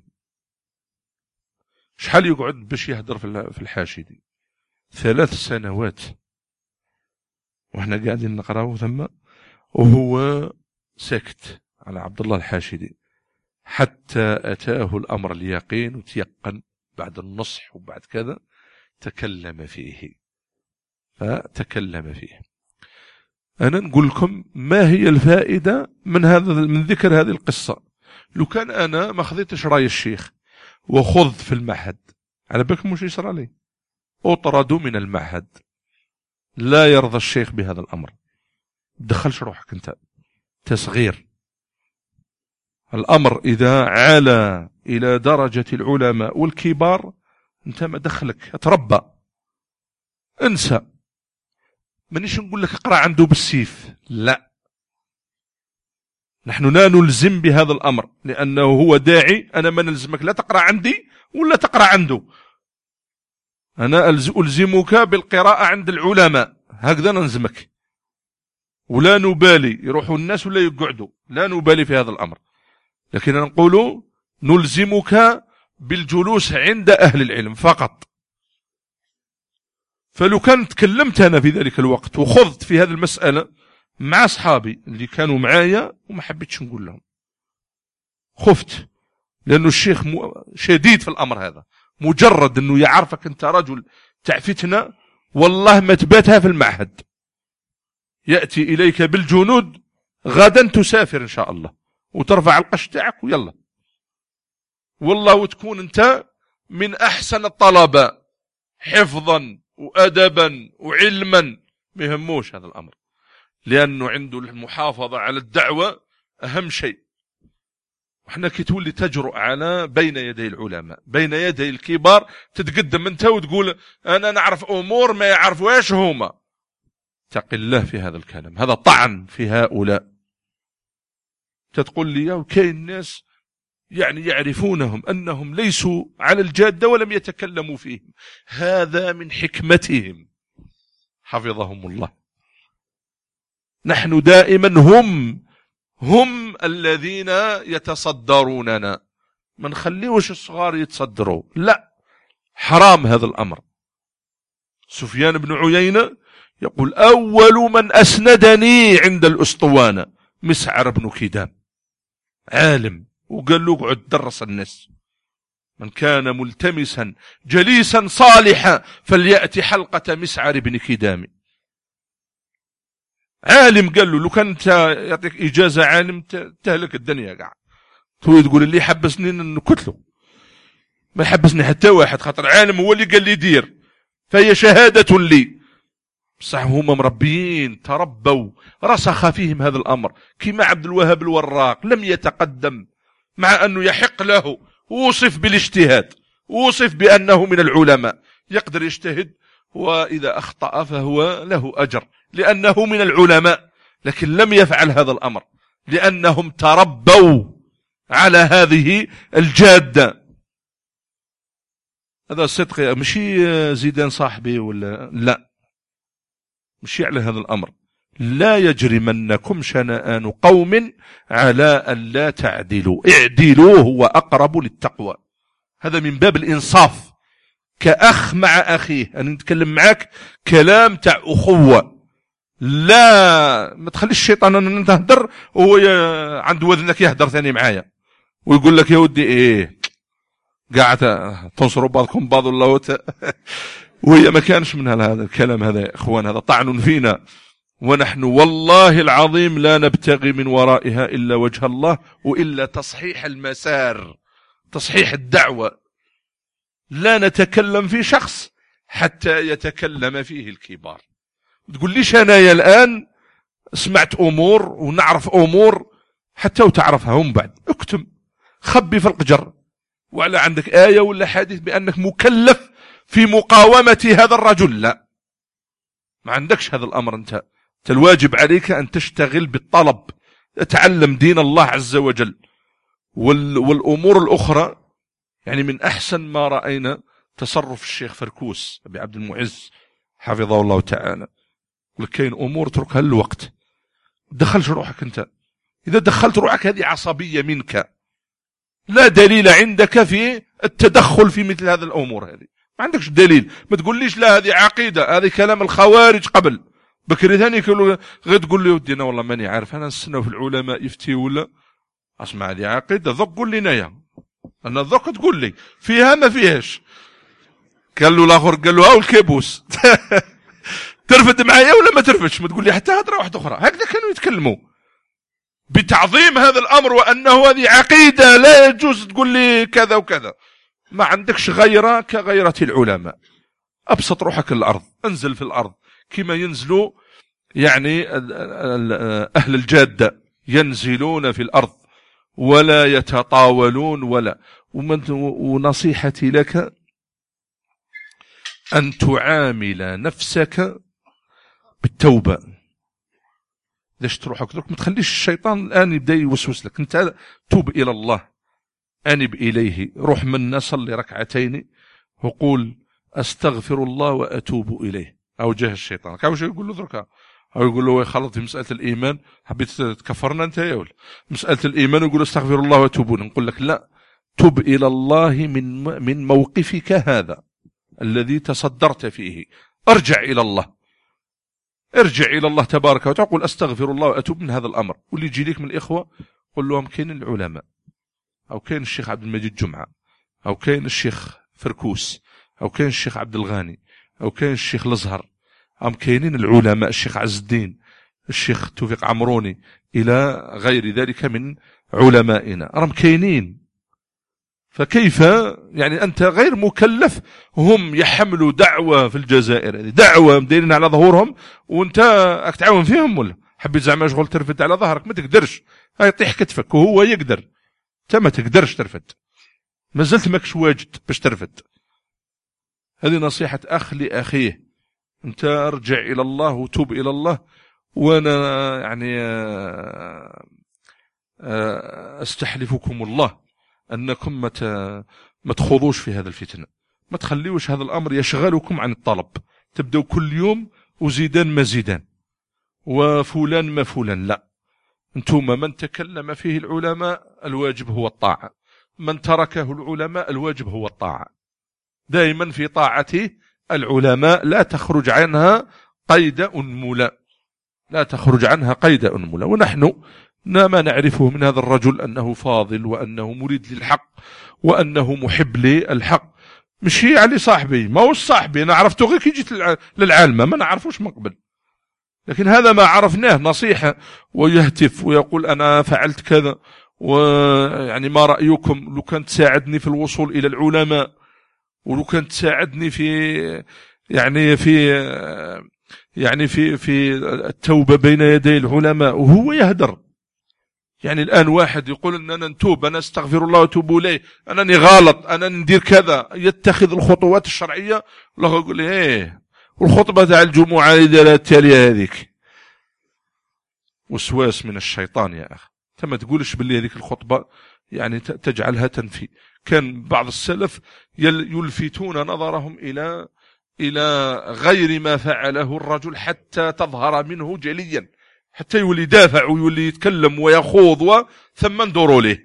Speaker 2: شحال يقعد باش يهدر في الحاشدي؟ ثلاث سنوات وإحنا قاعدين نقرأه ثم، وهو سكت على عبد الله الحاشدي حتى أتاه الأمر اليقين وتيقن بعد النصح وبعد كذا تكلم فيه. فتكلم فيه. أنا نقول لكم ما هي الفائدة من هذا، من ذكر هذه القصة. لو كان أنا ما خذيتش رأي الشيخ وخذ في المعهد، على بالكم وش يصير لي؟ أطردوا من المعهد. لا يرضى الشيخ بهذا الأمر. دخلش روحك أنت، تصغير الأمر. إذا علا إلى درجة العلماء والكبار أنت ما دخلك، تربى، انسى. مانيش نقول لك اقرأ عنده بالسيف، لا، نحن لا نلزم بهذا الأمر لأنه هو داعي. أنا ما نلزمك لا تقرأ عندي ولا تقرأ عنده. أنا ألزمك بالقراءة عند العلماء، هكذا نلزمك. ولا نبالي يروحوا الناس ولا يقعدوا، لا نبالي في هذا الأمر. لكن نقول نلزمك بالجلوس عند أهل العلم فقط. فلو كان تكلمت أنا في ذلك الوقت وخضت في هذه المسألة مع أصحابي اللي كانوا معايا وما حبيتش نقول لهم، خفت، لأنه الشيخ شديد في الأمر هذا. مجرد أنه يعرفك أنت رجل تاع فتنة، والله ما تباتها في المعهد، يأتي إليك بالجنود غدا، تسافر إن شاء الله وترفع القش تاعك ويلا والله، وتكون أنت من أحسن الطلبة حفظا وأدبا وعلما. ما يهموش هذا الأمر، لأنه عنده المحافظة على الدعوة أهم شيء. وإحنا كي تولي تجرؤ على بين يدي العلماء، بين يدي الكبار، تتقدم أنت وتقول أنا نعرف أمور ما يعرفوهاش هما. اتق الله في هذا الكلام، هذا طعن في هؤلاء. تتقول لي وكاين ناس يعني يعرفونهم أنهم ليسوا على الجادة ولم يتكلموا فيهم، هذا من حكمتهم حفظهم الله. نحن دائما هم هم الذين يتصدروننا، ما نخليوش الصغار يتصدروا، لا، حرام هذا الأمر. سفيان بن عيينة يقول أول من أسندني عند الأسطوانة مسعر بن كدام، عالم، وقال له اقعد درس الناس، من كان ملتمسا جليسا صالحا فليأتي حلقة مسعر بن كدام. عالم، قال له لو كانت يعطيك إجازة عالم تهلك الدنيا قاع. تو تقول اللي حبسني نكتله، ما يحبسني حتى واحد، خاطر عالم هو اللي قال لي دير، فهي شهادة لي. بصح هما مربيين تربوا رسخ فيهم هذا الأمر، كما عبد الوهاب الوراق لم يتقدم مع أنه يحق له، وصف بالاجتهاد، وصف بأنه من العلماء يقدر يجتهد، وإذا أخطأ فهو له أجر لأنه من العلماء، لكن لم يفعل هذا الأمر لأنهم تربوا على هذه الجادة. هذا الصدق، مشي زيدان صاحبي ولا لا، مشي على هذا الأمر. لا يجرمنكم شنآن قوم على أن لا تعدلوا، اعدلوا هو أقرب للتقوى. هذا من باب الإنصاف، كأخ مع أخيه، أنا نتكلم معك كلام تاع أخوة، لا ما تخليش الشيطان أن تهدر وهو عند وذنك يهدر ثاني معايا ويقول لك يا ودي إيه قاعد تنصروا بعضكم بعض الله وهي ما كانش من هذا الكلام. هذا يا إخوان هذا طعن فينا، ونحن والله العظيم لا نبتغي من ورائها إلا وجه الله، وإلا تصحيح المسار، تصحيح الدعوة. لا نتكلم في شخص حتى يتكلم فيه الكبار. تقول ليش أنا يا الآن سمعت أمور ونعرف أمور حتى وتعرفها هم بعد، اكتم خبي في القجر، وعلى عندك آية ولا حديث بأنك مكلف في مقاومة هذا الرجل، لا، ما عندكش هذا الأمر. أنت الواجب عليك أن تشتغل بالطلب، تعلم دين الله عز وجل. والأمور الأخرى يعني من أحسن ما رأينا تصرف الشيخ فركوس أبي عبد المعز حفظه الله تعالى. لكين أمور تركها الوقت، دخلش روحك أنت، إذا دخلت روحك هذه عصبية منك، لا دليل عندك في التدخل في مثل هذه الأمور. هذه ما عندكش دليل، ما تقوليش لا هذه عقيدة، هذه كلام الخوارج قبل بكري ثاني غير تقول لي ودينا والله ماني عارف أنا نستنى في العلماء يفتي ولا أسمع هذه عقيدة، ذوق قول لي نيا أنا ذوق تقول لي فيها ما فيهاش. قال له الآخر قال له هاو الكابوس ترفد معايا ولا ما ترفدش، ما تقول لي حتى هضرة واحدة أخرى. هكذا كانوا يتكلموا بتعظيم هذا الأمر، وأنه هذه عقيدة لا يجوز تقول لي كذا وكذا. ما عندكش غيرة كغيرة العلماء. أبسط روحك الأرض، انزل في الأرض كما ينزلوا يعني أهل الجادة، ينزلون في الأرض ولا يتطاولون ولا. ونصيحتي لك أن تعامل نفسك بالتوبة. ليش تروحك درك؟ ما تخليش الشيطان الآن يبدأ يوسوس لك. أنت توب إلى الله، أنب إليه، روح منا صلي ركعتين وقول أستغفر الله وأتوب إليه. أو جه الشيطان كاوش يقول له درك، أو يقول له خلط في مسألة الإيمان، حبيت تكفرنا أنت يا ولد مسألة الإيمان ويقول أستغفر الله وأتوب. نقول لك لا، تب إلى الله من من موقفك هذا الذي تصدرت فيه، ارجع إلى الله، ارجع إلى الله تبارك وتعالى، قل أستغفر الله وأتوب من هذا الأمر. واللي يجي لك من الإخوة قل لهم كاين العلماء، أو كاين الشيخ عبد المجيد جمعة، أو كاين الشيخ فركوس، أو كاين الشيخ عبد الغاني، أو كاين الشيخ الأزهر، أم كاينين العلماء الشيخ عز الدين، الشيخ توفيق عمروني، إلى غير ذلك من علمائنا، رم كاينين. فكيف يعني أنت غير مكلف؟ هم يحملوا دعوة في الجزائر، دعوة مديرين على ظهورهم، وانت راك تعاون فيهم ولا حبيت زعما شغل ترفد على ظهرك؟ ما تقدرش، هاي يطيح كتفك وهو يقدر، انت ما تقدرش ترفد، ما زلت ماكش واجد باش ترفد. هذه نصيحة أخ لأخيه، انت ارجع إلى الله وتوب إلى الله. وانا يعني أستحلفكم الله أنكم ما تخوضوش في هذا الفتنة، ما تخليوش هذا الأمر يشغلكم عن الطلب، تبدأوا كل يوم وزيدان مزيدان وفلان ما فلان. لا، انتم من تكلم فيه العلماء الواجب هو الطاعة، من تركه العلماء الواجب هو الطاعة. دائما في طاعة العلماء لا تخرج عنها قيد أنملة، لا تخرج عنها قيد أنملة. ونحن ما نعرفه من هذا الرجل أنه فاضل، وأنه مريد للحق، وأنه محب للحق. مش هي علي صاحبي، ما هو صاحبي، أنا عرفته غير كي جيت للعالمة، ما نعرفوش من قبل. لكن هذا ما عرفناه نصيحة، ويهتف ويقول أنا فعلت كذا، ويعني ما رأيكم لو كانت تساعدني في الوصول إلى العلماء، ولو كانت تساعدني في يعني في يعني في في التوبة بين يدي العلماء، وهو يهدر. يعني الآن واحد يقول أن أنا نتوب، أنا استغفر الله وتوب إليه، أنني غلط، أنا ندير كذا، يتخذ الخطوات الشرعية، الله يقول لي إيه والخطبة تاع الجمعة اللي التالية هذيك وسواس من الشيطان يا أخي. تما تقولش باللي هذيك الخطبة يعني تجعلها تنفي. كان بعض السلف يلفتون نظرهم إلى إلى غير ما فعله الرجل حتى تظهر منه جليا، حتى يولي دافع ويولي يتكلم ويخوض، ثم ندوروا له.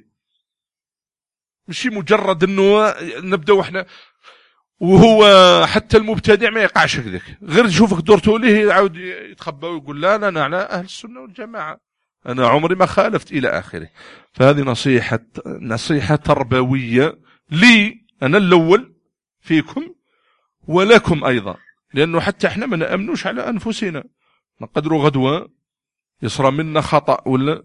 Speaker 2: مش مجرد انه نبداو احنا، وهو حتى المبتدع ما يقعش هكذاك، غير تشوفك دورتوا ليه يعاود يتخبى ويقول لا لا انا على اهل السنه والجماعه، انا عمري ما خالفت الى اخره. فهذه نصيحه نصيحه تربويه لي انا الاول فيكم ولكم ايضا، لانه حتى احنا ما نامنوش على انفسنا، نقدروا غدوه يصرى منا خطا ولا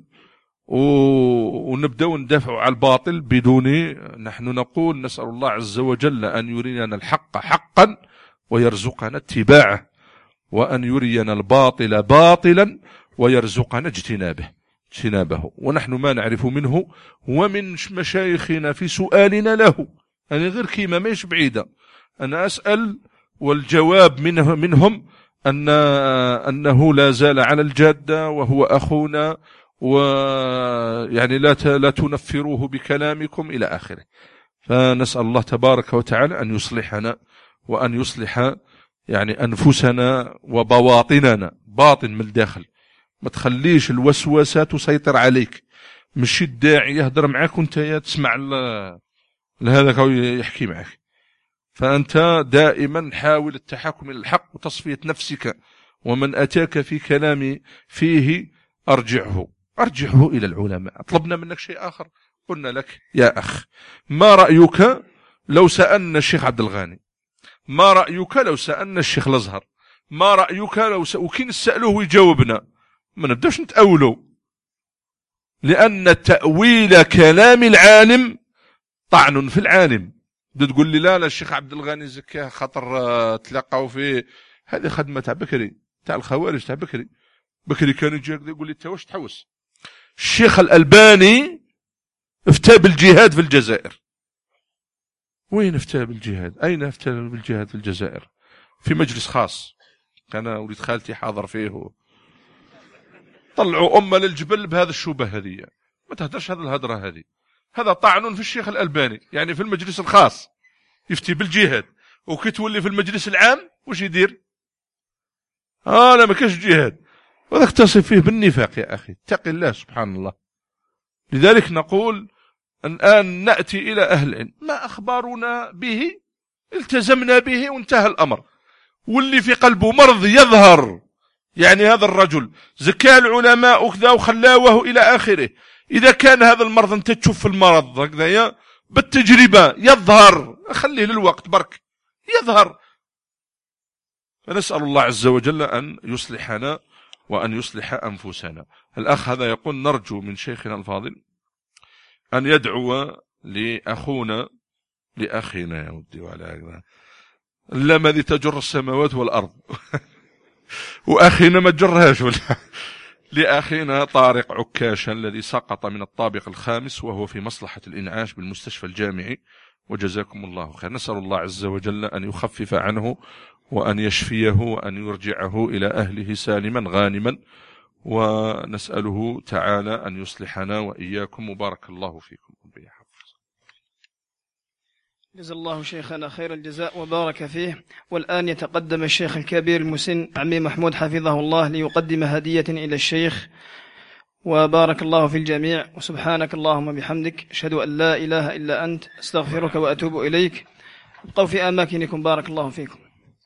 Speaker 2: ونبدأ ندافع على الباطل بدون. نحن نقول نسأل الله عز وجل أن يرينا الحق حقا ويرزقنا اتباعه، وأن يرينا الباطل باطلا ويرزقنا اجتنابه اجتنابه ونحن ما نعرف منه ومن مشايخنا في سؤالنا له. أنا غير كيما ماش بعيدة، أنا أسأل والجواب منه منهم أن أنه لا زال على الجادة وهو أخونا، ويعني لا لا تنفروه بكلامكم إلى آخره. فنسأل الله تبارك وتعالى أن يصلحنا وأن يصلح يعني أنفسنا وبواطننا، باطن من الداخل. ما تخليش الوسوسة تسيطر عليك، مش الداعي يهدر معك وانت تسمع لهذا يحكي معك. فأنت دائما حاول التحكم إلى الحق وتصفية نفسك، ومن أتاك في كلام فيه أرجعه أرجعه إلى العلماء. طلبنا منك شيء آخر، قلنا لك يا أخ ما رأيك لو سألنا الشيخ عبد الغاني، ما رأيك لو سألنا الشيخ الأزهر، ما رأيك لو س... وكين نسألوه ويجاوبنا، ما نبداش نتأولوا، لأن تأويل كلام العالم طعن في العالم. تقول لي لا لا الشيخ عبد الغاني زكاه خطر تلقوا في هذه خدمة تاع بكري، تاع الخوارج تاع بكري. بكري كان يجي يقول لي انت واش تحوس؟ الشيخ الألباني افتى بالجهاد في الجزائر. وين افتى بالجهاد؟ أين افتى بالجهاد في الجزائر؟ في مجلس خاص كان وليد خالتي حاضر فيه، طلعوا أمة للجبل بهذا الشبه هذه. ما تهدرش هذا الهدرة هذه، هذا طعن في الشيخ الألباني. يعني في المجلس الخاص يفتي بالجهاد، وكي تولي في المجلس العام وش يدير؟ آه لا ما كاش جهاد، وذاك تصف فيه بالنفاق. يا أخي اتق الله سبحان الله. لذلك نقول الآن نأتي إلى أهل العلم، ما أخبارنا به التزمنا به وانتهى الأمر. واللي في قلبه مرض يظهر، يعني هذا الرجل زكى العلماء وكذا وخلاوه إلى آخره. إذا كان هذا المرض أنت تشوف في المرض هكذا بالتجربة يظهر، خليه للوقت برك يظهر. فنسأل الله عز وجل أن يصلحنا وأن يصلح أنفسنا. الأخ هذا يقول نرجو من شيخنا الفاضل أن يدعو لأخونا لأخينا يا ودي وعلى اللام الذي تجر السماوات والأرض وأخينا ما تجرهاش ولا لأخينا طارق عكاشا الذي سقط من الطابق الخامس وهو في مصلحة الإنعاش بالمستشفى الجامعي، وجزاكم الله خير. نسأل الله عز وجل أن يخفف عنه وأن يشفيه وأن يرجعه إلى أهله سالما غانما، ونسأله تعالى أن يصلحنا وإياكم، وبارك الله فيكم.
Speaker 1: جزا الله شيخنا خير الجزاء وبارك فيه. والآن يتقدم الشيخ الكبير المسن عمي محمود حفظه الله ليقدم هدية إلى الشيخ، وبارك الله في الجميع. وسبحانك اللهم بحمدك، أشهد أن لا إله إلا أنت، أستغفرك وأتوب إليك. ابقوا في أماكنكم، بارك الله فيكم.